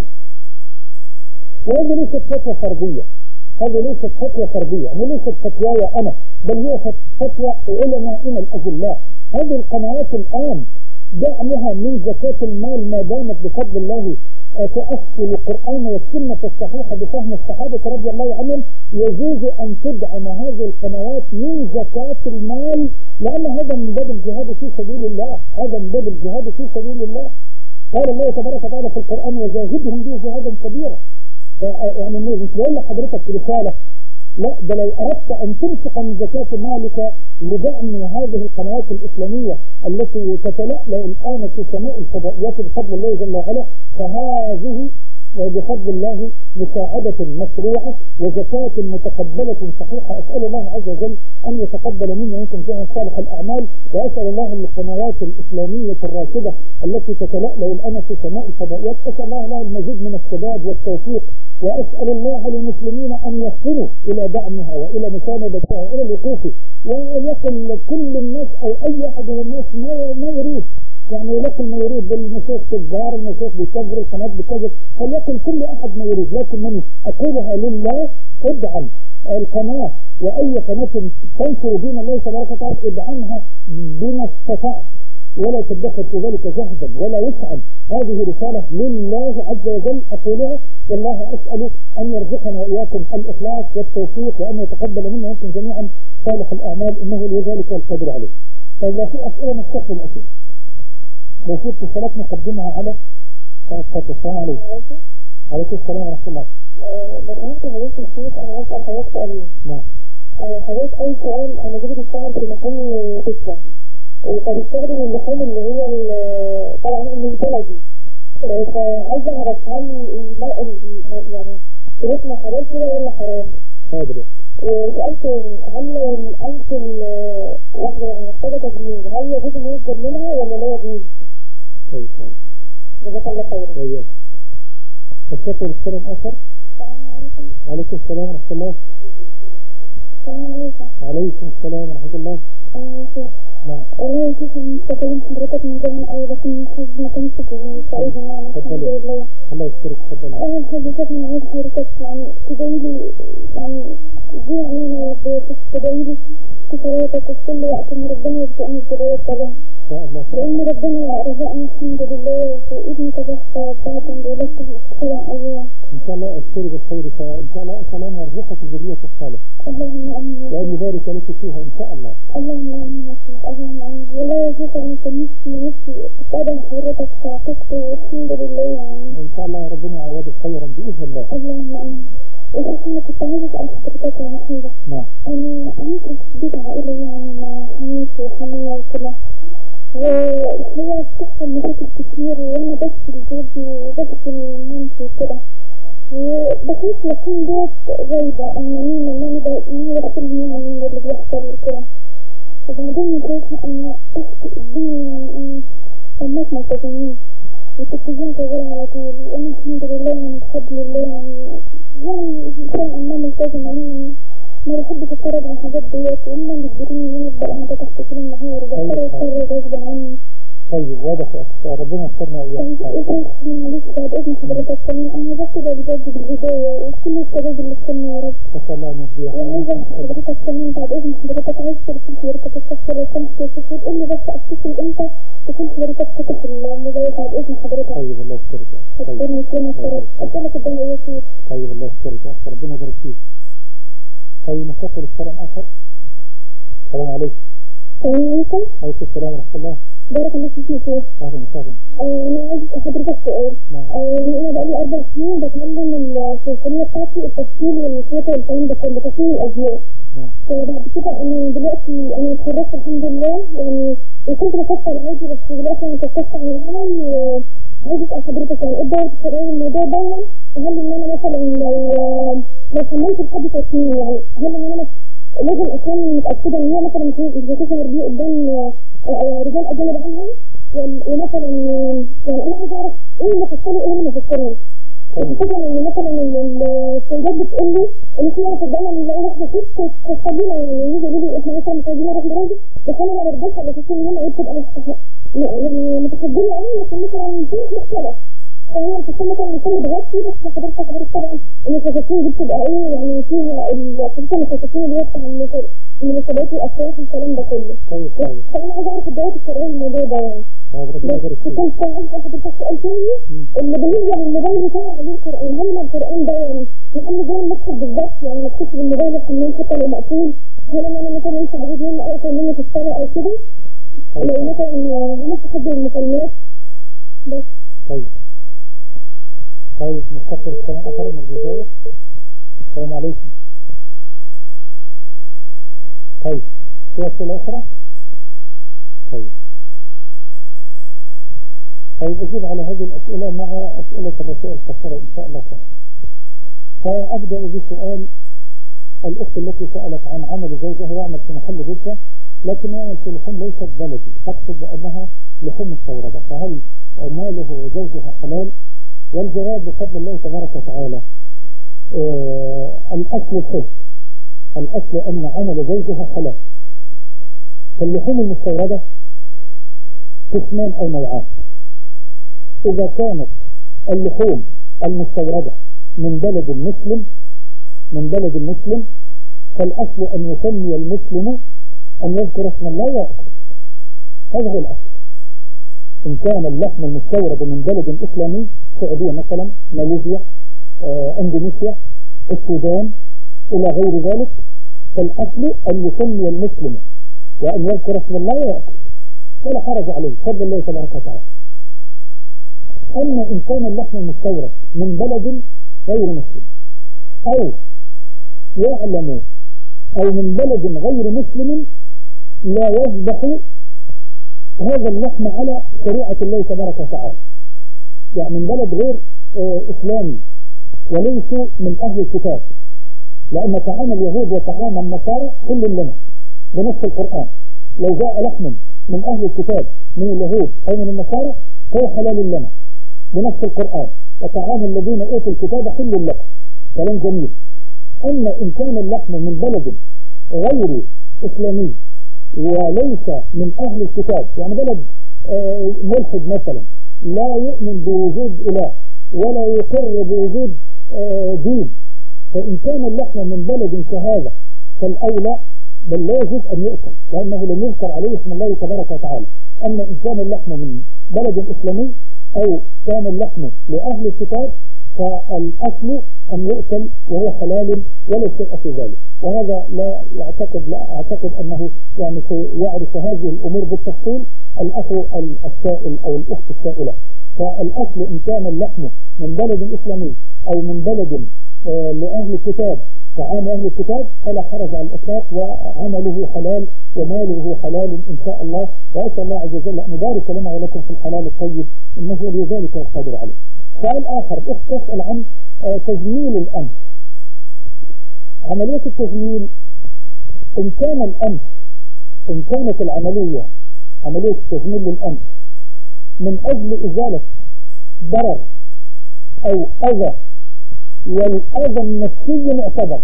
Speaker 3: وهذه ليست فتوى فردية، هذه ليست فتوى فردية، يعني ليست فتواي أنا، بل هي فتوى علمائنا الأجلاء. هذه القنوات الآن دعمها من زكاة المال ما دامت بفضل الله تؤصل القرآن والسنة الصحيحة بفهم الصحابة رضي الله عنهم، يجوز أن تدعم هذه القنوات من زكاة المال، لأن هذا من باب الجهاد في سبيل الله، هذا من باب الجهاد في سبيل الله. قال الله تبارك وتعالى في القرآن وجاهدهم به جهادا كبيرا. يعني مش بقول لحضرتك رسالة، لا ده لو أردت أن تنفق من زكاة مالك لدعم هذه القنوات الإسلامية التي تتلألأ الآن في سماء الفضائيات بفضل الله جل وعلا، فهذه بفضل الله مساعدة مشروعة وزكاة متقبلة صحيحة. أسأل الله عز وجل أن يتقبل منا ومنكم فيها صالح الأعمال، وأسأل الله للقنوات الإسلامية الراشدة التي تتلألأ الآن في سماء الفضائيات، أسأل الله لها المزيد من السداد والتوفيق، وأسأل الله للمسلمين أن يصلوا إلى دعمها وإلى مساندتها وإلى الوقوف، ويصل كل الناس أو أي أحد من الناس ما يريد، يعني ولكن ما يريد بالمشايخ تجار، المشايخ بيتجروا، القناة بتجر، فليكن كل أحد ما يريد، لكنني أقولها لله ادعم القناة وأي قناة تنشر دين الله تبارك وتعالى ادعمها بما استطعت، ولا تدخل في ذلك جهدا ولا وسعا. هذه رسالة لله عز وجل أقولها، والله أسأل أن يرزقنا وإياكم الإخلاص والتوفيق، وأن يتقبل منا وأنتم جميعا صالح الأعمال، إنه لذلك والقدر عليه. فإذا في أسئلة نستقبل الأسئلة. لو في اتصالات نقدمها على السلام عليكم. عليكم السلام ورحمة الله.
Speaker 1: برنامج حضرتك الشيخ، أنا عايز أسأل حضرتك سؤالين.
Speaker 3: نعم.
Speaker 1: حضرتك أي سؤال، أنا جيت بشتغل في محل فكرة، فبستخدم اللحوم اللي هي طبعا البلدي، فعايزة أعرف هل يعني فلوسنا حلال كده ولا حرام؟
Speaker 3: حاضر.
Speaker 1: وسألت هل لو الأنكل واحدة يعني محتاجة تجميل، هل يجوز إن هي تجملها ولا لا يجوز؟
Speaker 3: طيب.
Speaker 1: جزاك الله خيرا.
Speaker 3: طيب. تفضل السلام آخر.
Speaker 1: السلام عليكم.
Speaker 3: عليكم السلام ورحمة الله.
Speaker 1: السلام عليكم.
Speaker 3: عليكم السلام ورحمة الله. نعم.
Speaker 1: والله شوف أنا بكلم حضرتك من زمان أوي، لكن الحظ ما كانش سعيد يعني، الحمد لله.
Speaker 3: الله يسترك. تفضل.
Speaker 1: أول حاجة أنا عايز حضرتك يعني تدعيلي، يعني دي علينا تدعيلي في صلاتك وفي كل وقت إن ربنا يرزقني بذرية صالحة.
Speaker 3: إن شاء الله.
Speaker 1: لأن ربنا رزقني الحمد لله، وابني توفى بعد ولادته 7 أيام.
Speaker 3: إن شاء الله أشتري بالخير، إن شاء الله أسأل أن يرزقك الذرية الصالحة.
Speaker 1: اللهم آمين.
Speaker 3: وأن يبارك لك فيها إن شاء الله.
Speaker 1: اللهم آمين. اللهم آمين. والله يا شيخ أنا كان نفسي أتقابل حضرتك فعطيت الحمد لله يعني.
Speaker 3: إن شاء الله ربنا يعوضك خيرا بإذن الله.
Speaker 1: اللهم آمين. وشيخ أنا كنت عايزة أسأل حضرتك عن حاجة.
Speaker 3: نعم.
Speaker 1: أنا عندي بيت عائلي يعني مع حميتي وحمية وكده، وهي بتحصل مشاكل كتير، وأنا بغسل جوزي وبغسل مامتي وكده، وبخاف يكون دوت غايبة أو نميمة إن أنا بغسلهم يعني من اللي بيحصل وكده. وبعدين شايفة أن أختي الدنيا أمات ملتزمين والتلفزيون شغال على طول، وأنا الحمد لله من بفضل الله يعني إنسان أما ملتزم، يعني ما بحبش أتفرج على الحاجات ديت، وإما بيجبروني إن أنا أبقى قاعدة تحت كل النهار وبضطر غصب عني.
Speaker 3: طيب واضح يا أخي، ربنا يسترنا وإياك.
Speaker 1: معلش بعد إذن حضرتك كمان أنا بس بجدد الهداية وكل الشباب اللي استنى يا رب.
Speaker 3: أسأل الله أن يهديك.
Speaker 1: وعايزة حضرتك كمان بعد إذن حضرتك عايز ترسل حضرتك الصفحة لو سمحت يا شيخ، وتقول لي بس أتصل إمتى تكون حضرتك فتح الموبايل بعد إذن حضرتك.
Speaker 3: طيب الله يسترك.
Speaker 1: ربنا يكرمك يا رب. أسألك الدنيا يا شيخ.
Speaker 3: طيب الله يسترك يا أخي، ربنا يبارك فيك. طيب نستقبل السلام آخر. السلام عليكم.
Speaker 1: السلام عليكم.
Speaker 3: عليكم السلام ورحمة الله.
Speaker 1: بارك الله فيك يا شيخ.
Speaker 3: أهلا وسهلا.
Speaker 1: أنا عايز حضرتك سؤال. أنا بقالي 4 سنين بتعلم السلسلية بتاعتي، التفصيل والموسيقى والكلام ده كله، تفصيل الأزياء. فبعد كده أنا دلوقتي أنا اتخرجت الحمد لله يعني، وكنت بفكر عادي، بس دلوقتي أنا فكرت عن العمل. عايز أسأل حضرتك يعني إيه الدور في الموضوع ده؟ هل إن أنا مثلا لو كملت لحد 3 يعني هل إن أنا لازم أكون متأكدة إن هي مثلا مش هتظهر دي قدام رجال أجانب عنهم، ومثلا يعني أنا عايز أعرف إيه اللي فكروا إيه اللي ما فكروا. خصوصا إن مثلا السيدات بتقول لي إن في واحد دايما نلاقي واحدة ست تستقبلها، يعني يجي يقولوا لي إحنا مثلا متعودين نروح لراجل، بس أنا ما برضاش على أساس إن أنا إيه بتبقى يعني متقبلة أوي، لكن مثلا في مشكلة. فهي بتكون مثلا بتكون دلوقتي بس حضرتك طبعا المسافين دي بتبقى إيه يعني فيها خصوصا المسافين اللي هي بتاع المناسبات والأفراح والكلام ده كله. فأنا عايزة أعرف الدورات الشرعية الموضوع ده يعني. كنت عايزة حضرتك سؤال تاني، اللي بالنسبة للموبايل بتاعي عليه القرآن، هل القرآن ده يعني محل زي المكتب بالظبط، يعني مكتوب بالموبايل الحمام حتى لو مقفول، هل أنا مثلا لسه بجيب منه أقفل منه في الشارع أو كده؟ لو مثلا أنا تحب المكالمات بس.
Speaker 3: طيب نستقبل السلام آخر من الجزائر. السلام عليكم. طيب في أسئلة أخرى؟ طيب أجيب على هذه الأسئلة مع أسئلة الرسائل القصيرة إن شاء الله تعالى. فأبدأ بسؤال الأخت التي سألت عن عمل زوجها يعمل في محل بيتزا لكن يعمل في لحوم ليست بلدي، تقصد بأنها لحوم مستوردة، فهل ماله وزوجها حلال؟ والجواب بفضل الله تبارك وتعالى الأصل الحل، الأصل أن عمل زوجها حلال. فاللحوم المستوردة قسمان أو نوعان. إذا كانت اللحوم المستوردة من بلد مسلم فالأصل أن يسمي المسلم أن يذكر اسم الله ويأكل، هذا هو الأصل. إن كان اللحم المستورد من بلد إسلامي، السعودية مثلا، ماليزيا، اندونيسيا، السودان إلى غير ذلك، فالأصل أن يسمي المسلم وأن يذكر اسم الله ويأكل ولا حرج عليه بفضل الله تبارك وتعالى. أما إن كان اللحم المستورد من بلد غير مسلم أو يعلم أو من بلد غير مسلم لا يذبح هذا اللحم على شريعة الله تبارك وتعالى، يعني من بلد غير إسلامي وليسوا من أهل الكتاب، لأن طعام اليهود وطعام النصارى كل لنا بنص القرآن. لو جاء لحم من أهل الكتاب من اليهود أو من النصارى هو حلال لنا بنص القرآن، وطعام الذين أوتوا الكتاب حل لكم، كلام جميل. أما إن كان اللحم من بلد غير إسلامي وليس من أهل الكتاب، يعني بلد ملحد مثلا لا يؤمن بوجود إله ولا يقر بوجود دين، فإن كان اللحم من بلد كهذا فالأولى بل لا يجوز أن يؤكل لأنه لم يذكر عليه اسم الله تبارك وتعالى. أما إن كان اللحم من بلد إسلامي أو كان اللحم لأهل الكتاب فالأصل أن يؤكل وهو حلال ولا شيء في ذلك. وهذا لا أعتقد أنه يعني يعرف هذه الأمور بالتفصيل الأخ السائل أو الأخت السائلة. فالأصل إن كان اللحم من بلد إسلامي أو من بلد لأهل الكتاب طعام أهل الكتاب فلا حرج على الإطلاق، وعمله حلال وماله حلال إن شاء الله. وأسأل الله عز وجل أن يبارك لنا ولكم في الحلال الطيب إنه لذلك القادر عليه. سؤال آخر، أخت تسأل عن تجميل الأنف. عملية التجميل إن كان الأنف، إن كانت العملية عملية التجميل للأنف من أجل إزالة ضرر أو أذى، والأذى النفسي معتبر،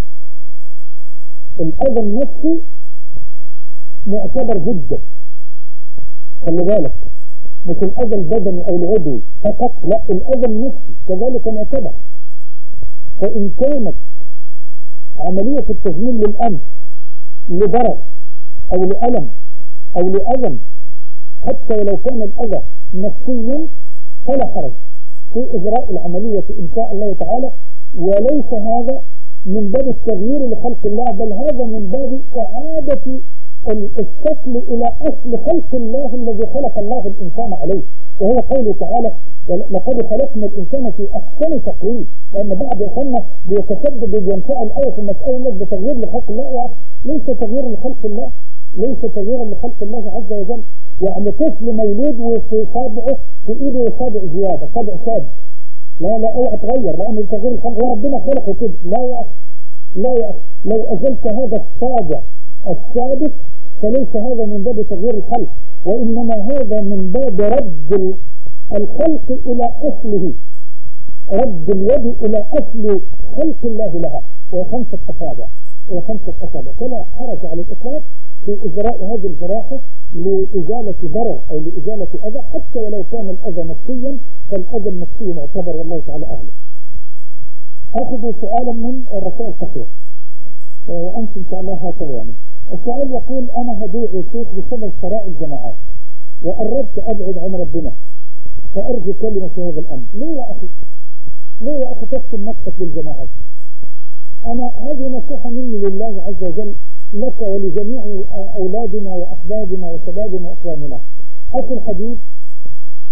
Speaker 3: الأذى النفسي معتبر جدا، خلي بالك، مش الأذى البدني أو العضوي فقط، لا الأذى النفسي كذلك معتبر. فإن كانت عملية التجميل للأنف لضرر أو لألم أو لأذى حتى ولو كان الأذى نفسيا فلا حرج في إجراء العملية إن شاء الله تعالى، وليس هذا من باب التغيير لخلق الله، بل هذا من باب إعادة الشكل إلى أصل خلق الله الذي خلق الله الإنسان عليه، وهو قوله تعالى لقد خلقنا الإنسان في أحسن تقويم. لأن بعض إخواننا بيتسبب وينفعل الآية في المسألة بتغيير لخلق الله، ليس تغيير لخلق الله، ليس تغييرا لخلق الله عز وجل. يعني طفل مولود وفي صابعه في ايده صابع زياده، صابع ثابت، لا اوعى تغير لان تغيير الخلق وربنا خلقه كده، لا يا اخي لا يا اخي، لو ازلت هذا الصابع الثابت فليس هذا من باب تغيير الخلق، وانما هذا من باب رد الخلق الى اصله، رد اليد الى اصل خلق الله لها، وهي 5 أصابع و5 أصابع. فلا حرج على الاطلاق في إجراء هذه الجراحة لإزالة ضرر أو لإزالة أذى، حتى ولو كان الأذى نفسيا فالأذى النفسي معتبر والله تعالى أهله. أخذ سؤالا من الرسائل الكثيرة وأنت إن شاء الله هكذا. يعني السؤال يقول أنا هديع يا شيخ بسبب شراء الجماعات وقربت أبعد عن ربنا فأرجو كلمة في هذا الأمر. ليه يا أخي؟ ليه يا أخي تقسم نفسك بالجماعات؟ أنا هذه نصيحة مني لله عز وجل لك ولجميع أولادنا وأحبابنا وشبابنا وإخواننا. أخي الحبيب،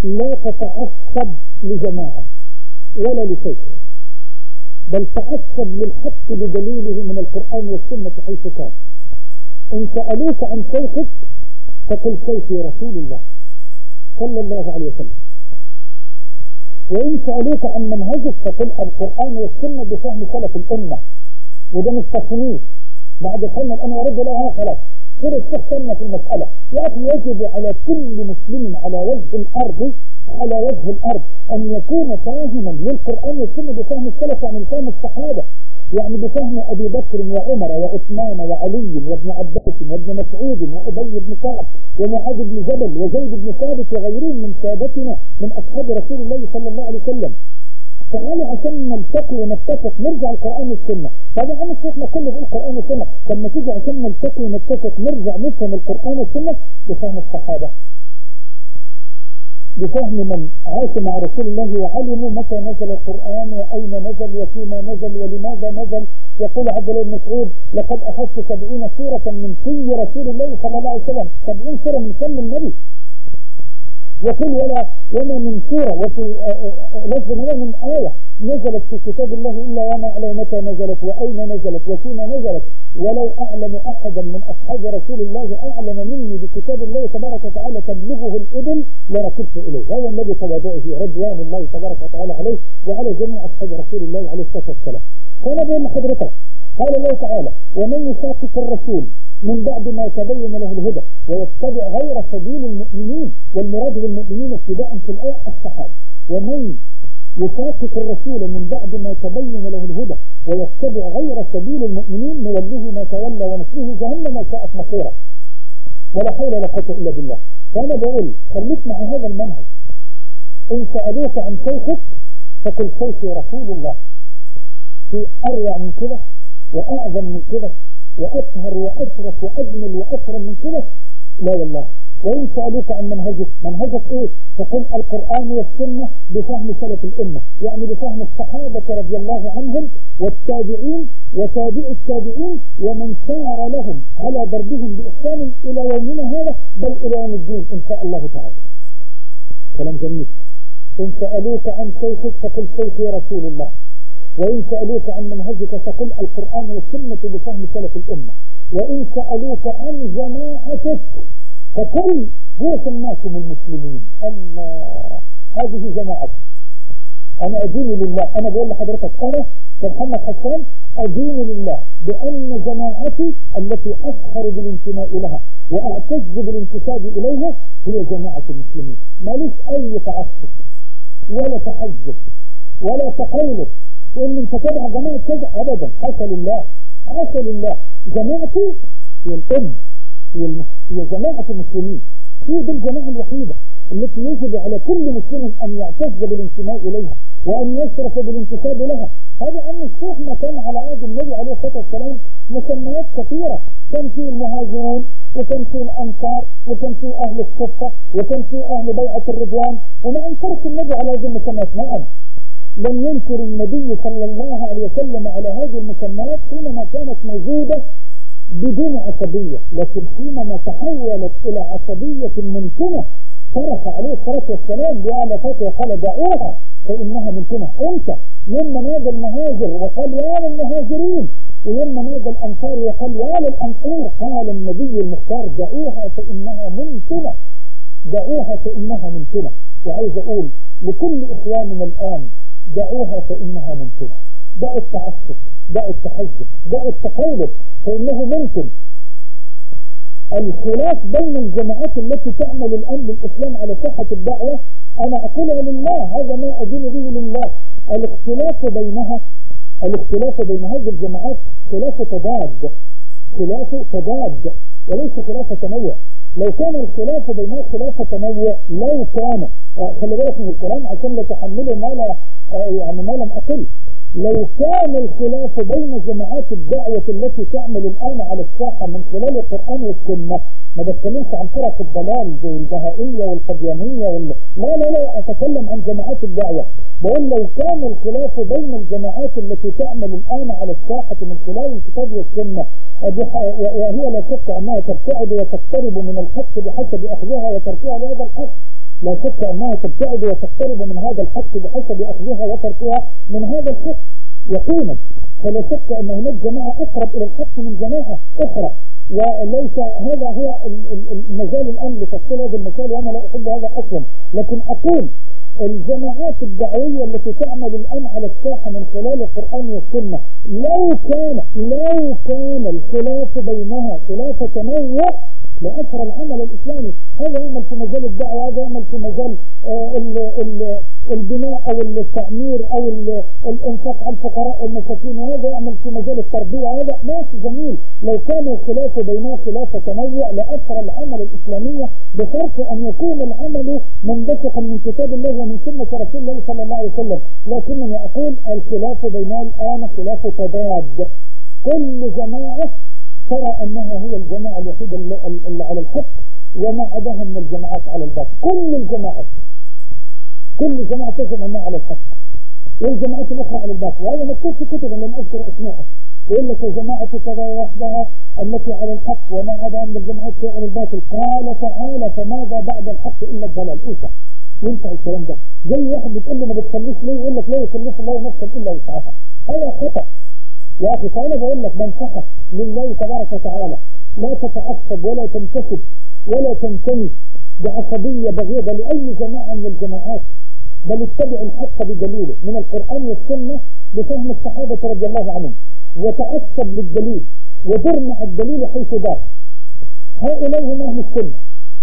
Speaker 3: لا تتعصب لجماعة ولا لشيء، بل تعصب للحق بدليله من القرآن والسنة حيث كان. إن سألوك عن شيخك فقل شيخي رسول الله صلى الله عليه وسلم، وإن سألوك عن منهجك فقل القرآن والسنة بفهم سلف الأمة. وده مش تصنيف بعد الحلم أنا أرد لها خلاص كده استخدمنا في المسألة. لكن يجب على كل مسلم على وجه الأرض أن يكون فاهما للقرآن والسنة بفهم السلف، يعني بفهم الصحابة، يعني بفهم أبي بكر وعمر وعثمان وعلي وابن عباس وابن مسعود وأبي بن كعب ومعاذ بن جبل وزيد بن ثابت وغيرهم من سادتنا من أصحاب رسول الله صلى الله عليه وسلم. تعالوا عشان نلتقي ونتفق نرجع القرآن والسنة. طبعا عم الشيخنا كله في القرآن والسنة، لما تيجي عشان نلتقي ونتفق نرجع نفهم القرآن والسنة بفهم الصحابة، بفهم من عاش مع رسول الله وعلموا متى نزل القرآن وأين نزل وفيما نزل ولماذا نزل. يقول عبد الله بن مسعود لقد أخذت 70 سورة من في رسول الله صلى الله عليه وسلم، 70 سورة من سن النبي. يقول وما من سورة وفي لفظ ولا من آية نزلت في كتاب الله إلا وما أعلم متى نزلت وأين نزلت وفيما نزلت، ولو أعلم أحدا من أصحاب رسول الله أعلم مني بكتاب الله تبارك وتعالى تبلغه الإبل لركبت إليه. هذا النبي تواضعه رضوان الله تبارك وتعالى عليه وعلى جميع أصحاب رسول الله عليه الصلاة والسلام. فأنا بقول لحضرتك قال الله تعالى ومن يشاقق الرسول من بعد ما تبين له الهدى ويتبع غير سبيل المؤمنين، والمراد بالمؤمنين ابتداء في الآية الصحابة. ومن يشاقق الرسول من بعد ما تبين له الهدى ويتبع غير سبيل المؤمنين نوله ما تولى ونصله جهنم وساءت مصيرا. ولا حول ولا قوة إلا بالله. فأنا بقول خليك مع هذا المنهج. إن سألوك عن شيخك فقل شيخي رسول الله. في أروع من كده وأعظم من كده وأطهر وأشرف وأجمل وأكرم من كده؟ لا والله. وإن سألوك عن منهجك إيه؟ فقل القرآن والسنة بفهم سلف الأمة، يعني بفهم الصحابة رضي الله عنهم والتابعين وتابع التابعين ومن سار لهم على دربهم بإحسان إلى يومنا هذا بل إلى يوم الدين إن شاء الله تعالى. كلام جميل. إن سألوك عن شيخك فقل شيخي رسول الله، وإن سألوك عن منهجك فقل القرآن والسنة بفهم سلف الأمة، وإن سألوك عن جماعتك فقل هو سماكم المسلمين. الله، هذه جماعتك. أنا أدين لله. أنا بقول لحضرتك أنا محمد حسان أدين لله بأن جماعتي التي أفخر بالانتماء لها وأعتز بالانتساب إليها هي جماعة المسلمين. ماليش أي تعصب ولا تحزب ولا تقلب وإن انت تبع جماعة كذا أبدا، حاشا لله حاشا لله. جماعتي هي الأم، هي جماعة المسلمين. هي دي الجماعة الوحيدة التي يجب على كل مسلم أن يعتز بالانتماء إليها وأن يشرف بالانتساب لها. هذا أن الشيخ ما كان على عهد النبي عليه الصلاة والسلام مسميات كثيرة، كان فيه المهاجرون وكان فيه الأنصار وكان فيه أهل الصفة وكان فيه أهل بيعة الرضوان، وما أنكرش النبي على هذه المسميات. نعم، لم ينكر النبي صلى الله عليه وسلم على هذه المسميات حينما كانت موجودة بدون عصبية، لكن حينما تحولت إلى عصبية ممكنة صرف عليه الصلاة والسلام بآلافته وقال دعوها فإنها ممكنة. أنت يوم نادى المهاجر وقال يا للمهاجرين، ويوم نادى الأنصار وقال يا للأنصار، قال النبي المختار دعوها فإنها ممكنة، دعوها فإنها ممكنة. وعايز أقول لكل إخواننا الآن دعوها فإنها ممكنة. دعوا التعصب، دعوا التحزب، دعوا التقلب فإنه ممكن. الخلاف بين الجماعات التي تعمل الآن للإسلام على صحة الدعوة أنا أقولها لله، هذا ما أدين به لله. الاختلاف بين هذه الجماعات خلاف تضاد وليس خلاف تنوع. لو كان الخلاف بينها خلاف تنوع لو كان خلي بالك من الكلام عشان لا تحمله ما لم أقل. لو كان الخلاف بين جماعات الدعوة التي تعمل الآن على الساحة من خلال القرآن والسنة، ما بتكلمش عن فرق الضلال زي البهائية والقديانية لا أتكلم عن جماعات الدعوة. بقول لو كان الخلاف بين الجماعات التي تعمل الآن على الساحة من خلال الكتاب والسنة وهي لا شك أنها تبتعد وتقترب من الحق بحسب أخذها وتركها لهذا الحق، لا شك أنها تبتعد وتقترب من هذا الحق بحسب أخذها وتركها من هذا الحق يقينا. فلا شك أن هناك جماعة أقرب إلى الحق من جماعة أخرى، وليس هذا هو المجال الآن لتفصيل هذا المثال، وأنا لا أحب هذا أصلا. لكن أقول الجماعات الدعوية التي تعمل الآن على الساحة من خلال القرآن والسنة، لو كان الخلاف بينها خلاف تنوع لأثر العمل الإسلامي. هذا يعمل في مجال الدعوة، هذا يعمل في مجال البناء أو التعمير أو الإنفاق على الفقراء والمساكين، وهذا يعمل في مجال التربية. هذا ماشي جميل لو كان الخلاف بينها خلاف تنوع لأثر العمل الإسلامية، بشرط أن يكون العمل منبثقا من كتاب الله ومن سنة رسول الله صلى الله عليه وسلم. لكنني أقول الخلاف بينها الآن خلاف تضاد. كل جماعة ترى أنها هي الجماعة الوحيدة اللي على الحق، وما عداها من الجماعات على الباطل. كل جماعة تزعم أنها على الحق، والجماعات الأخرى على الباطل. وهذا مكتوب في كتب لم أذكر اسمها، يقول لك جماعة كذا وحدها التي على الحق وما عداها من الجماعات على الباطل. قال تعالى: فماذا بعد الحق إلا الضلال. ينفع الكلام ده؟ زي واحد بتقول له ما بتصليش ليه، يقول لك لا يكلف الله نفسا إلا وسعها. هذا خطأ يا أخي. فأنا بقول لك بنصحك لله تبارك وتعالى، لا تتعصب ولا تنتسب ولا تنتمي بعصبية بغيضة لأي جماعة من الجماعات، بل اتبع الحق بدليله من القرآن والسنة بفهم الصحابة رضي الله عنهم، وتعصب للدليل ودر مع الدليل حيث دار. هؤلاء هم أهل السنة،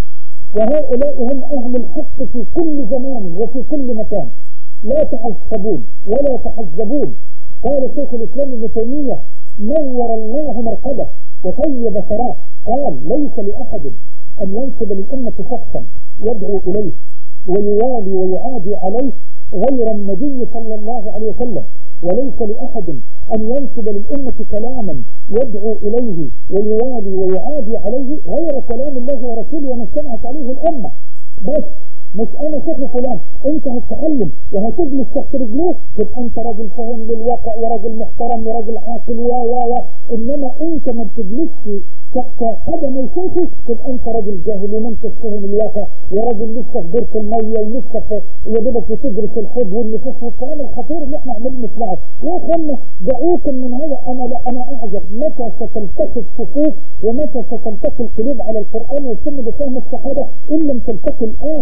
Speaker 3: وهؤلاء هم أهل الحق في كل زمان وفي كل مكان. لا تعصبون ولا تحزبون. قال شيخ الإسلام ابن تيمية: نور الله مرقده وطيب ثراه. قال: ليس لأحد أن ينسب للأمة شخصا يدعو إليه ويوالي ويعادي عليه غير النبي صلى الله عليه وسلم، وليس لأحد أن ينسب للأمة كلاما يدعو إليه ويوالي ويعادي عليه غير كلام الله ورسوله وما اجتمعت عليه الأمة. بس مش أنا شيخ فلان أنت هتتعلم وهتجلس تحت رجليه تبقى أنت راجل فاهم للواقع ورجل محترم ورجل عاقل إنما أنت ما بتجلسش تحت قدم شيخك تبقى أنت راجل جاهل وما انتش فاهم الواقع، ورجل لسه في دورة المية ولسه يا دوبك بتدرس الحب والنفاس والكلام الخطير اللي احنا عمالين نسمعه. يا اخوانا دعوكم من هذا. أنا أعجب متى ستلتقي الصفوف ومتى ستلتقي القلوب على القرآن والسنة بفهم الصحابة. إن لم تلتقي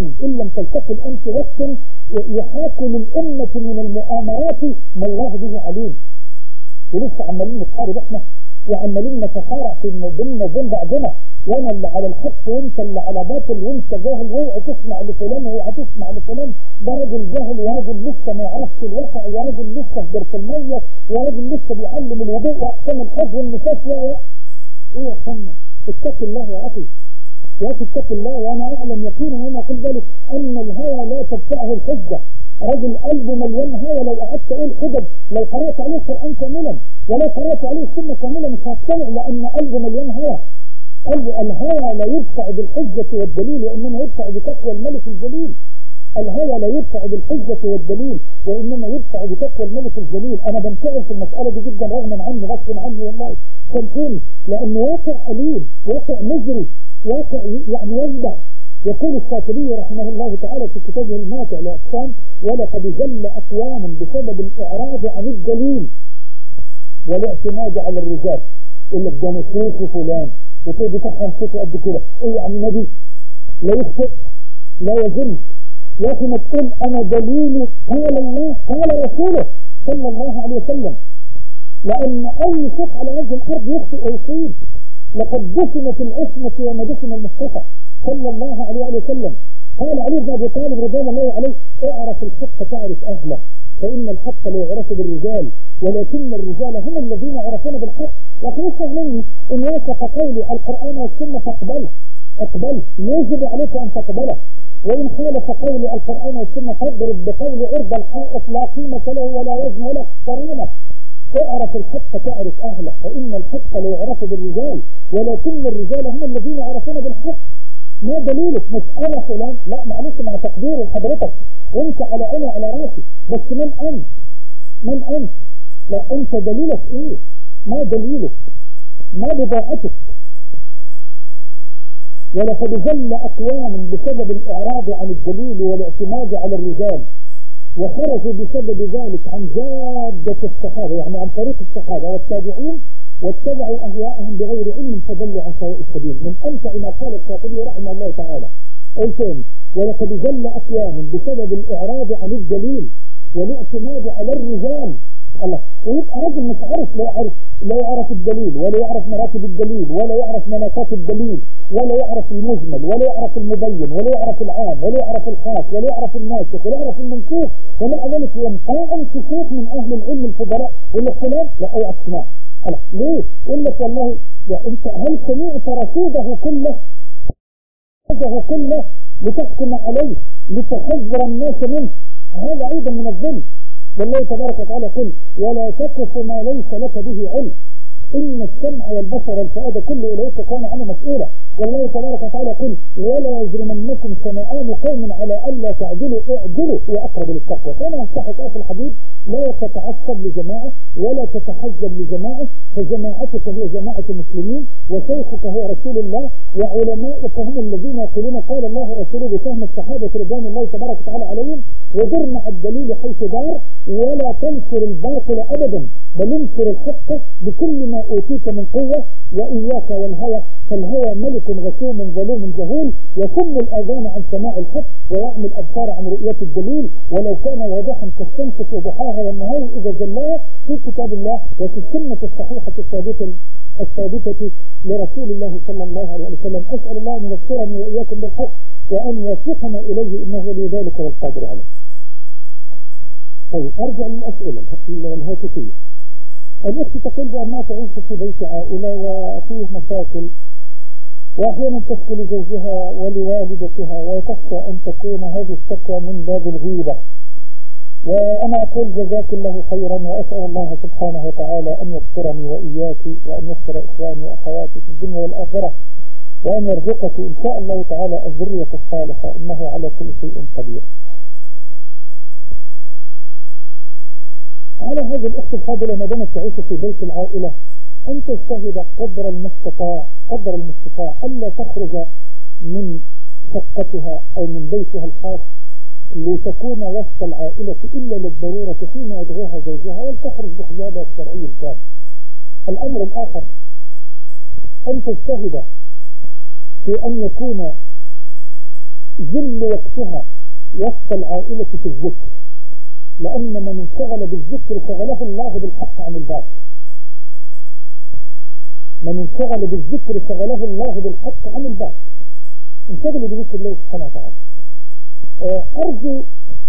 Speaker 3: الآن في وقت يحاك للأمة من المؤامرات ما الله به عليم، ولسه عمالين نتحارب احنا وعمالين نتصارع في بيننا وبين بعضنا، وانا اللي على الحق وانت اللي على باطل، وانت جاهل واوعى تسمع لفلان واوعى تسمع لفلان، ده راجل جاهل وراجل لسه ما يعرفش الواقع وراجل لسه في دورة المية وراجل لسه بيعلم الوضوء واحكام الحج والنفاس. ايه يا اخوانا اتق الله يا اخي، لا تتق الله. وانا اعلم يقينا وانا اقول ذلك ان الهوى لا تدفعه الحجه. رجل قلبه مليان هوى لو قعدت اقول حجج، لو قرات عليه القران كاملا ولو قرات عليه السنه كاملا مش هتطلع، لان قلبه مليان هوى. الهوى لا يدفع بالحجه والدليل وانما يدفع بتقوى الملك الجليل. الهوى لا يدفع بالحجه والدليل وانما يدفع بتقوى الملك الجليل. انا بنفعل في المساله دي جدا رغما عني غصبا عني والله سامحوني، لان واقع اليم واقع مجري واقع يعني يوجع. يقول الشاطبي رحمه الله تعالى في كتابه الماتع لأقسام: ولقد جل أقوام بسبب الإعراض عن الدليل والاعتماد على الرجال. يقول لك ده نشوف فلان وتقول بتفهم صوته قد كده، ايه يعني النبي لا يخطئ لا يزل. يا اخي ما تقول انا دليلي قال الله قال رسوله صلى الله عليه وسلم، لان اي شيخ على وجه الارض يخطئ ويصيب. لقد دفنت العصمة وما دفن المصطفى صلى الله عليه وسلم. قال علي بن ابي طالب رضوان الله عليه: اعرف الحق تعرف اهله، فان الحق لا يعرف بالرجال ولكن الرجال هم الذين يعرفون بالحق. لكن اسمع مني: ان وافق قولي القران والسنه فاقبله، يجب عليك ان تقبله، وان خالف قولي القران والسنه فاضرب بقول عرض الحائط لا قيمه له ولا وزن ولا قرينه. اعرف الحق تعرف اهله، فان الحق لا يعرف بالرجال ولكن الرجال هم الذين يعرفون بالحق. ما دليلك؟ مش انا فلان، لا معلش مع تقديري لحضرتك وانت على عيني على راسي، بس من انت؟ لا انت دليلك ايه؟ ما دليلك؟ ما بضاعتك؟ ولقد ذل أقوام بسبب الإعراض عن الدليل والاعتماد على الرجال، وخرجوا بسبب ذلك عن جادة الصحابة، يعني عن طريق الصحابة والتابعين، واتبعوا أهواءهم بغير علم فضلوا عن سواء السبيل. من أمتع ما قال الشاطبي رحمه الله تعالى قلتين: ولقد ذل أقوام بسبب الإعراض عن الدليل والاعتماد على الرجال. الله، ويبقى رجل مش عارف، لا يعرف الدليل، ولا يعرف مراتب الدليل، ولا يعرف مناطات الدليل، ولا يعرف المجمل، ولا يعرف المبين، ولا يعرف العام، ولا يعرف الخاص، ولا يعرف الناسخ، ولا يعرف المنسوخ، ومع ذلك ينطعن في شيخ من أهل العلم الفضلاء يقول لك فلان لا اوعى تسمع. ليه؟ يقول لك والله يا انت هل سمعت رصيده كله لتحكم عليه لتحذر الناس منه؟ هذا أيضا من الظلم. والله تبارك وتعالى قل: ولا تقف ما ليس لك به علم إن السمع والبصر والفؤاد كل أولئك كان عنه مسؤولا. والله تبارك وتعالى قل: ولا يجرمنكم شنآن قوم على ألا تعدلوا اعدلوا هو أقرب للتقوى. كما ينصحك أخي الحبيب: لا تتعصب لجماعة ولا تتحزب لجماعة، فجماعتك هي جماعة المسلمين، وشيخك هو رسول الله، وعلماؤك هم الذين يقولون قال الله ورسوله بفهم الصحابة رضوان الله تبارك وتعالى عليهم. ودر مع الدليل حيث دار، ولا تنشر الباطل أبدا، بل انشر الحق بكل ما أوتيت من قوة، وإياك والهوى، فالهوى ملك غشوم ظلوم جهول، يصم الآذان عن سماع الحق، ويعمي الأبصار عن رؤية الدليل، ولو كان واضحا كالشمس في ضحاها والنهار إذا جلاها، في كتاب الله وفي السنة الصحيحة الثابتة لرسول الله صلى الله عليه وسلم. أسأل الله أن يذكرني وإياكم بالحق وأن يوفقنا إليه، إنه ولي ذلك والقادر عليه. طيب، أرجع للأسئلة الهاتفية. الأخت تقول بأنها تعيش في بيت عائلة وفيه مشاكل، وأحيانا تشكو لزوجها ولوالدتها، وتخشى أن تكون هذه الشكوى من باب الغيبة. وأنا أقول جزاك الله خيرا، وأسأل الله سبحانه وتعالى أن يغفرني وإياك، وأن يغفر إخواني وأخواتي في الدنيا والآخرة، وأن يرزقك إن شاء الله تعالى الذرية الصالحة، إنه على كل شيء قدير. على هذه الأخت الفاضلة، ما دامت تعيش في بيت العائلة، أن تجتهد قدر المستطاع ألا تخرج من شقتها أو من بيتها الخاص لتكون وسط العائلة إلا للضرورة حين يدعوها زوجها، ولتخرج بحجابها الشرعي الكامل. الأمر الآخر: أن تجتهد في أن يكون ذل وقتها وسط العائلة في الذكر، لأن من انشغل بالذكر شغله الله بالحق عن الباطل. من انشغل بالذكر شغله الله بالحق عن الباطل. انشغل بذكر الله سبحانه وتعالى. أرجو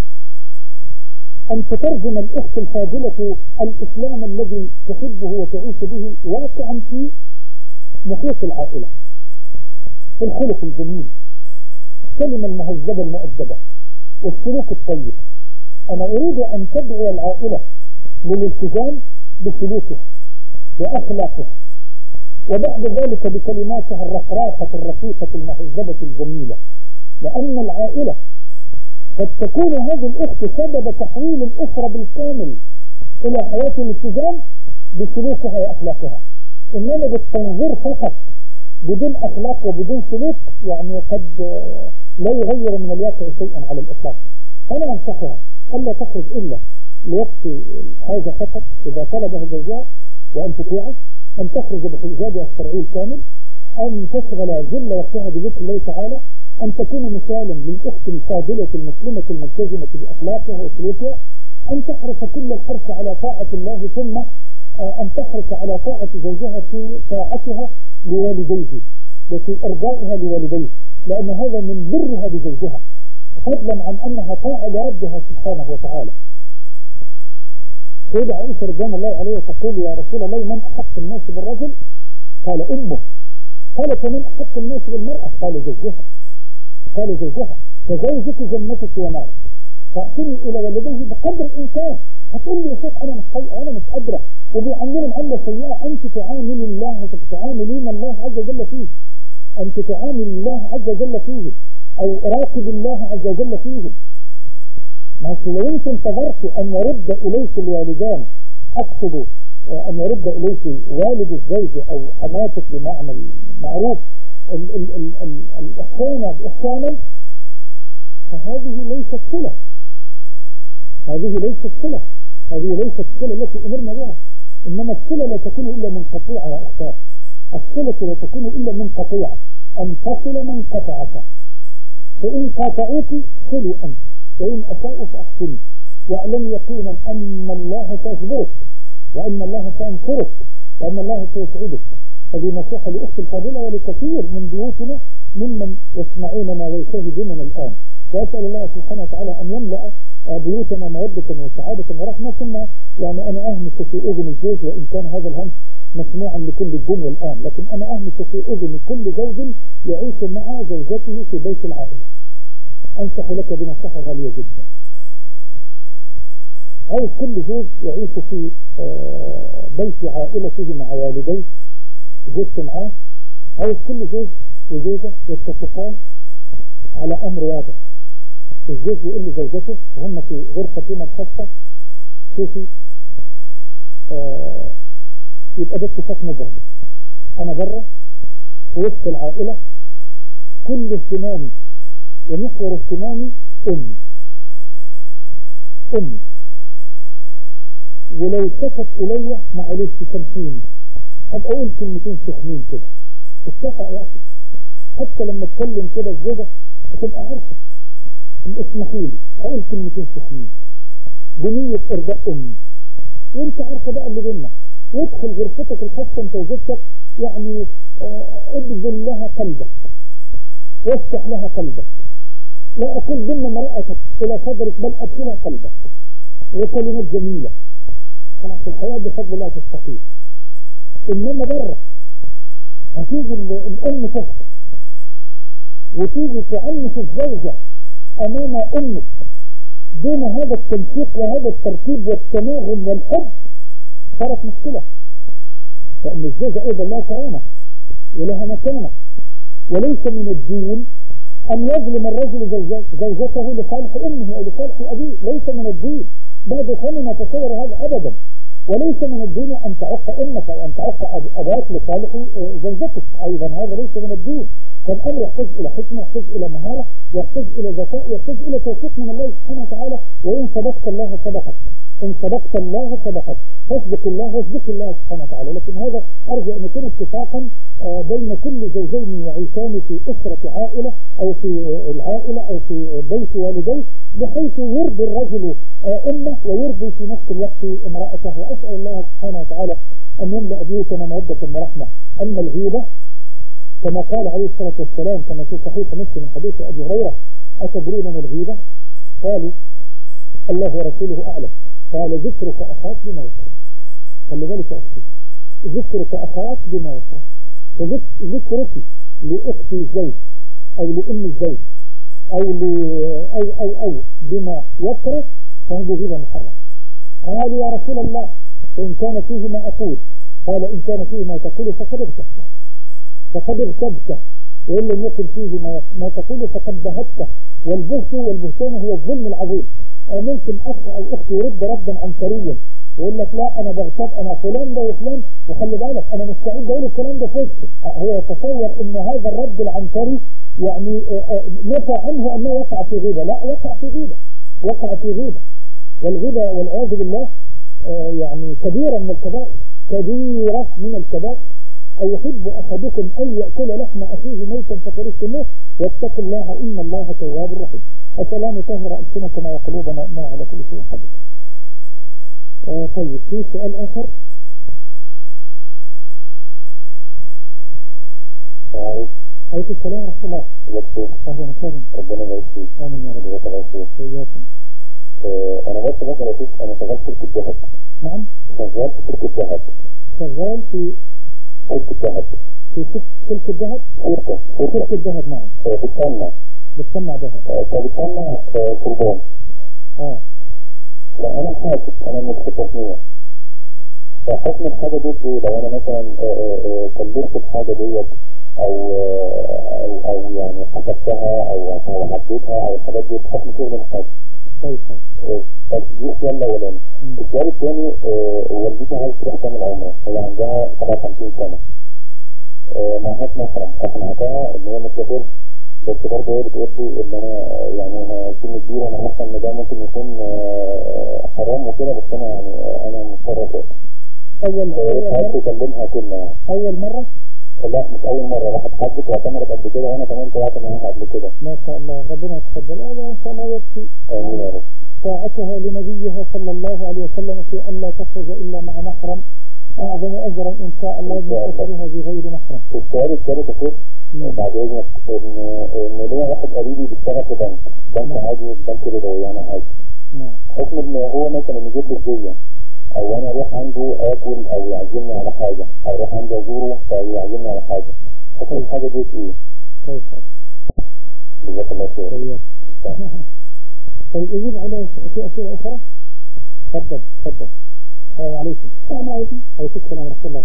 Speaker 3: أن تترجم الأخت الفاضلة الإسلام الذي تحبه وتعيش به واقعا في محيط العائلة، في الخلق الجميل، الكلمة المهذبة المؤدبة، والسلوك الطيب. أنا أريد أن تدعو العائلة للالتزام بسلوكها وأخلاقها، وبعد ذلك بكلماتها الرقراقة الرقيقة المهذبة الجميلة، لأن العائلة قد تكون هذه الأخت سبب تحويل الأسرة بالكامل إلى حياة الالتزام بسلوكها وأخلاقها. إنما بالتنظير فقط بدون أخلاق وبدون سلوك يعني قد لا يغير من الواقع شيئا على الإطلاق. أنا أنصحها ألا تخرج إلا لوقت الحاجة فقط إذا طلبها زوجها، وأن تطيعه، أن تخرج بحجابها الشرعي الكامل، أن تشغل جل وقتها بذكر الله تعالى، أن تكون مثالا للأخت الفاضلة المسلمة الملتزمة بأخلاقها وسلوكها، أن تحرص كل الحرص على طاعة الله، ثم أن تحرص على طاعة زوجها في طاعتها لوالديه وفي إرضائها لوالديه، لأن هذا من برها بزوجها، فضلا عن أنها طاعة لربها سبحانه وتعالى. سيدة عائشة رضوان الله عليها تقول: يا رسول الله، من أحق الناس بالرجل؟ قال: أمه. قال: فمن أحق الناس بالمرأة؟ قال: زوجها. فزوجك جنتك ونارك، فأحسني إلى والديه بقدر الإمكان. هتقول لي يا شيخ أنا مش طايقة، أنا مش قادرة، وبيعملوا معاملة سيئة. أنت تعاملي الله، تعاملين الله عز وجل فيه، أنت تعامل الله عز وجل فيه، أو راقب الله عز وجل فيه. لكن لو أنت انتظرت أن يرد إليك الوالدان، أقصد أن يرد إليك والد الزوج أو حماتك بمعنى المعروف، الإحسان بإحسانا، فهذه ليست صلة، هذه ليست صلة، هذه ليست الصلة التي أمرنا بها. إنما الصلة لا تكون إلا من قطيعة يا أخوان، الصلة لا تكون إلا من قطيعة، أن تصل من قطعك، فإن قاطعوك صلي أنت، وإن أساءوا فأحسني، واعلم يقينا أن الله سيجبرك، وأن الله سينصرك، وأن الله سيسعدك. هذه نصيحة لأختي الفاضلة ولكثير من بيوتنا ممن يسمعوننا ويشاهدوننا الآن، وأسأل الله سبحانه وتعالى أن يملأ بيوتنا مودة وسعادة ورحمة. ثم يعني أنا أهمس في أذن الزوج، وإن كان هذا الهمس مسموعا لكل الدنيا الآن، لكن أنا أهمس في أذن كل زوج يعيش مع زوجته في بيت العائلة. أنصح لك بنصيحة غالية جدا. عايز كل زوج يعيش في بيت عائلته مع والديه، زوجته معاه، عايز كل زوج وزوجة يتفقان على أمر واضح. الزوج يقول لزوجته وهم في غرفتنا الخاصة، شوفي يبقى ده اتفاق مبرر، أنا بره وسط العائلة كل اهتمامي ومحور اهتمامي أمي، ولو التفت إلي معلش تمثيني، أبقى أقول كلمتين سخنين كده، اتفق يا أخي. حتى لما اتكلم كده الزوجة هتبقى عارفة ان اسمحي لي اقول كلمتين سخنين بنية ارضاء امي، وانت عارفة بقى اللي بينا، وادخل غرفتك الخاصة انت وزوجتك، يعني ابذل لها قلبك وافتح لها قلبك، لا اقول ضمن مرأتك الى صدرك بل ادخلها قلبك، وكلمات جميلة خلاص الحياة بفضل الله تستقيم. انما بره هتيجي الام تفتح وتيجي تعنف الزوجة امام امك دون هذا التنسيق وهذا الترتيب والتناغم والحب، صارت مشكلة. فان الزوجة ايضا لها كرامة ولها مكانة، وليس من الدين ان يظلم الرجل زوجته لصالح امه او لصالح ابيه، ليس من الدين، بعد فمن نتصور هذا ابدا. وليس من الدين ان تعق امك او ان تعق اباك لصالح زوجتك، ايضا هذا ليس من الدين. فالامر يحتاج الى حكمه، يحتاج الى مهاره، يحتاج الى ذكاء، يحتاج الى توفيق من الله سبحانه وتعالى. وان صدقت الله صدقك، ان صدقت الله صدقك، فاصدق الله واصدق الله سبحانه وتعالى. لكن هذا ارجو ان يكون اتفاقا بين كل زوجين يعيشان في اسره عائله او في العائله او في بيت والديه، بحيث يرضي الرجل امه ويرضي في نفس الوقت امراته. واسال الله سبحانه وتعالى ان يملا بيوتنا موده ورحمه. اما الغيبه كما قال عليه الصلاه والسلام كما في صحيح مسلم من حديث ابي هريره: اتدرون ما الغيبه؟ قالوا الله ورسوله اعلم. قال: ذكرك اخاك بما يكره. خلي بالك يا اختي، ذكرك اخاك بما يكره، وذكرك لاختي الزوج او لام الزوج او بما يكره فهذه غيبه محرمه. قالوا: يا رسول الله إن كان فيه ما أقول؟ قال: إن كان فيه ما تقول فقد اغتبته، وإن لم يكن فيه ما تقول فقد بهته. والبهتان هو الظلم العظيم. ممكن أخ أو أخت يرد ردا عنصريا ويقول لك: لا أنا بغتب، أنا فلان ده وفلان، وخلي بالك أنا مستعد أقول الكلام ده فوق. هو يتصور إن هذا الرد العنصري يعني نفى عنه أنه وقع في غيبة. لا، وقع في غيبة. والغيبة والعياذ بالله يعني كبيرة من الكبائر. أيحب أحدكم أن يأكل لحم أخيه ميتا فكرهتموه واتقوا الله إن الله تواب رحيم. السلام طهر ألسنتنا وقلوبنا ما على كل شيء قدير. طيب، في سؤال آخر. عليكم السلام ورحمة الله. أهلا وسهلا.
Speaker 2: ربنا يبارك فيك.
Speaker 3: آمين يا رب. وإياكم.
Speaker 2: أنا بس بسأل فيك، أنا شغال في شركة ذهب.
Speaker 3: نعم.
Speaker 2: شغال في شركة ذهب.
Speaker 3: شغال في
Speaker 2: شركة ذهب.
Speaker 3: في شركة ذهب. شركة ذهب. نعم. بتصنع ذهب.
Speaker 2: فبتصنع كربون. لا أنا حاسب، أنا من التصنيع. فحكم الحاجة دي لو أنا مثلا كلفت الحاجة ديت أو يعني حسبتها أو حددتها أو الحاجات دي بحكم شغل الحاجة.
Speaker 3: طيب.
Speaker 2: طب دي السؤال الأولاني. السؤال الثاني، والدتي عايزة تروح تعمل عمرة، هي عندها 57 سنة. معهاش محرم، اقنعتها ان هي ما تسافرش، بس برضه هي بتقول لي ان انا يعني انا سن كبير، انا عارفه ان ده ممكن يكون حرام وكده، بس انا يعني انا مضطر اسافر.
Speaker 3: أول مرة
Speaker 2: تكلمها كلمه يعني.
Speaker 3: أول مرة؟
Speaker 2: لا مش اول مره، راحت حجت واعتمرت قبل كده، وانا كمان طلعت معاها قبل كده.
Speaker 3: ما شاء الله، ربنا يتقبل. هذا إن شاء الله يكفي.
Speaker 2: امين يا رب.
Speaker 3: طاعتها لنبيها صلى الله عليه وسلم في أن لا تخرج إلا مع محرم أعظم أجرا إن شاء الله من سفرها بغير محرم.
Speaker 2: السؤال الثالث يا شيخ بعد إذنك، إن ليا واحد قريبي بيشتغل في بنك عادي، بنك ربوي يعني عادي. حكم إن هو مثلا يجيب لي هدية، أو أنا أروح عنده آكل أو يعزمني على حاجة، أو أروح عنده أزوره فيعزمني على حاجة، حكم الحاجة دي إيه؟
Speaker 3: كيف؟
Speaker 2: جزاك الله خير.
Speaker 3: طيب أجيب على في أسئلة أخرى؟ تفضل. السلام عليكم.
Speaker 1: السلام عليكم.
Speaker 3: عليكم السلام ورحمة الله.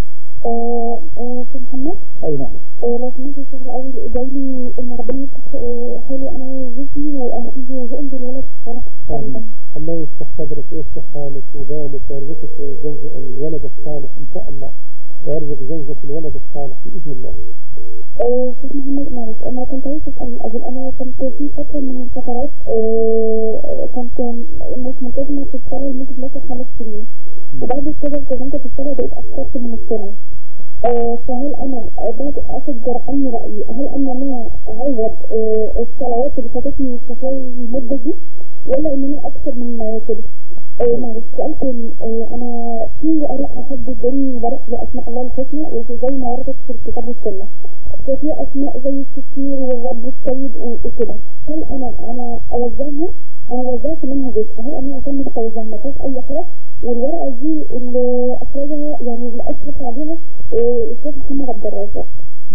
Speaker 1: في محمد؟
Speaker 3: أي نعم.
Speaker 1: لو سمحت يا شيخ الأول إدعيلي إن ربنا يفتح حالي أنا وزوجي وأهلي وأنزل الولد الصالح.
Speaker 3: الله يفتح صدرك ويفتح حالك وبالك ويرزقك الولد الصالح إن شاء الله، ويرزق زوجك الولد الصالح بإذن الله.
Speaker 1: شيخ محمد معلش، أنا كنت عايز أسأل الأول، أنا كنت في فترة من الفترات كنت مش ملتزمة في الصلاة لمدة مثلا 5 سنين، وبعد كده التزمت في الصلاة بقيت أكثر من السنة. فهل أنا بعد أشجر عني رأيي، هل أنا أعوض الصلوات اللي فاتتني في خلال المدة دي، ولا إن أنا أكثر من كده؟ معلش سؤال تاني، أنا في آراء أحب جدا برق بأسماء الله الحسنى وزي ما وردت في الكتاب والسنة، ففي أسماء زي الكثير والرب السيد وكده، هل أنا أوزعها؟ أنا وزعت منها جزء، هل أنا أكمل توزيع ما فيهاش أي حاجة؟ والورقة دي اللي أخرجها يعني اللي أشرف عليها الشيخ محمد عبد الرازق.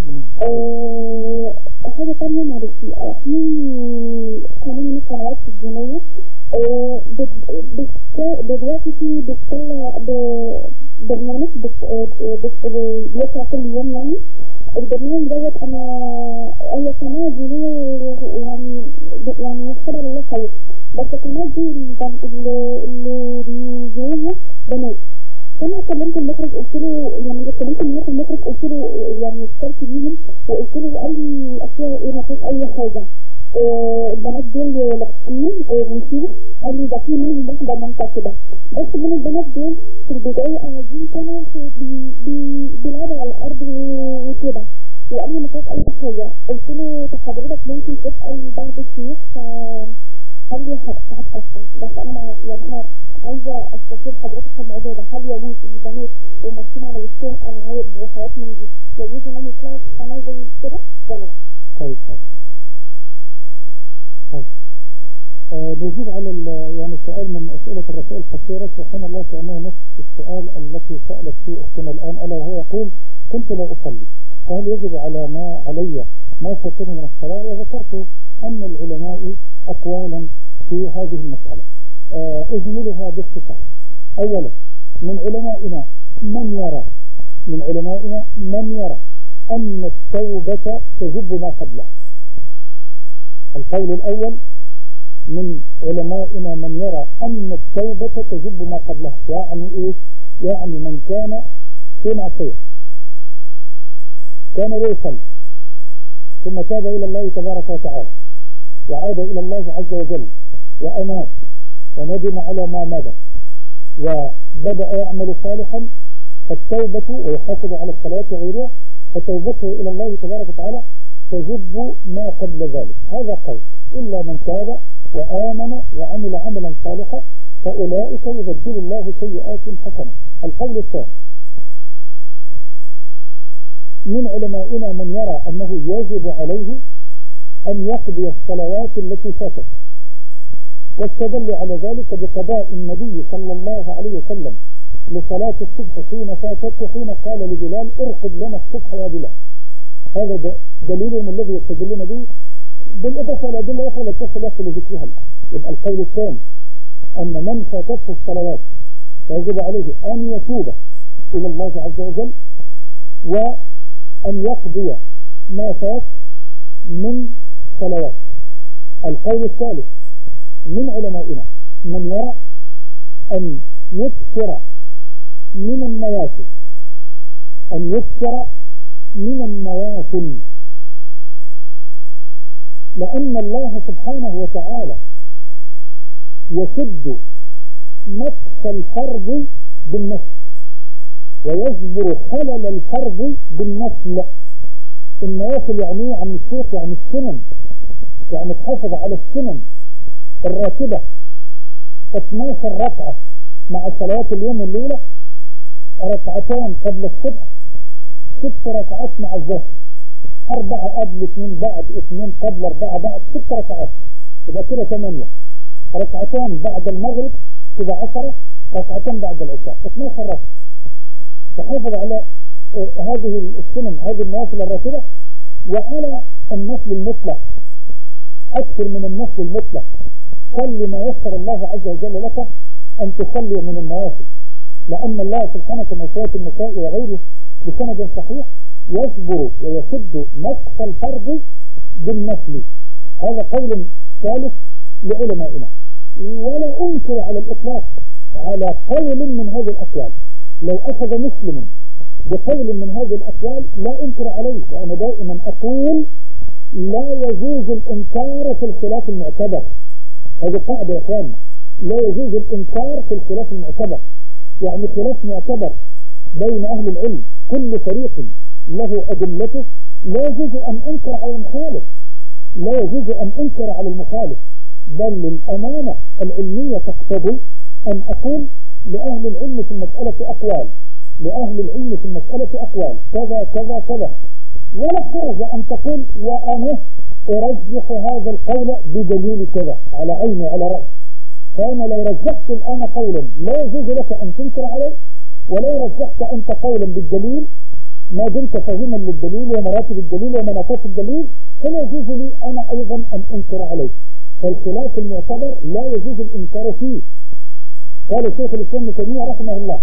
Speaker 1: حاجة تانية معلش، في قناة من القنوات الدينية دلوقتي في بتطلع برنامج بيطلع كل يوم يعني. البرنامج دوت أنا هي قناة دينية يعني خبر الله خير، بس القناة دي اللي بيجيوها بنات. فأنا كلمت المخرج قلت له يعني كلمت المخرج قلت له يعني اتصلت بيهم وقلت له قال لي أشياء إيه ما فيش أي حاجة، البنات دول لابسين ونسيب، قال لي ده في منهم واحدة منتقبة، بس من البنات دول في البداية قاعدين كانوا بيلعبوا على الأرض وكده، وقال لي ما فيش أي حاجة. قلت له طب حضرتك ممكن تسأل بعض الشيوخ، قال لي هتأثر، بس أنا يعني أنا عايزة أستشير حضرتك في الموضوع ده، هل يجوز البنات وماشيين على وشهم ألعاب وحاجات من دي يجوز إنهم يطلعوا في قناة زي كده ولا لا؟
Speaker 3: طيب. نجيب على يعني سؤال من أسئلة الرسائل القصيرة سبحان الله كأنه نفس السؤال التي سألت فيه أختنا الآن، ألا وهو يقول كنت لا أصلي، فهل يجب علي ما فاتني من الصلاة؟ وذكرت أن العلماء أقوالا في هذه المسألة أجملها باختصار. أولا من علمائنا من يرى أن التوبة تجب ما قبلها. القول الأول من علمائنا من يرى أن التوبة تجب ما قبلها، يعني إيه؟ يعني من كان في معصية كان يصلي ثم تاب إلى الله تبارك وتعالى وعاد إلى الله عز وجل وأناب وندم على ما مضى وبدأ يعمل صالحا، فالتوبة ويحافظ على الصلاة وغيرها، فتوبته إلى الله تبارك وتعالى تجب ما قبل ذلك. هذا قول. إلا من تاب وآمن وعمل عملا صالحا فأولئك يبدل الله سيئات حسنة. القول الثاني من علمائنا من يرى أنه يجب عليه أن يقضي الصلوات التي فاتت، واستدل على ذلك بقضاء النبي صلى الله عليه وسلم لصلاة الصبح حين فاتته، حين قال لبلال ارقد لنا الصبح يا بلال. هذا دليل الذي يستدلون به بالإضافة إلى أدلة أخرى لا تصل لذكرها الآن. يبقى القول الثاني أن من فاتته الصلوات يجب عليه أن يتوب إلى الله عز وجل وأن يقضي ما فات من صلوات. القول الثالث من علمائنا من يرى أن يكثر من النوافل، من النوافل، لأن الله سبحانه وتعالى يسد نقص الفرض بالنفل ويجبر خلل الفرض بالنفل. النوافل يعني ايه عن الشيخ؟ يعني السنن، يعني تحافظ على السنن الراتبة 12 ركعة مع صلوات اليوم والليلة، ركعتان قبل الصبح، 6 ركعات مع الظهر، 4 قبل 2 بعد 2 قبل 4 بعد 6 ركعات، يبقى كده 8 ركعتان بعد المغرب كده 10 ركعتان بعد العشاء 12 ركعة. تحافظ على هذه السنن، هذه النوافل الراتبة، وعلى النفل المطلق أكثر من النفل المطلق. صل ما يسر الله عز وجل لك أن تصلي من النوافل، لأن الله سبحانه كما في النساء وغيره بسند صحيح يجبر ويسد نقص الفرض بالنفل. هذا قول ثالث لعلمائنا، ولا أنكر على الإطلاق على قول من هذه الأقوال. لو أخذ مسلم بقول من هذه الأقوال لا أنكر عليه، وأنا دائما أقول لا يجوز الإنكار في الخلاف المعتبر. هذه قاعدة يا إخواننا، لا يجوز الإنكار في الخلاف المعتبر، يعني خلاف معتبر بين أهل العلم كل فريق له أدلته، لا يجوز أن أنكر على المخالف، لا يجوز أن أنكر على المخالف، بل الأمانة العلمية تقتضي أن أقول لأهل العلم في المسألة أقوال، لأهل العلم في المسألة أقوال كذا كذا كذا، ولا حرج أن تقول وأنا أرجح هذا القول بدليل كذا على عيني وعلى رأسي. فأنا لو رجحت الآن قولا لا يجوز لك أن تنكر عليه، ولو رجحت أنت قولا بالدليل ما دمت فاهما للدليل ومراتب الدليل ومناطات الدليل، فلا يجوز لي أنا أيضا أن أنكر عليه. فالخلاف المعتبر لا يجوز الإنكار فيه. قال الشيخ الإسلام ابن تيمية رحمه الله: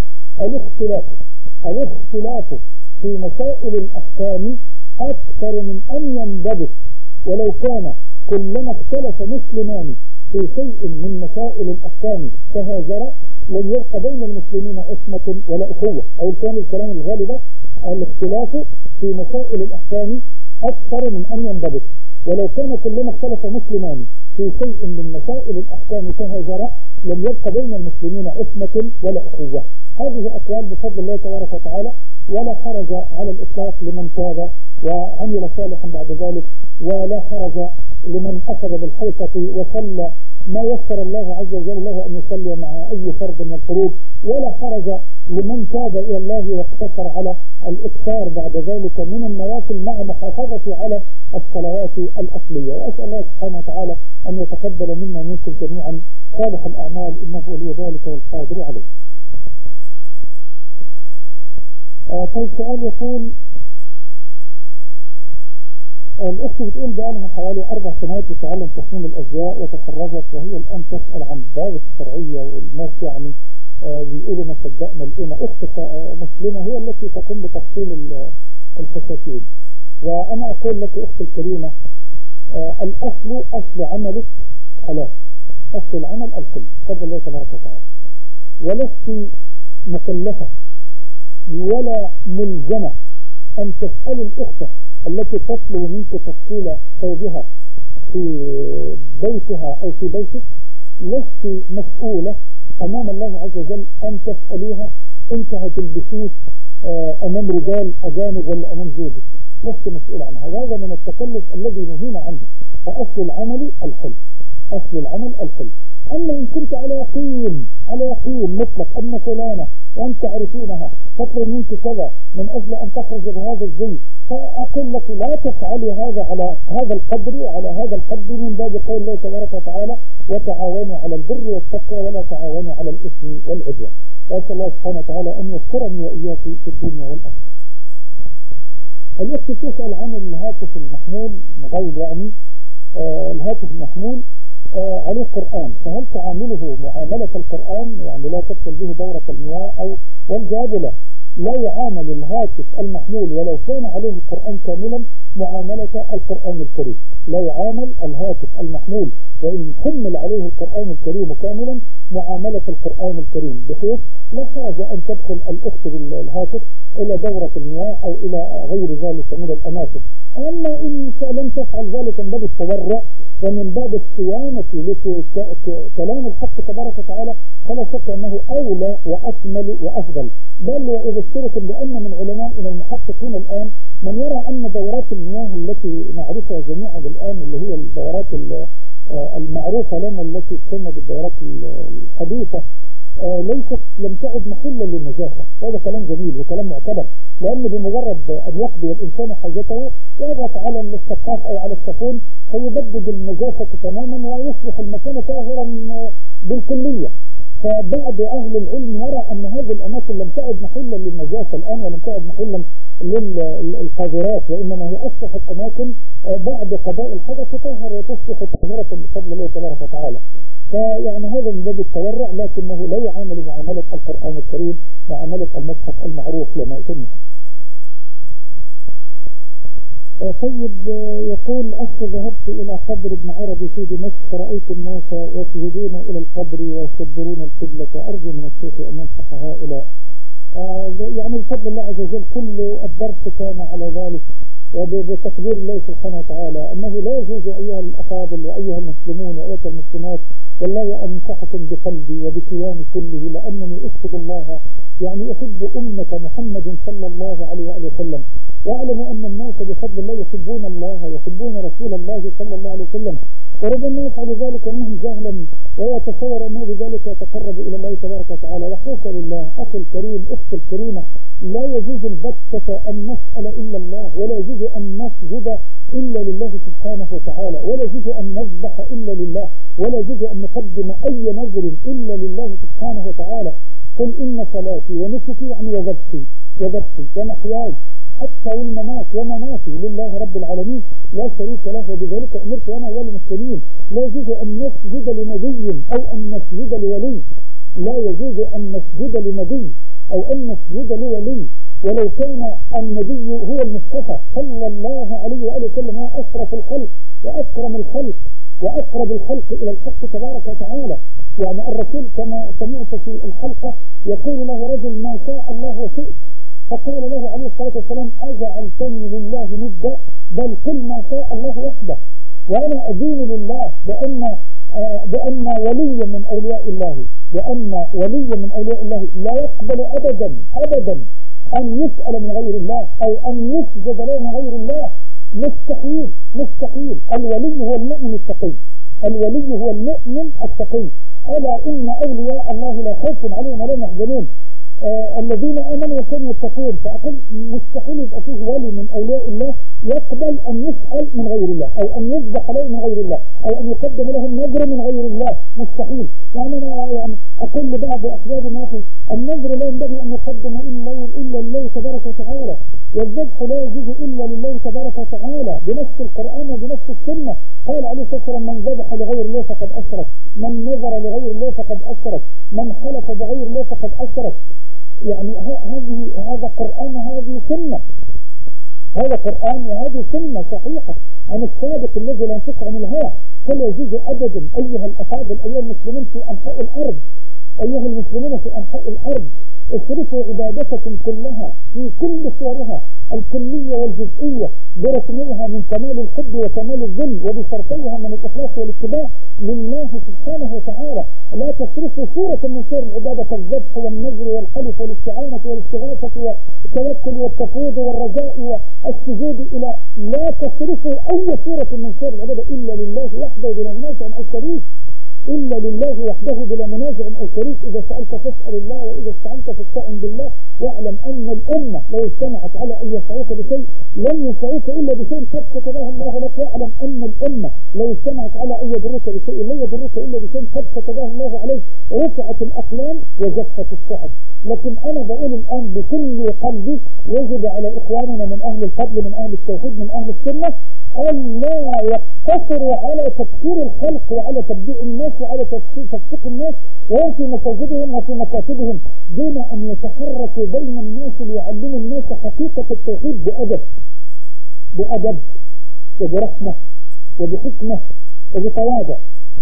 Speaker 3: الاختلاف في مسائل الأحكام أكثر من أن ينضبط، ولو كان كلما اختلف مسلمان في شيء من مسائل الأحكام تهاجر لم يبق بين المسلمين عصمة ولا أخوة. أو كان الكلام الغالب الاختلاف في مسائل الأحكام أكثر من أن ينضبط، ولو كان كلما اختلف مسلمان في شيء من مسائل الأحكام تهاجر لم يبق بين المسلمين عصمة ولا أخوة. هذه أقوال بفضل الله تبارك وتعالى، ولا حرج على الإطلاق لمن تاب وعمل صالحا بعد ذلك، ولا حرج لمن أخذ بالحيطة وصلى ما يسر الله عز وجل له أن يصلي مع أي فرد من الفروض، ولا حرج لمن تاب إلى الله واقتصر على الإكثار بعد ذلك من النوافل مع محافظة على الصلوات الأصلية. وأسأل الله سبحانه وتعالى أن يتقبل منا ومنكم جميعا صالح الأعمال، إنه ولي ذلك والقادر عليه. طيب سؤال يقول: الأخت بتقول بقى لها حوالي 4 سنوات بتتعلم تصميم الأزياء وتخرجت، وهي الآن تسأل عن الضوابط الشرعية، والناس يعني بيقولوا ما صدقنا لقينا أخت مسلمة هي التي تقوم بتفصيل الفساتين. وأنا أقول لك أختي الكريمة، الأصل أصل عملك حلال، أصل العمل الحل بفضل الله تبارك وتعالى، ولست مكلفة ولا ملزمة أن تسأل الأخت التي تطلب منك تفصيل ثوبها في بيتها أو في بيتك. لست مسؤولة أمام الله عز وجل أن تسأليها أنت هتلبسيه أمام رجال أجانب ولا أمام زوجك، لست مسؤولة عنها. هذا من التكلف الذي نهينا عنه. فأصل العمل الحل، أصل العمل الحل. أما إن كنت على يقين مطلق أن فلانة وأنت تعرفينها تطلب منك كذا من أجل أن تخرج بهذا الزي، فأقول لك لا تفعلي هذا على هذا القدر وعلى هذا القدر، من باب قول الله تبارك وتعالى: وتعاونوا على البر والتقوى ولا تعاونوا على الإثم والعدوان. وأسأل الله سبحانه وتعالى أن يذكرني وإياك في الدنيا والآخرة. الأخت تسأل عن الهاتف المحمول، موبايل يعني الهاتف المحمول عليه قرآن، فهل تعامله معاملة القرآن، يعني لا تدخل به دورة المياه أو؟ والجواب لا يعامل الهاتف المحمول ولو كان عليه القرآن كاملا معاملة القرآن الكريم. لا يعامل الهاتف المحمول وإن حمل عليه القرآن الكريم كاملا معاملة القرآن الكريم، بحيث لا حاجة أن تدخل الأخت بالهاتف إلى دورة المياه أو إلى غير ذلك من الأماكن. أما إن لم تفعل ذلك من باب التورع ومن باب الصيانة لكلام الحق تبارك وتعالى، فلا شك أنه أولى وأكمل وأفضل. بل وأذكركم بأن من علمائنا المحققين الآن من يرى أن دورات المياه التي نعرفها جميعا الآن، اللي هي الدورات المعروفة لنا التي تسمى بالدورات الحديثة، ليست لم تعد محلا للنجاسة. هذا كلام جميل وكلام معتبر، لأن بمجرد أن يقضي الإنسان حاجته يضغط على السقاف أو على الصابون فيبدد النجاسة تماما ويصبح المكان طاهرا بالكلية. فبعض أهل العلم يرى أن هذه الأماكن لم تعد محلا للنجاسة الآن ولم تعد محلا للقاذورات، وإنما هي أصبحت أماكن بعد قضاء الحدث تطهر وتصبح طاهرة بفضل الله تبارك وتعالى. فيعني هذا من باب التورع، لكنه لا يعامل معاملة القرآن الكريم معاملة المصحف المعروف لما يتمه. طيب، يقول أخي ذهبت إلى قبر ابن عربي في دمشق فرأيت الناس يسجدون إلى القبر ويستدبرون القبلة، أرجو من الشيخ أن ينصح هؤلاء. يعني بفضل الله عز وجل كل الدرس كان على ذلك، وبتقدير الله سبحانه وتعالى أنه لا يجوز أيها الأفاضل وأيها المسلمون وأيها المسلمات، والله أنصحكم بقلبي وبكياني كله، لأنني أشهد الله يعني أحب أمة محمد صلى الله عليه وآله وسلم، وأعلم أن الناس بفضل الله يحبون الله ويحبون رسول الله صلى الله عليه وسلم، وربما يفعل ذلك منهم جهلا ويتصور أنه بذلك يتقرب إلى الله تبارك وتعالى. وحاشا لله. أخي الكريم، أختي الكريمة، لا يجوز البتة أن نسأل إلا الله، ولا يجوز أن نسجد إلا لله سبحانه وتعالى، ولا يجوز أن نذبح إلا لله، ولا يجوز أن نقدم أي نذر إلا لله سبحانه وتعالى. قل إن صلاتي ونسكي يعني وذبحي ومحياي حتى والممات ومماتي لله رب العالمين لا شريك له، وبذلك أمرت وأنا أول المسلمين. لا يجوز أن نسجد لنبي أو أن نسجد لولي، لا يجوز أن نسجد لنبي أو أن نسجد لولي، ولو كان النبي هو المصطفى صلى الله عليه وآله وسلم، هو أشرف الخلق وأكرم الخلق وأقرب الخلق إلى الحق تبارك وتعالى. يعني الرسول كما سمعت في الحلقة يقول له رجل ما شاء الله وشئت، فقال له عليه الصلاة والسلام أجعلتني لله ندا، بل قل ما شاء الله وحده. وأنا أدين لله بأن ولي من أولياء الله لا يقبل أبدا أن يسأل من غير الله أو أن يسجد له من غير الله. مستحيل. الولي هو المؤمن التقي. ألا إن أولياء الله لا خوف عليهم ولا هم يحزنون، الذين آمنوا وكانوا يتقون. فأقول مستحيل يبقى فيه ولي من أولياء الله يقبل أن يسأل من غير الله أو أن يذبح عليه من غير الله أو أن يقدم له النذر من غير الله. مستحيل. يعني أنا أقول لبعض أحباب الناس النذر لا ينبغي أن يقدم إلا لله تبارك وتعالى، والذبح لا يجوز إلا لله تبارك وتعالى بنفس القرآن وبنفس السنة. قال عليه الصلاة والسلام من ذبح لغير الله فقد أشرك، من نذر لغير الله فقد أشرك، من حلف بغير الله فقد أشرك. يعني هذا قرآن وهذه سنة، هذا قرآن وهذه سنة صحيحة عن الصادق الذي لا ينطق عن الهوى. فلا يجوز أبدا أيها الأفاضل أيها المسلمين في أنحاء الأرض اصرفوا عبادتكم كلها في كل صورها الكلية والجزئية بركنها من كمال الحب وكمال الذل وبشرطيها من الإخلاص والاتباع لله سبحانه وتعالى. لا تصرفوا صورة من صور العبادة كالذبح والنذر والحلف والاستعانة والاستغاثة والتوكل والتفويض والرجاء والسجود إلى، لا تصرفوا أي صورة من صور العبادة إلا لله وحده بلا منازع أو شريك، إلا لله وحده بلا منازع أو شريك. إذا سألت فاسأل الله وإذا استعنت فاستعن بالله، واعلم أن الأمة لو اجتمعت على أن ينفعوك بشيء لن ينفعوك إلا بشيء قد كتبه الله لك، واعلم أن الأمة لو اجتمعت على أن يضرك بشيء لن يضرك إلا بشيء قد كتبه الله عليك. رفعت الأقلام وجفت الصحف. لكن أنا بقول الآن بكل قلبي يجب على إخواننا من أهل الفضل من أهل التوحيد من أهل السنة أن لا يقتصروا على تفكير الخلق وعلى تبديع الناس وعلى تفسيق الناس وهم في مساجدهم وفي مكاتبهم، دون أن يتحركوا بين الناس ليعلموا الناس حقيقة التوحيد بأدب وبرحمة وبحكمة وبتواضع.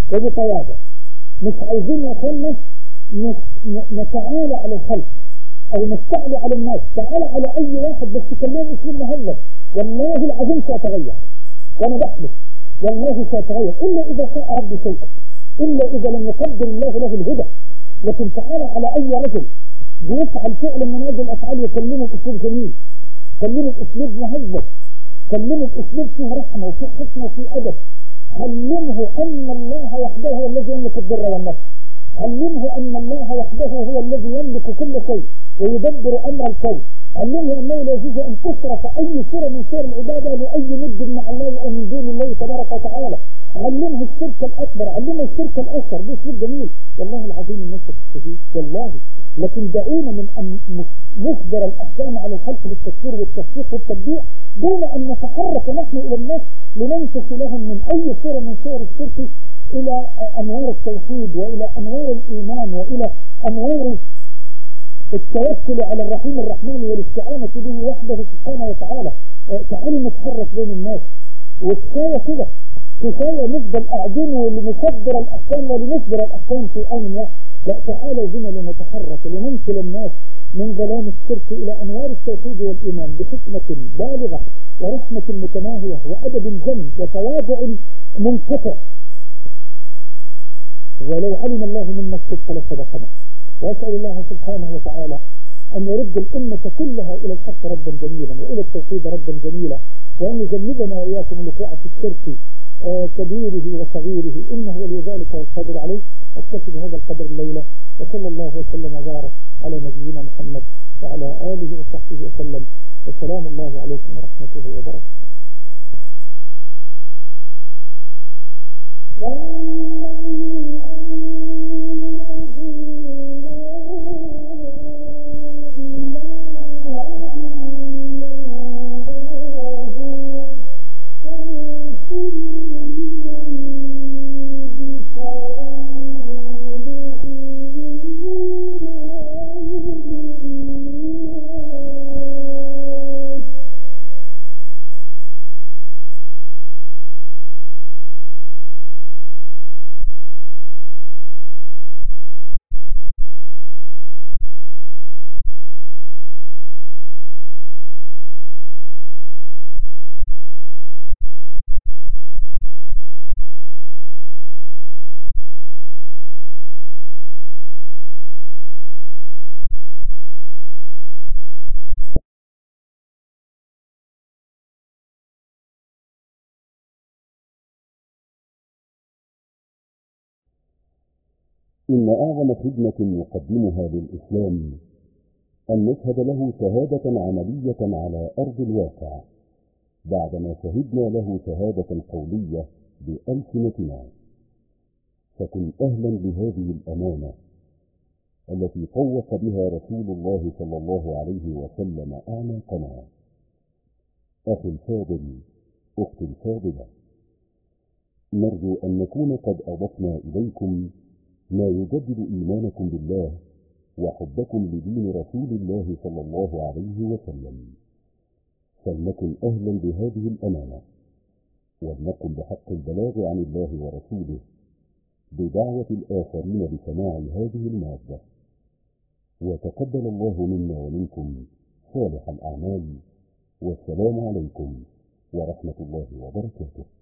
Speaker 3: وبتواضع. مش عايزين يا اخوانا نتعالى على الخلق او نستعلي على الناس. تعالى على اي واحد بس تكلمه اسلوب مهذب، والله العظيم سيتغير، وانا بحلف والله سيتغير، الا اذا شاء ربي شيئا، الا اذا لم يقدر الله له الهدى. لكن تعالى على اي رجل بيفعل فعلا من هذه الافعال وكلمه باسلوب جميل، كلمه باسلوب مهذب، كلمه باسلوب فيه رحمه وفيه حكمه وفيه ادب. علمه ان الله وحده هو الذي يملك الضر والنفع، علمه ان الله وحده هو الذي يملك كل شيء ويدبر امر الكون، علمه انه لا يجوز ان تصرف اي صوره من صور العباده لاي ند مع الله او من دون الله تبارك وتعالى. علمه الشرك الاكبر، علمه الشرك الاصغر باسلوب جميل. والله العظيم الناس تستفيد والله. لكن دعونا من ان نصدر الاحكام على الخلق بالتكفير والتصديق والتبديع دون ان نتحرك نحن الى الناس لننتشي لهم من اي صوره من صور الشرك الى انوار التوحيد والى انوار الايمان والى انوار التوكل على الرحيم الرحمن والاستعانه به وحده سبحانه وتعالى. تعالوا نتحرك بين الناس، وكفايه كده، كفايه نفضل قاعدين ولنصدر الاحكام ولنصدر الاحكام في ان واحد. لا، تعالوا بنا لنتحرك لننقل الناس من ظلام الشرك الى انوار التوحيد والايمان بحكمه بالغه ورحمه متناهيه وادب جم وتواضع منقطع. ولو علم الله منا الصدق لصدقنا. واسال الله سبحانه وتعالى ان يرد الامه كلها الى الحق ربا جميلا والى التوحيد ربا جميلا، وان يجنبنا واياكم الوقوع في الشرك كبيره وصغيره، انه ولي ذلك والقادر عليه. اكتفي بهذا القدر الليله، وصلى الله وسلم وبارك على نبينا محمد وعلى اله وصحبه وسلم، وسلام الله عليكم ورحمته وبركاته.
Speaker 4: إن أعظم خدمة نقدمها للإسلام أن نشهد له شهادة عملية على أرض الواقع بعدما شهدنا له شهادة قولية بألسنتنا. فكن أهلا بهذه الأمانة التي طوق بها رسول الله صلى الله عليه وسلم أعناقنا. أخي الفاضل، أختي الفاضلة، نرجو أن نكون قد أضفنا إليكم ما يجدد إيمانكم بالله وحبكم لدين رسول الله صلى الله عليه وسلم. فلنكن أهلا بهذه الأمانة، ولنقم بحق البلاغ عن الله ورسوله بدعوة الآخرين لسماع هذه المادة. وتقبل الله منا ومنكم صالح الأعمال، والسلام عليكم ورحمة الله وبركاته.